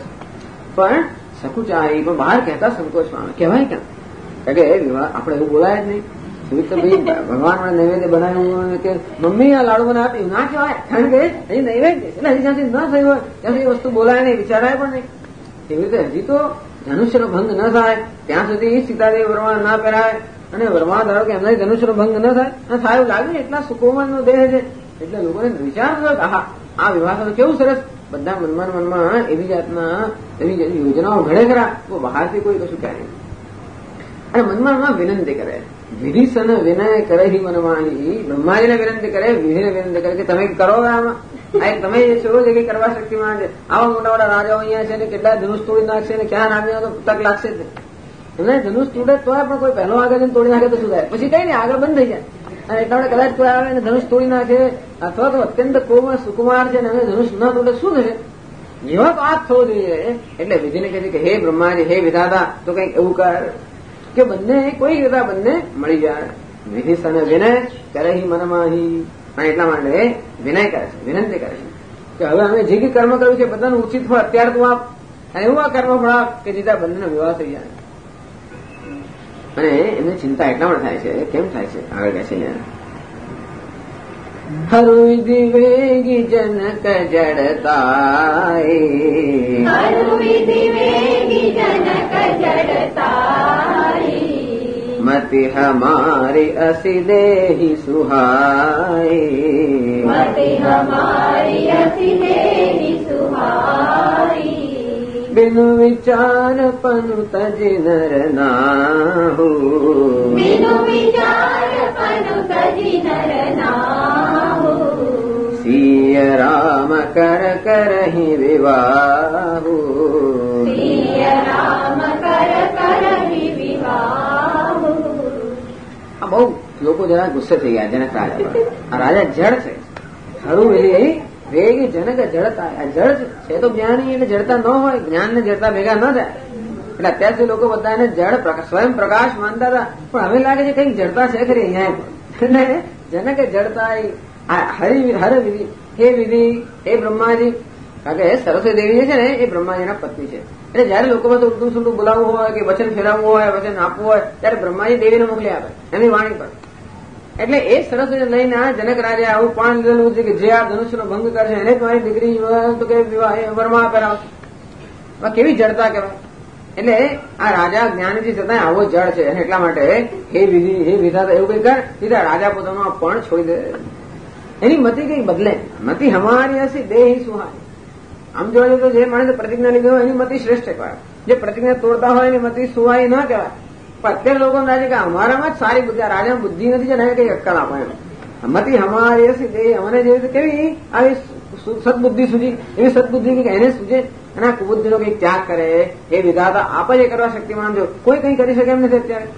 પણ સકુચાય પણ બહાર કહેતા સંકોચમાં કહેવાય કેમ? કારણ કે વિવાહ આપણે એવું બોલાય જ નહીં. ભાઈ ભગવાન મને નૈવેદ્ય બનાવ્યું કે મમ્મી આ લાડુ મને આપ્યું ના કહેવાય. કારણ કે હજી નૈવેદ્ય એટલે હજી જ્યાંથી ન થયું હોય ત્યાંથી એ વસ્તુ બોલાય નહીં, વિચારાય પણ નહીં. એવી રીતે હજી તો ધનુષ્યનો ભંગ ન થાય ત્યાં સુધી સીતાદેવી વરવાણ ના પહેરાય અને વરવાણ ધારો કે એમના ધનુષ્યનો ભંગ ન થાય અને થાય એવું લાગે એટલા સુકોમળનો દેહ છે. એટલે લોકોને વિચાર થયો કે હા આ વિવાહ તો કેવું સરસ. બધા મનમાં એવી જાતના એવી યોજનાઓ ઘડે ખરા તો બહારથી કોઈ કશું કહે નહીં. અને મનમાં વિનંતી કરે. વિધિસન વિનય કરે હિ મનમાહી. બ્રહ્માજીને વિનંતી કરે, વિધિને વિનંતી કરે કે તમે કરો આમાં. તમે છો જે કઈ કરવા શક્તિમાં છે. આવા મોટા મોટા રાજાઓ અહીંયા છે ને કેટલા ધનુષ તોડી નાખશે ને ક્યાં નામ્યા તો તક લાગશે જ નહીં. એમને ધનુષ તોડે તો પણ કોઈ પહેલો આગળ તોડી નાખે તો શું થાય? પછી કઈ નહીં આગળ બંધ થઈ જાય. અને એટલા માટે કદાચ કોઈ આવે ને ધનુષ તોડી નાખે અથવા તો અત્યંત કોમળ સુકુમાર છે ને ધનુષ ન તોડે શું થશે? એવા તો આ જ થવો જોઈએ. એટલે વિધિને કહે છે કે હે બ્રહ્માજી હે વિધાતા તો કઈક એવું કર કે બંને કોઈ વિધા બંને મળી જાય. વિધિસન વિનય કરે હિ મનમાહી. અને એટલા માટે વિનય કરે છે, વિનંતી કરે છે. કે હવે અમે જે કંઈ કર્મ કર્યું છે બધાનું ઉચિત હોય અત્યારે તું આપ, અને એવું આ કર્મ ફળ આપ કે જેથી બંનેનો વિવાહ થઈ જાય. અને એમને ચિંતા એટલા માટે થાય છે. કેમ થાય છે? આગળ કહે છે હરુ વિધિ વેગી જનક જડતાય, હરુ વિધિ વેગી જનક જડતાય, મતિ હમારી અસી દેહી સુહાય, મતિ હમારી અસી દેહી સુહાય, બિન વિચાર પનુ તજ નર નાહુ, બિનુ વિચાર પનુ તજી નર નાહુ, સિય રામ કર કરહી વિવાહુ, સિય રામ કર કરહી વિવાહુ. આ બહુ લોકો જરા ગુસ્સે થઈ ગયા જનક રાજા પર. આ રાજા જડ છે. ખરું વેલી વેગી જનક જડતા. આ જડ છે તો જ્ઞાની એટલે જડતા ન હોય, જ્ઞાન ને જડતા ભેગા ન થાય. એટલે અત્યાર સુધી લોકો બધાને જડ સ્વયં પ્રકાશ માનતા હતા, પણ હવે લાગે છે કઈક જડતા છે ખરી અહીંયા પણ. એટલે જનક જડતા હર વિધિ, હે વિધિ, હે બ્રહ્માજી. કારણ કે સરસ્વતી દેવી છે ને એ બ્રહ્માજીના પત્ની છે. એટલે જયારે લોકો બધું ઉલટું સુલટું બોલાવવું હોય કે વચન ફેરવવું હોય, વચન આપવું હોય, ત્યારે બ્રહ્માજી દેવીને મોકલી આપે એમની વાણી પર. એટલે એ સરસ્વતી લઈને આ જનક રાજા આવું પણ લીધેલું છે કે જે આ ધનુષ્યનો ભંગ કરશે એને તમારી દીકરી તો કે વરમાં કરાવશે. કેવી જડતા કહેવાય. એટલે આ રાજા જ્ઞાનીથી છતાં આવો જળ છે. અને એટલા માટે હે વિધિ, હે વિધાતા એવું કઈ કર, સીધા રાજા પોતાનું આ પણ છોડી દે. એની મતિ કઈ બદલે. મતિ હમારી હસી દેહી સુહાય. આમ જોવા જઈએ તો જે માણસે પ્રતિજ્ઞા લીધી હોય એની મતિ શ્રેષ્ઠ કહેવાય. જે પ્રતિજ્ઞા તોડતા હોય એની મતિ સુહાય ન કહેવાય. પણ અત્યારે લોકો લાગે કે અમારામાં જ સારી બુદ્ધિ, આ રાજામાં બુદ્ધિ નથી છે ને કઈ અક્કલ આપે એમ. મતિ હમારી હસી દેહ, અમને જે કેવી આવી સદબુદ્ધિ સૂજી, એવી સદબુદ્ધિ કે એને સૂજે અને આ કુબુદ્ધિનો કઈક ત્યાગ કરે. એ વિધાતા આપ જ એ કરવા શક્તિમાન જો કોઈ કઈ કરી શકે એમ નથી અત્યારે.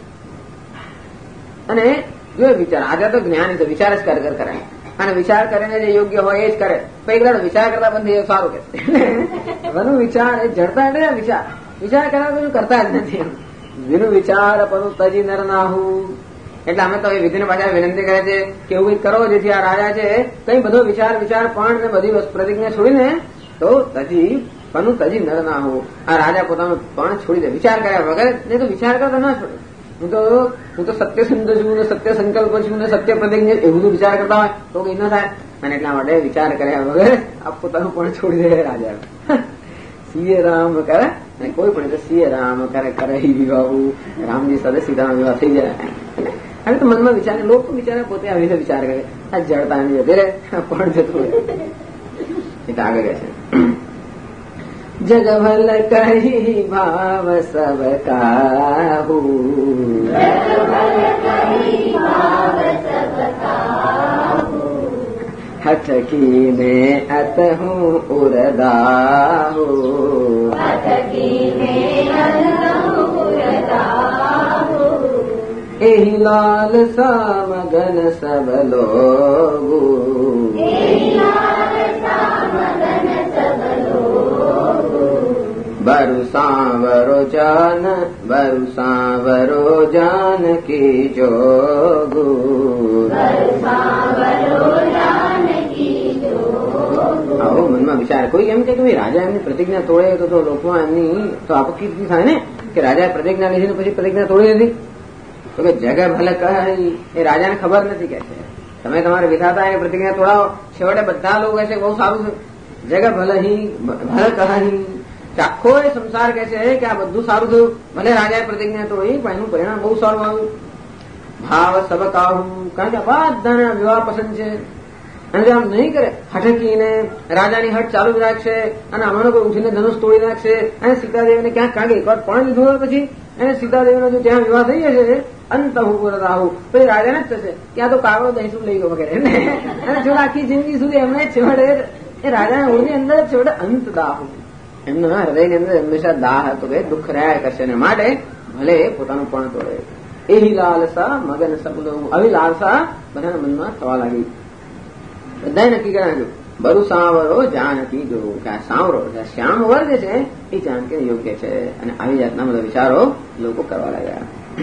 અને જો વિચાર, આજે તો જ્ઞાની છે, વિચાર જ કર કરે અને વિચાર કરીને જે યોગ્ય હોય એ જ કરે. તો એક દાડો વિચાર કરતા બંધ સારું કે વનુ વિચાર એ જડતા એટલે વિચાર કરવા બધું કરતા જ નથી. વિનું વિચાર પનું તજી નર નાહુ. એટલે અમે તો એ વિધિને પાછા વિનંતી કરે છે કે એવું કંઈક કરો જેથી આ રાજા છે કઈ બધો વિચાર પણ ને બધી પ્રતિજ્ઞા છોડીને તો પનું તજી નર નાહુ. આ રાજા પોતાનું પણ છોડી દે વિચાર કર્યા વગર. નહીં તો વિચાર કરતા ના છોડે. હું તો સત્ય સંત છું ને સત્ય સંકલ્પ છું ને સત્ય પ્રતિજ્ઞા એવું બધું વિચાર કરતા હોય તો કઈ ન થાય. અને એટલા માટે વિચાર કર્યા વગર આ પોતાનું પણ છોડી દે રાજા. સીએ રામ કરે અને કોઈ પણ સીએ રામ કરે કરે વિવાહ. રામજી સાથે સીતાનો વિવાહ થઈ જાય. હવે તો મનમાં વિચારે, લોકો વિચારે પોતે આવી રીતે વિચાર કરે. આ જડતા ની જતી રે પણ જતું રહે. એટલે આગળ છે જગભલ કહી ભાવ સબ કાહુ, હઠકી ને અતહું ઉરદાહુ, એહી લાલ સા મગન સબ લોગુ, બરુ સાવરો જાન કી જોગુ. આવો મનમાં વિચાર. કોઈ એમ કે રાજા એમની પ્રતિજ્ઞા તોડે તો લોકો એમની તો આપકીર્તિ થાય ને કે રાજાએ પ્રતિજ્ઞા લીધી પછી પ્રતિજ્ઞા તોડી નથી. તો કે જગ ભલે કહી, એ રાજાને ખબર નથી કે છે તમે તમારે વિધાતા એની પ્રતિજ્ઞા તોડાવો. છેવટે બધા લોકો કહે છે બહુ સારું છે. જગ ભલે કહી, આખો એ સંસાર કહે છે કે આ બધું સારું થયું. ભલે રાજાએ પ્રતિજ્ઞા તોડી પણ એનું પરિણામ બહુ સારું આવ્યું. ભાવ સબ કાહુ, કારણ કે બધાના વિવાહ પસંદ છે. અને જો આમ નહીં કરે હઠકીને રાજાની હઠ ચાલુ જ રાખશે અને હમણાં કોઈ ઉઠીને ધનુષ તોડી નાખશે અને સીતાદેવીને ક્યાંક કાંગે એકવાર પણ લીધું હોય પછી એને સીતાદેવીનો જો ત્યાં વિવાહ થઈ જશે અંત રાહુ પછી રાજાને જ થશે કે આ તો કાગડો દહીસું લઈ ગયો વગેરે. અને છોડ આખી જિંદગી સુધી એમને છેવટે એ રાજાના ઉર્ની અંદર છેવટે અંત દાહુ. એમના હૃદયની અંદર હંમેશા દાહ હતો કે દુઃખ રહ્યા કરશે ને માટે ભલે પોતાનું પણ તોડે. એહી લાલસા મગન સબલો, આવી લાલસા બધાના મનમાં થવા લાગી. બધાએ નક્કી કર્યા બરુ સાવરો જાનકી જોવું કે આ સાવરો શ્યામ વર્ગ છે એ જાનકી યોગ્ય છે. અને આવી જાતના બધા વિચારો લોકો કરવા લાગ્યા.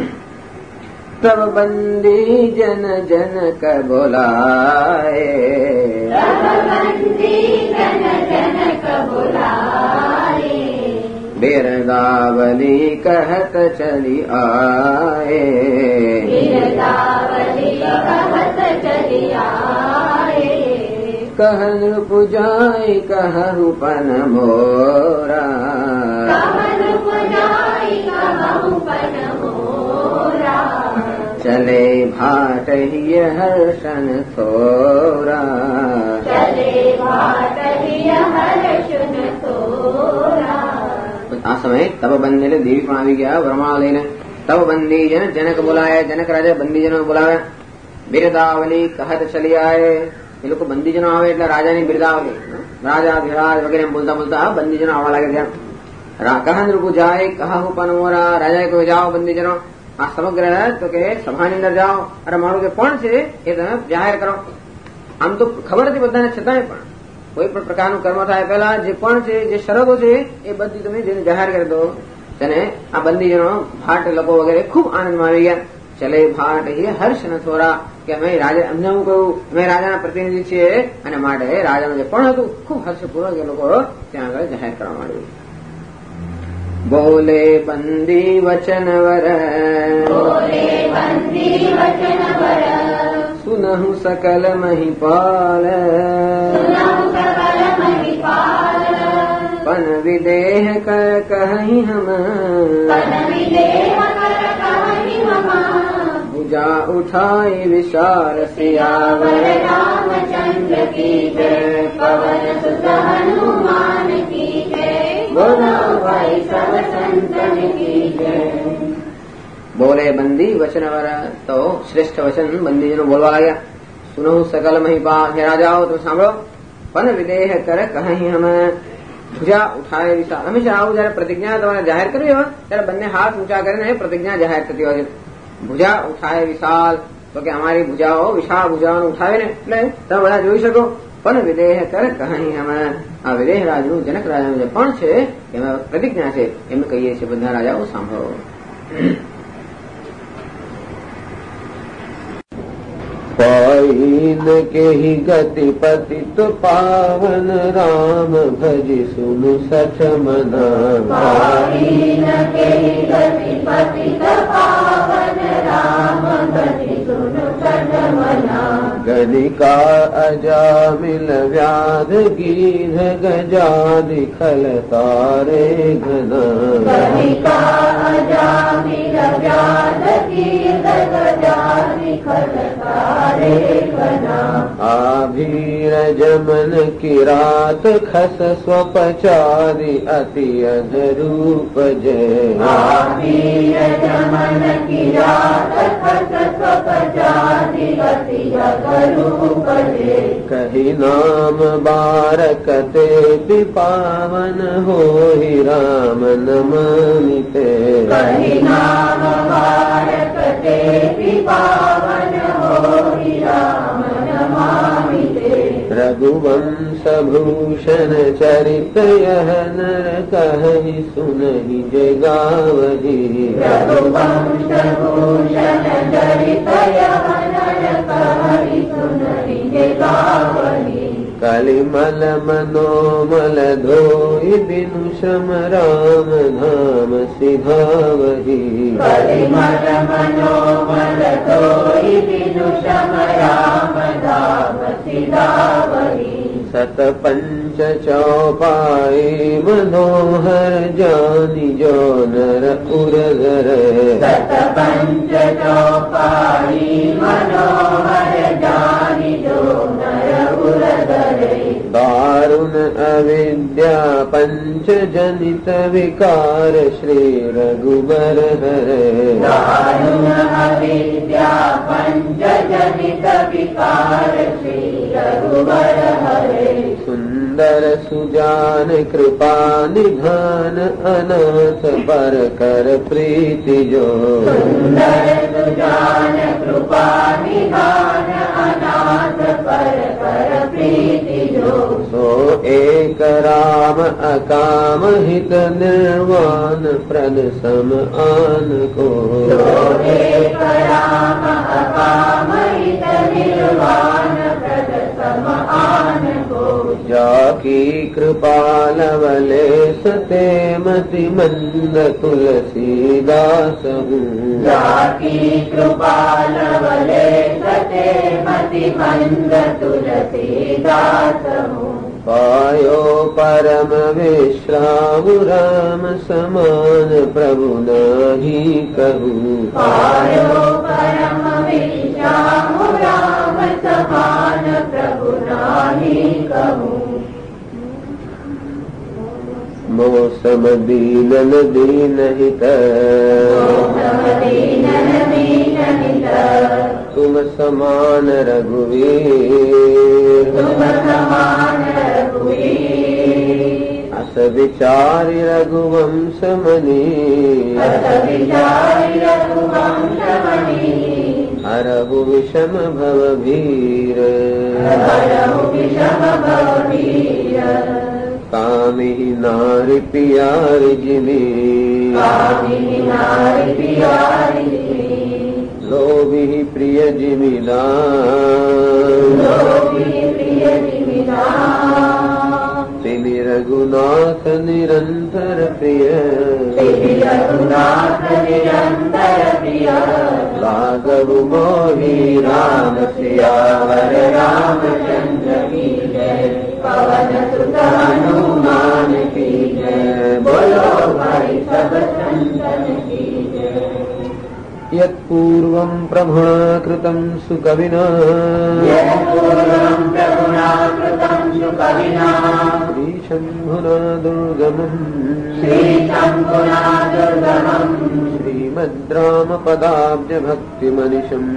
પ્રબંધી જન જન ક બોલાય, जन जनक बुलाए। बिरदावली कहत चली आए। बिरदावली कहत चली आए। कहन पुजाई कहु पन मोरा। कहन पुजाई कहु पन मोरा। चले भाट ही हर्षन थोरा। चले भाट ही हर्षन थोरा। આ સમયે તબ બંધ એટલે દેવી પણ આવી ગયા વરમાળા લઈને. તબ બંદી જન જનક બોલાયા. જનક રાજા બંદીજનો બોલાવ્યા. બિરદાવલી કહત ચલી આયે. એ લોકો બંદીજનો આવે એટલે રાજાની બિરદાવલી, રાજા ધીરાજ વગેરે બોલતા બોલતા બંદીજનો આવવા લાગે ત્યાં. કહન રૂપુ જાય કહુ પનમોરા. રાજાએ કહ્યું જાઓ બંદીજનો આ સમગ્ર તો કે સભાની અંદર જાઓ અને મારું જે પણ છે એ તમે જાહેર કરો. આમ તો ખબર હતી બધાને, છતાંય પણ કોઈ પણ પ્રકારનું કર્મ થાય પહેલા જે પણ છે, જે શરતો છે એ બધી તમે જેને જાહેર કરી દો. તેને આ બંદીજનો ભાટ લોકો વગેરે ખૂબ આનંદમાં આવી ગયા. ચલે ભાટ એ હર્ષ ન થોરા કે અમે રાજા, અમને હું કહ્યું અમે રાજાના પ્રતિનિધિ છીએ અને માટે રાજાનું જે પણ હતું ખૂબ હર્ષપૂર્વક એ લોકો ત્યાં આગળ જાહેર કરવા માંડ્યું. બોલે બંદી વચન વર. બોલે બંદી વચન વર. સુનહુ સકલ મહિપાલ. સુનહુ સકલ મહિપાલ. પન વિદેહ કર કહી હમ. પન વિદેહ કર કહી હમ. ભુજા ઉઠાઈ વિશાલ સિયાવર રામચંદ્ર કી જય. પવન સુત હનુમાન કી જય. બોલો ભાઈ સબ સંતન કી જય. બોલે બંદી વચનવર. તો શ્રેષ્ઠ વચન બંદીજનો બોલવા લાગ્યા. સુનો સકલ મહિપાલ. હે રાજાઓ તમે સાંભળો. પન વિદેહ કર કહી હમ. ભુજા ઉઠાય વિશાલ. હંમેશા આવું જયારે પ્રતિજ્ઞા તમારે જાહેર કરવી હોય ત્યારે બંને હાથ ઊંચા કરીને પ્રતિજ્ઞા જાહેર થતી હોય છે. ભુજા ઉઠાય વિશાલ તો કે અમારી ભુજાઓ વિશાળ ભુજાઓને ઉઠાવે ને એટલે તમે બધા જોઈ શકો. પણ વિદેહ કર કહી અમે. આ વિદેહ રાજનું જનક રાજાનું જે પણ છે એમાં પ્રતિજ્ઞા છે એમ કહીએ છીએ બધા રાજાઓ સાંભળો. પાઈન કેહી ગતિ પતિત પાવન રામ ભજી સુન સચ મના. પાઈન કેહી ગતિ પતિત પાવન રામ ભજી સુન સચ મના. ગણિકા અજામિલ વ્યાધ ગીધ ગજાદિ ખલ તારે ઘના. ગણિકા અજામિલ વ્યાધ ગીધ ગજાદિ ખલ તારે ઘના. આભીર જમન કિરાત ખસ સ્વપચારિ અતિ અધરૂપ જય. આભીર જમન કિરાત ખસ સ્વપચારિ અતિ અધરૂપ જય. કહી નામ બારક તે પાવન હોહિ રામ નમામિ તે. કહી નામ બારક તે પાવન હોહિ રામ નમામિ તે. રઘુવંશ ભૂષણ ચરિત યહ નર કહી સુનહિ જય ગાવહી. રઘુવંશ ભૂષણ ચરિત યહ નર કહી સુનહિ જય ગાવહી. કલિમલ મનોમલ ધોઈ બિનુ શ્રમ રામ ધામ સિધાવહી. કલિમલ મનોમલ ધોઈ બિનુ શ્રમ રામ ધામ સિધાવહી. સત પંચ ચૌપાઈ મનોહર જાની જો નર ઉરધર. સત પંચ ચોપાઈ મનોહર જાની જો નર ઉરધરે. દારુણ અવિદ્યા પંચ જનિત વિકાર શ્રી રઘુબર હરે. દારુણ અવિદ્યા પંચ જનિત વિકાર શ્રી રઘુબર હરે. સુંદર સુજાન કૃપા નિધાન અનાથ પર કર પ્રીતિ જો. સુંદર સુજાન કૃપા નિધાન અનાથ પર કર પ્રીતિ જો. સો એક રામ અકામ હિત નિર્વાણ પ્રદ સમ આન કો. એક રામ અકામ હિત નિર્વાણ પ્રદ સમ આન કો. जाकी कृपा लवले सते मति मंद तुलसीदास हूँ। जाकी कृपा लवले सते मति मंद तुलसीदास हूँ। पायो परम विश्राम राम समान प्रभु नाही कहूँ। पायो परम विश्राम राम समान प्रभु नाही कहूँ। मौसम दीनन दीनहित तुम समान रघुवीर। तुम समान रघुवीर। अस विचारि रघुवंश मणि। अस विचारि रघुवंश मणि। हरहु विषम भव भीर। हरहु विषम भव भीर। कामिहि नारि पियारि जिमि। कामिहि नारि पियारि जिमि। लोभिहि प्रिय जिमि दान। लोभिहि प्रिय जिमि दान। तिमि रघुनाथ निरंतर प्रिय। तिमि रघुनाथ निरंतर प्रिय। लाघव मोहि राम सियावर रामचंद्र की जय। पवन सुत हनुमान की जय। बोलो भाई सब संतन की जय। यत्पूर्वं प्रभुणा कृतं सुकविना। यत्पूर्वं प्रभुणा कृतं सुकविना। श्रीशम्भुना दुर्गमम्। श्रीशम्भुना दुर्गमम्। श्रीमद्रामपदाब्जभक्तिमनिशम्।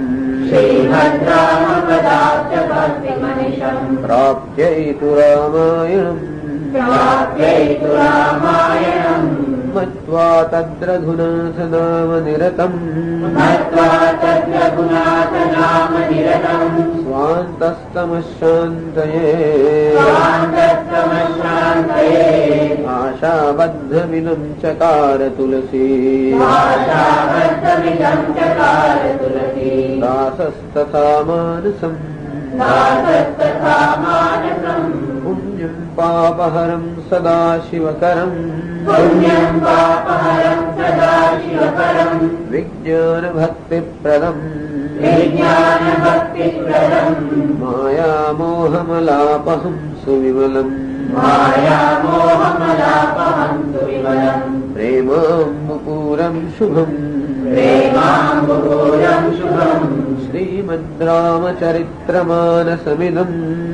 श्रीमद्रामपदाब्जभक्तिमनिशम्। प्राप्यैतु रामायणम्। प्राप्यैतु रामायणम्। मत्वा तद्रघुनाथ नाम निरतम्। मत्वा तद्रघुनाथ नाम निरतम्। स्वान्तस्तमशान्तये। स्वान्तस्तमशान्तये। आशाबद्धमिदं चकार तुलसी। आशाबद्धमिदं चकार तुलसी। दासस्तथा मानसम्। दासस्तथा मानसम्। पुण्यं पापहरं सदा शिवकरम्। पुण्यं पापहरं सदा शिवकरम्। विज्ञानभक्तिप्रदम्। विज्ञानभक्तिप्रदम्। मायामोहमलापहं सुविमलम्। मायामोहमलापहं सुविमलम्। प्रेमाम्बुपूरं शुभम्। प्रेमाम्बुपूरं शुभम्। श्रीमद्रामचरित्रमानसमिदम्।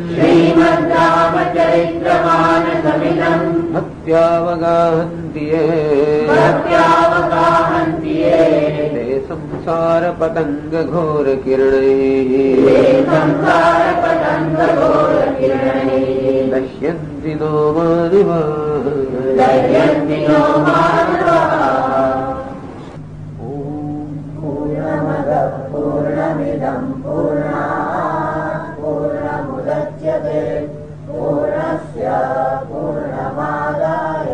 श्रीमद्रामचरित्रमानसमिदम्। भक्त्यावगाहन्ति ये। भक्त्यावगाहन्ति ये। ते संसारपतङ्गघोरकिरणैः। ते संसारपतङ्गघोरकिरणैः। दह्यन्ति नो मानवाः। दह्यन्ति नो मानवाः। पूर्णमिदं पूर्णात् पूर्णमुदच्यते पूर्णस्य पूर्णमादाय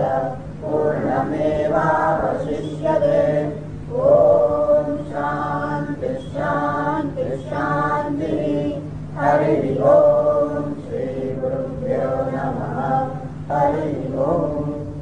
पूर्णमेवावशिष्यते। ॐ शान्ति शान्ति शान्तिः। हरिः ॐ। श्रीगुरुभ्यो नमः। हरिः ॐ।